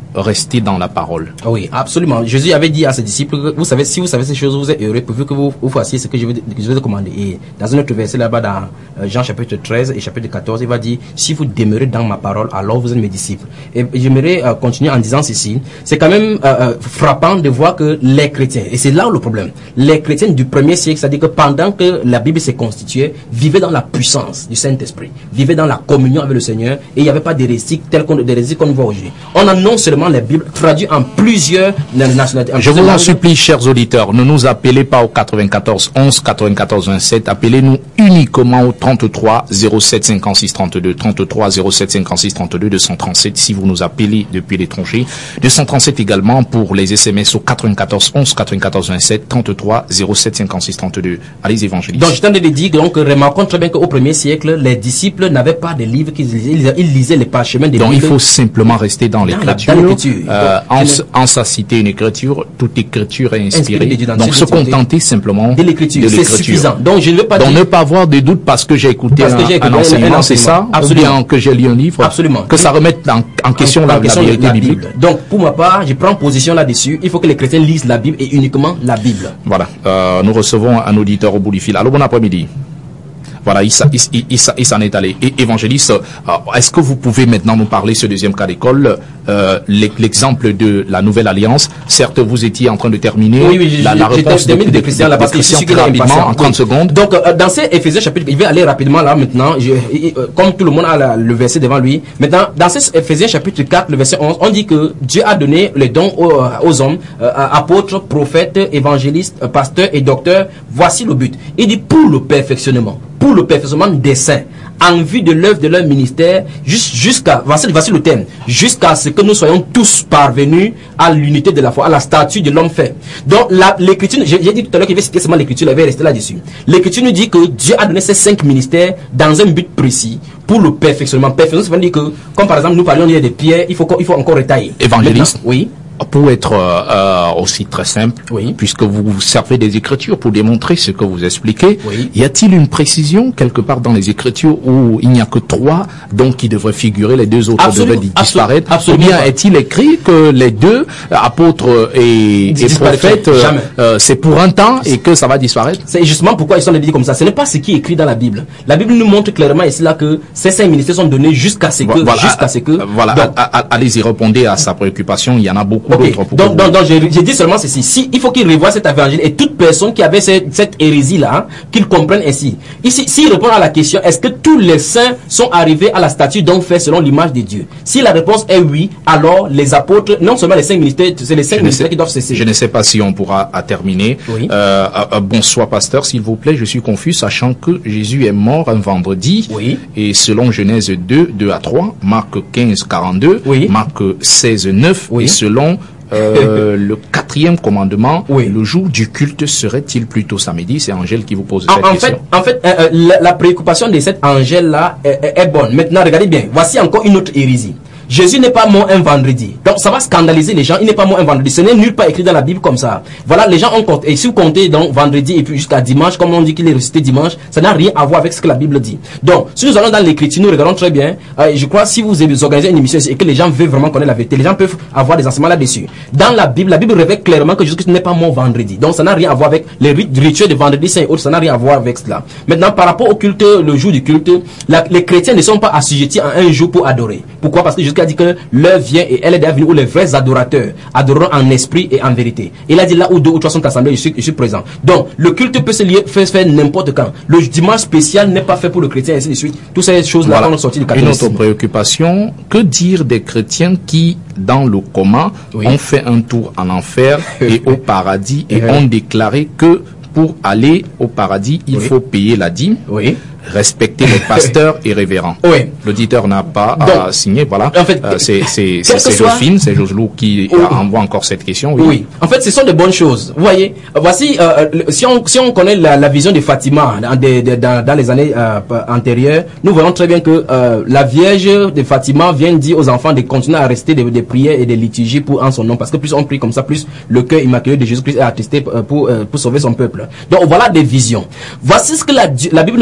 [SPEAKER 1] rester dans la parole?
[SPEAKER 3] Oui, absolument. Jésus avait dit à ses disciples, vous savez, si vous savez ces choses, vous êtes heureux, pourvu que vous, vous fassiez ce que je vais, que je vais vous commander. Et dans un autre verset là-bas, dans euh, Jean chapitre treize et chapitre quatorze, il va dire, si vous demeurez dans ma parole, alors vous êtes mes disciples. Et j'aimerais euh, continuer en disant ceci. C'est quand même euh, euh, frappant de voir que les chrétiens, et c'est là où le problème, les chrétiens du premier siècle, c'est-à-dire que pendant que la Bible s'est constituée, vivaient dans la puissance du Saint-Esprit, vivaient dans la communion avec le Seigneur, et il n'y avait pas d'hérésie telles qu'on, d'hérésie qu'on voit aujourd'hui. On a non seulement les Bibles traduites en plusieurs nationalités. En
[SPEAKER 1] Je vous en
[SPEAKER 3] langues.
[SPEAKER 1] supplie, chers auditeurs, ne nous appelez pas au quatre-vingt-quatorze onze quatre-vingt-quatorze vingt-sept, appelez-nous uniquement au trente-trois zéro sept cinquante-six trente-deux, trente-trois zéro sept cinquante-six trente-deux, deux cent trente-sept si vous nous appelez depuis l'étranger, deux cent trente-sept également pour les S M S au quatre-vingt-quatorze onze quatre-vingt-quatorze vingt-sept, trente-trois zéro sept cinquante-six trente-deux. Allez, évangélistes.
[SPEAKER 3] Donc je t'en ai dit, donc remarquons très bien qu'au premier siècle, les disciples n'avaient pas de livres qu'ils lisaient, ils, ils lisaient les parchemins des
[SPEAKER 1] Donc
[SPEAKER 3] Bibles.
[SPEAKER 1] il faut simplement rester dans l'écriture.
[SPEAKER 3] Dans l'écriture.
[SPEAKER 1] Euh, en,
[SPEAKER 3] Donc,
[SPEAKER 1] en sa cité une écriture, toute écriture est inspirée.
[SPEAKER 3] Inspirée de Dieu dans
[SPEAKER 1] Donc se
[SPEAKER 3] toute utilité.
[SPEAKER 1] contenter simplement
[SPEAKER 3] de l'écriture,
[SPEAKER 1] de
[SPEAKER 3] c'est
[SPEAKER 1] l'écriture.
[SPEAKER 3] suffisant. Donc je ne veux pas
[SPEAKER 1] Donc
[SPEAKER 3] dire
[SPEAKER 1] ne pas avoir de doutes parce que j'ai écouté
[SPEAKER 3] Parce
[SPEAKER 1] un,
[SPEAKER 3] que j'ai écouté
[SPEAKER 1] un
[SPEAKER 3] un-
[SPEAKER 1] enseignement,
[SPEAKER 3] un
[SPEAKER 1] c'est ça,
[SPEAKER 3] enseignement. Absolument.
[SPEAKER 1] ou bien que j'ai lu un livre,
[SPEAKER 3] Absolument.
[SPEAKER 1] que ça remette en, en question,
[SPEAKER 3] en
[SPEAKER 1] la,
[SPEAKER 3] question
[SPEAKER 1] la
[SPEAKER 3] de
[SPEAKER 1] vérité
[SPEAKER 3] la
[SPEAKER 1] biblique.
[SPEAKER 3] Bible. Donc pour ma part, je prends position là-dessus. Il faut que les chrétiens lisent la Bible et uniquement la Bible.
[SPEAKER 1] Voilà, euh, nous recevons un auditeur au bout du fil. Allô, bon après-midi. Voilà, il, il, il, il, il s'en est allé. Et évangéliste, euh, est-ce que vous pouvez maintenant nous parler ce deuxième cas d'école, euh, l'exemple de la Nouvelle Alliance? Certes, vous étiez en train de terminer
[SPEAKER 3] Oui, oui,
[SPEAKER 1] la, la
[SPEAKER 3] j'ai
[SPEAKER 1] réponse de,
[SPEAKER 3] terminé
[SPEAKER 1] de,
[SPEAKER 3] de
[SPEAKER 1] de,
[SPEAKER 3] Christian là parce que je
[SPEAKER 1] Christian
[SPEAKER 3] suis
[SPEAKER 1] très rapidement, en trente
[SPEAKER 3] Oui.
[SPEAKER 1] secondes.
[SPEAKER 3] Donc euh, dans ces Éphésiens chapitre, je vais aller rapidement là maintenant, je, euh, comme tout le monde a la, le verset devant lui. Maintenant, dans ces Éphésiens chapitre quatre, le verset onze, on dit que Dieu a donné les dons aux, aux hommes, euh, apôtres, prophètes, évangélistes, euh, pasteurs et docteurs. Voici le but. Il dit pour le perfectionnement. Pour le perfectionnement des saints, en vue de l'œuvre de leur ministère, jusqu'à, voici, voici le thème, jusqu'à ce que nous soyons tous parvenus à l'unité de la foi, à la statue de l'homme fait. Donc, l'écriture, j'ai dit tout à l'heure qu'il avait cité seulement l'écriture, il avait resté là-dessus. L'écriture nous dit que Dieu a donné ces cinq ministères dans un but précis pour le perfectionnement. Perfectionnement, ça veut dire que, comme par exemple, nous parlions hier des pierres, il faut, il faut encore retailler.
[SPEAKER 1] Évangéliste.
[SPEAKER 3] Maintenant, oui.
[SPEAKER 1] Pour être euh, aussi très simple,
[SPEAKER 3] oui.
[SPEAKER 1] puisque vous vous servez des Écritures pour démontrer ce que vous expliquez,
[SPEAKER 3] oui.
[SPEAKER 1] y a-t-il une précision quelque part dans les Écritures où il n'y a que trois, donc qui devraient figurer, les deux autres
[SPEAKER 3] Absolument,
[SPEAKER 1] devraient disparaître?
[SPEAKER 3] absolument,
[SPEAKER 1] Ou bien
[SPEAKER 3] absolument.
[SPEAKER 1] est-il écrit que les deux, apôtres et, et prophètes, euh, euh, c'est pour un temps et que ça va disparaître?
[SPEAKER 3] C'est justement pourquoi ils sont dit comme ça. Ce n'est pas ce qui est écrit dans la Bible. La Bible nous montre clairement ici là que ces cinq ministères sont donnés jusqu'à ce que,
[SPEAKER 1] Voilà,
[SPEAKER 3] jusqu'à ce que.
[SPEAKER 1] Voilà,
[SPEAKER 3] Donc,
[SPEAKER 1] allez-y, répondez à sa préoccupation. Il y en a beaucoup
[SPEAKER 3] okay.
[SPEAKER 1] d'autres.
[SPEAKER 3] Donc, donc, donc j'ai dit seulement ceci. Si, il faut qu'il revoie cet évangile et toute personne qui avait cette, cette hérésie-là, qu'il comprenne ainsi. Ici, s'il répond à la question, est-ce que tous les saints sont arrivés à la statue d'homme fait selon l'image de Dieu? Si la réponse est oui, alors les apôtres, non seulement les cinq ministères, c'est les cinq
[SPEAKER 1] Je
[SPEAKER 3] ministères
[SPEAKER 1] sais,
[SPEAKER 3] qui doivent cesser.
[SPEAKER 1] Je ne sais pas si on pourra à terminer.
[SPEAKER 3] Oui.
[SPEAKER 1] Euh, euh, bonsoir, pasteur, s'il vous plaît. Je suis confus, sachant que Jésus est mort un vendredi.
[SPEAKER 3] Oui.
[SPEAKER 1] Et selon Genèse deux, deux à trois, Marc quinze, quarante-deux,
[SPEAKER 3] Oui.
[SPEAKER 1] Marc seize, neuf,
[SPEAKER 3] Oui.
[SPEAKER 1] et selon euh, le quatrième commandement,
[SPEAKER 3] Oui.
[SPEAKER 1] le jour du culte serait-il plutôt samedi? C'est Angèle qui vous pose cette
[SPEAKER 3] En, en
[SPEAKER 1] question.
[SPEAKER 3] fait, en fait euh, euh, la, la préoccupation de cet Angèle-là est, est, est bonne. Maintenant, regardez bien. Voici encore une autre hérésie. Jésus n'est pas mort un vendredi. Donc ça va scandaliser les gens. Il n'est pas mort un vendredi. Ce n'est nulle part écrit dans la Bible comme ça. Voilà, les gens ont compté. Et si vous comptez donc vendredi et puis jusqu'à dimanche, comme on dit qu'il est ressuscité dimanche, ça n'a rien à voir avec ce que la Bible dit. Donc, si nous allons dans l'écriture, nous regardons très bien. Euh, je crois si vous organisez une émission et que les gens veulent vraiment connaître la vérité, les gens peuvent avoir des enseignements là-dessus. Dans la Bible, la Bible révèle clairement que Jésus-Christ n'est pas mort vendredi. Donc ça n'a rien à voir avec les rituels de vendredi saint et autres. Ça n'a rien à voir avec cela. Maintenant, par rapport au culte, le jour du culte, la, les chrétiens ne sont pas assujettis à un jour pour adorer. Pourquoi? Parce que Jésus a dit que l'heure vient et elle est déjà venue où les vrais adorateurs adoreront en esprit et en vérité. Il a dit là où deux ou trois sont assemblés, je suis, je suis présent. Donc, le culte peut se lier, faire, faire n'importe quand. Le dimanche spécial n'est pas fait pour le chrétien, et ainsi de suite. Toutes ces choses-là
[SPEAKER 1] Voilà.
[SPEAKER 3] sont sorties du
[SPEAKER 1] Une
[SPEAKER 3] catholicisme.
[SPEAKER 1] autre préoccupation, que dire des chrétiens qui, dans le coma,
[SPEAKER 3] Oui.
[SPEAKER 1] ont fait un tour en enfer et au paradis et
[SPEAKER 3] Oui.
[SPEAKER 1] ont déclaré que pour aller au paradis, il
[SPEAKER 3] Oui.
[SPEAKER 1] faut payer la dîme,
[SPEAKER 3] Oui.
[SPEAKER 1] respecter les pasteurs et révérends.
[SPEAKER 3] Oui.
[SPEAKER 1] L'auditeur n'a pas
[SPEAKER 3] Donc,
[SPEAKER 1] à signer, voilà.
[SPEAKER 3] en fait,
[SPEAKER 1] Euh, c'est c'est-
[SPEAKER 3] quel
[SPEAKER 1] c'est
[SPEAKER 3] que soit-
[SPEAKER 1] Josephine, c'est Joselou qui
[SPEAKER 3] Oui.
[SPEAKER 1] envoie encore cette question. Oui.
[SPEAKER 3] Oui, en fait, ce sont de bonnes choses. Vous voyez, euh, voici, euh, le- si, on, si on connaît la, la vision de Fatima dans, des- des- dans, dans les années euh, antérieures, nous voyons très bien que euh, la Vierge de Fatima vient dire aux enfants de continuer à rester des, des prières et des liturgies pour en son nom, parce que plus on prie comme ça, plus le cœur immaculé de Jésus-Christ est attesté euh, pour, euh, pour sauver son peuple. Donc voilà des visions. Voici ce que la, la Bible nous a donné. La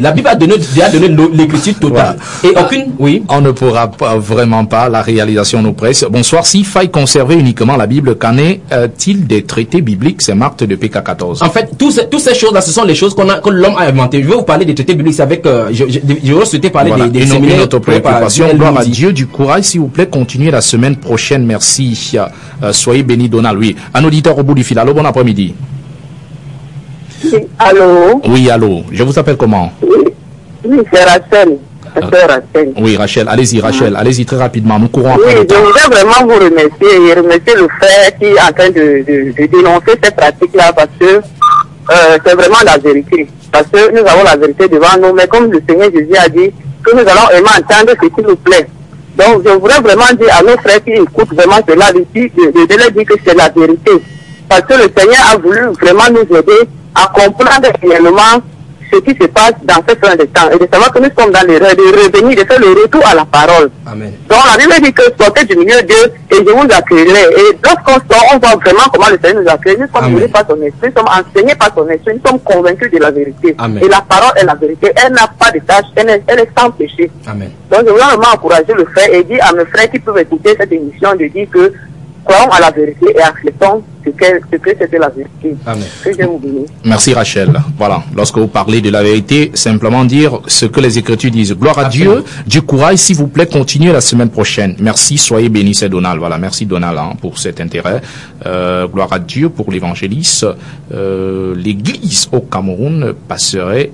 [SPEAKER 3] La Bible a donné, a donné l'écriture totale. Voilà. Et aucune, oui.
[SPEAKER 1] On ne pourra pas, vraiment pas, la réalisation nous presse. Bonsoir, s'il faille conserver uniquement la Bible, qu'en est-il des traités bibliques? C'est Marthe de P K quatorze.
[SPEAKER 3] En fait, tous ces, toutes ces choses-là, ce sont les choses qu'on a, que l'homme a inventées. Je vais vous parler des traités bibliques avec, euh, je, je, je vais souhaiter parler voilà. des, des
[SPEAKER 1] séminaires. Une autre préoccupation. Gloire à Dieu, du courage, s'il vous plaît, continuez la semaine prochaine. Merci. Euh, soyez bénis, Donald. Oui. Un auditeur au bout du fil. Allô, bon après-midi.
[SPEAKER 6] Allô?
[SPEAKER 1] Oui, allô. Je vous appelle comment?
[SPEAKER 6] Oui, oui c'est Rachel. Rachel.
[SPEAKER 1] Oui, Rachel. Allez-y, Rachel. Ah. Allez-y très rapidement. Nous courons
[SPEAKER 6] oui,
[SPEAKER 1] après le temps.
[SPEAKER 6] Je voudrais vraiment vous remercier et remercier le frère qui est en train de, de, de dénoncer cette pratique-là parce que euh, c'est vraiment la vérité. Parce que nous avons la vérité devant nous, mais comme le Seigneur Jésus a dit, que nous allons aimer entendre ce qui nous plaît. Donc, je voudrais vraiment dire à nos frères qui écoutent vraiment cela, de, de, de leur dire que c'est la vérité. Parce que le Seigneur a voulu vraiment nous aider à comprendre réellement ce qui se passe dans ce fin de temps et de savoir que nous sommes dans l'erreur, de revenir, de faire le retour à la parole.
[SPEAKER 3] Amen.
[SPEAKER 6] Donc la Bible dit que sortez du milieu d'eux et je vous accueillerai. Et lorsqu'on sort, on voit vraiment comment le Seigneur nous accueille. Nous sommes nourris par son esprit, nous sommes enseignés par son esprit, nous sommes convaincus de la vérité.
[SPEAKER 3] Amen.
[SPEAKER 6] Et la parole est la vérité, elle n'a pas de tâche, elle est, elle est sans péché.
[SPEAKER 3] Amen.
[SPEAKER 6] Donc je voulais vraiment encourager le frère et dire à mes frères qui peuvent écouter cette émission de dire que croyons à la vérité et acceptons ce que, ce que c'était la vérité.
[SPEAKER 3] Amen.
[SPEAKER 6] Que Dieu vous bénisse.
[SPEAKER 1] Merci Rachel. Voilà, lorsque vous parlez de la vérité, simplement dire ce que les Écritures disent. Gloire à Absolument. Dieu, du courage, s'il vous plaît, continuez la semaine prochaine. Merci, soyez bénis, c'est Donald. Voilà, merci Donald hein, pour cet intérêt. Euh, gloire à Dieu pour l'évangéliste. Euh, L'Église au Cameroun passerait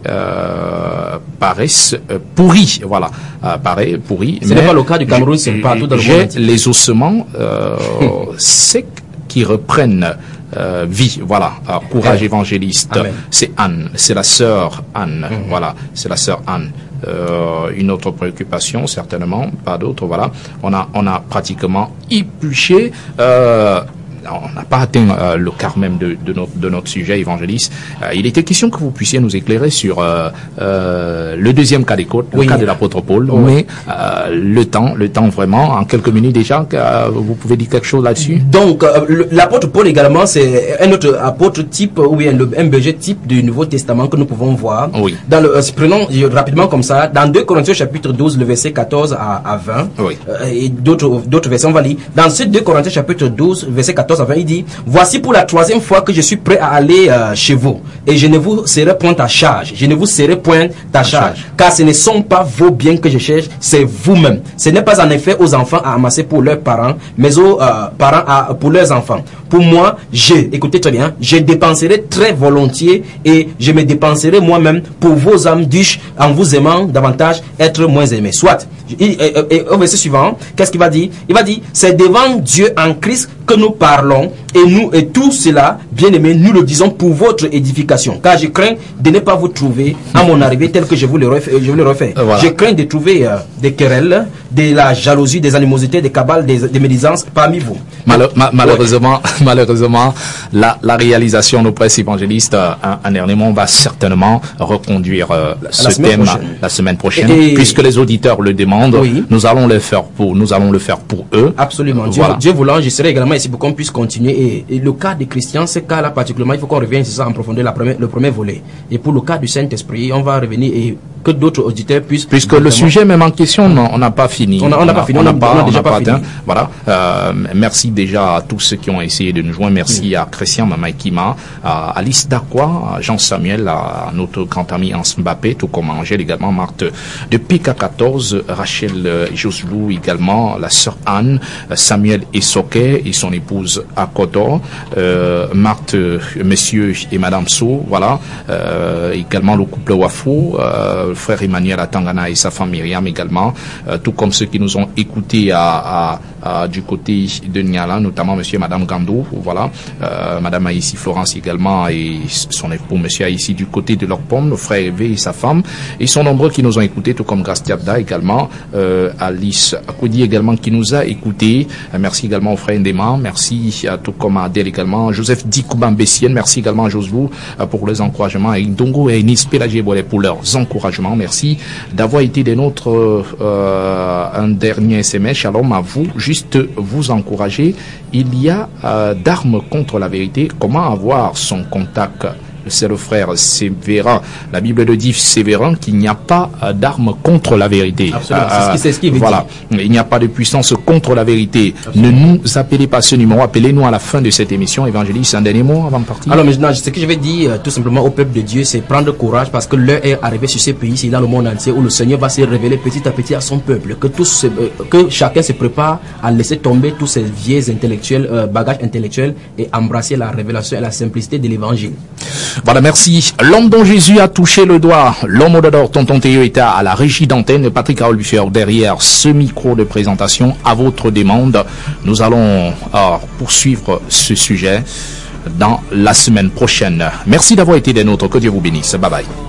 [SPEAKER 1] euh, paraissent euh, pourris. Voilà, euh, paraît pourri.
[SPEAKER 3] Ce n'est pas le cas du Cameroun, c'est partout dans le monde.
[SPEAKER 1] J'ai les ossements euh, secs qui reprennent euh, vie. Voilà, euh, courage Amen. Évangéliste. C'est Anne, c'est la sœur Anne. Mm-hmm. Voilà, c'est la sœur Anne. Euh, une autre préoccupation, certainement, pas d'autre. Voilà, on a, on a pratiquement épluché. Euh, on n'a pas atteint euh, le quart même de, de, notre, de notre sujet évangéliste. Euh, il était question que vous puissiez nous éclairer sur euh, euh, le deuxième cas des côtes, oui. le cas de l'apôtre Paul, oui. mais euh, le temps, le temps vraiment, en quelques minutes déjà, euh, vous pouvez dire quelque chose là-dessus?
[SPEAKER 3] Donc, euh, l'apôtre Paul également, c'est un autre apôtre type, ou bien le M B G type du Nouveau Testament que nous pouvons voir.
[SPEAKER 1] Oui.
[SPEAKER 3] Dans le, euh, prenons rapidement comme ça, dans deux Corinthiens chapitre douze, le verset quatorze à, à vingt,
[SPEAKER 1] oui.
[SPEAKER 3] euh, et d'autres d'autres versets, on va lire. Dans ces deux Corinthiens chapitre douze, verset quatorze à vingt, il dit: voici pour la troisième fois que je suis prêt à aller euh, chez vous, et je ne vous serai point à charge. Je ne vous serai point à charge, car ce ne sont pas vos biens que je cherche, c'est vous-même. Ce n'est pas en effet aux enfants à amasser pour leurs parents, mais aux euh, parents à, pour leurs enfants. Pour moi, je, écoutez très bien, je dépenserai très volontiers et je me dépenserai moi-même pour vos âmes, dis-je, en vous aimant davantage, être moins aimé. Soit. Et, et, et au verset suivant, qu'est-ce qu'il va dire? Il va dire: c'est devant Dieu en Christ que nous parlons, et nous, et tout cela, bien aimé, nous le disons pour votre édification. Car je crains de ne pas vous trouver à mon arrivée tel que je vous le refais. Je, vous le refais. Voilà. Je crains de trouver euh, des querelles, de la jalousie, des animosités, des cabales, des, des médisances parmi vous.
[SPEAKER 1] Mal, ma, malheureusement, ouais. malheureusement, la, la réalisation de presse évangéliste, euh, un, un élément va certainement reconduire euh, ce thème prochaine. la semaine prochaine, et, puisque les auditeurs le demandent. Oui. Nous allons le faire pour, nous allons le faire pour eux.
[SPEAKER 3] Absolument.
[SPEAKER 1] Euh,
[SPEAKER 3] Dieu,
[SPEAKER 1] voilà.
[SPEAKER 3] Dieu voulant, je serai également ici pour qu'on puisse continuer. Et, et le cas des chrétiens, ce cas-là particulièrement, il faut qu'on revienne sur ça en profondeur, la première, le premier volet. Et pour le cas du Saint-Esprit, on va revenir et que d'autres auditeurs puissent.
[SPEAKER 1] Puisque le sujet même en question, on n'a pas fini.
[SPEAKER 3] On n'a pas fini. On n'a pas,
[SPEAKER 1] déjà pas fini. Voilà. Euh, merci déjà à tous ceux qui ont essayé de nous joindre. Merci mmh. à Christian Mamaikima, à Alice Dakwa, à Jean Samuel, à notre grand ami Hans Mbappé, tout comme Angèle également, Marthe de P K quatorze, Rachel euh, Joslou également, la sœur Anne, Samuel Essoké et son épouse Akodo, euh, Marthe, euh, monsieur et madame So, voilà, euh, également le couple Wafo, euh, frère Emmanuel Atangana et sa femme Myriam également, euh, tout comme ceux qui nous ont écoutés à, à, à du côté de Niala, notamment monsieur et madame Gando, voilà, euh, madame Aïssi Florence également et son époux monsieur Aïssi du côté de leur pomme, le frère Eve et sa femme, et ils sont nombreux qui nous ont écoutés, tout comme Grastiabda également, euh, Alice Akoudi également qui nous a écoutés, euh, merci également au frère Ndema, merci à tout comme à Adèle également, Joseph Dikouban Bessien, merci également à Joslou euh, pour les encouragements, et Ndongo et Nis Pélagier pour leurs encouragements, merci d'avoir été des nôtres. Euh, un dernier S M S, shalom à vous, juste vous encourager, il y a euh, d'armes contre la vérité, comment avoir son contact c'est le frère Sévérin. La Bible le dit, Sévérin, qu'il n'y a pas d'arme contre la vérité.
[SPEAKER 3] Absolument, euh, c'est ce qu'il veut
[SPEAKER 1] voilà.
[SPEAKER 3] dire.
[SPEAKER 1] Il n'y a pas de puissance contre la vérité. Absolument. Ne nous appelez pas ce numéro, appelez-nous à la fin de cette émission. Évangéliste, un dernier mot avant de partir.
[SPEAKER 3] Alors maintenant, ce que je vais dire euh, tout simplement au peuple de Dieu, c'est prendre courage parce que l'heure est arrivée sur ce pays, c'est dans le monde entier où le Seigneur va se révéler petit à petit à son peuple. Que, tous se, euh, que chacun se prépare à laisser tomber tous ces vieux intellectuels, euh, bagages intellectuels et embrasser la révélation et la simplicité de l'évangile.
[SPEAKER 1] Voilà, merci. L'homme dont Jésus a touché le doigt, l'homme d'or, tonton Théo est à la régie d'antenne, Patrick Raoul Buffer derrière ce micro de présentation à votre demande. Nous allons euh, poursuivre ce sujet dans la semaine prochaine. Merci d'avoir été des nôtres. Que Dieu vous bénisse. Bye bye.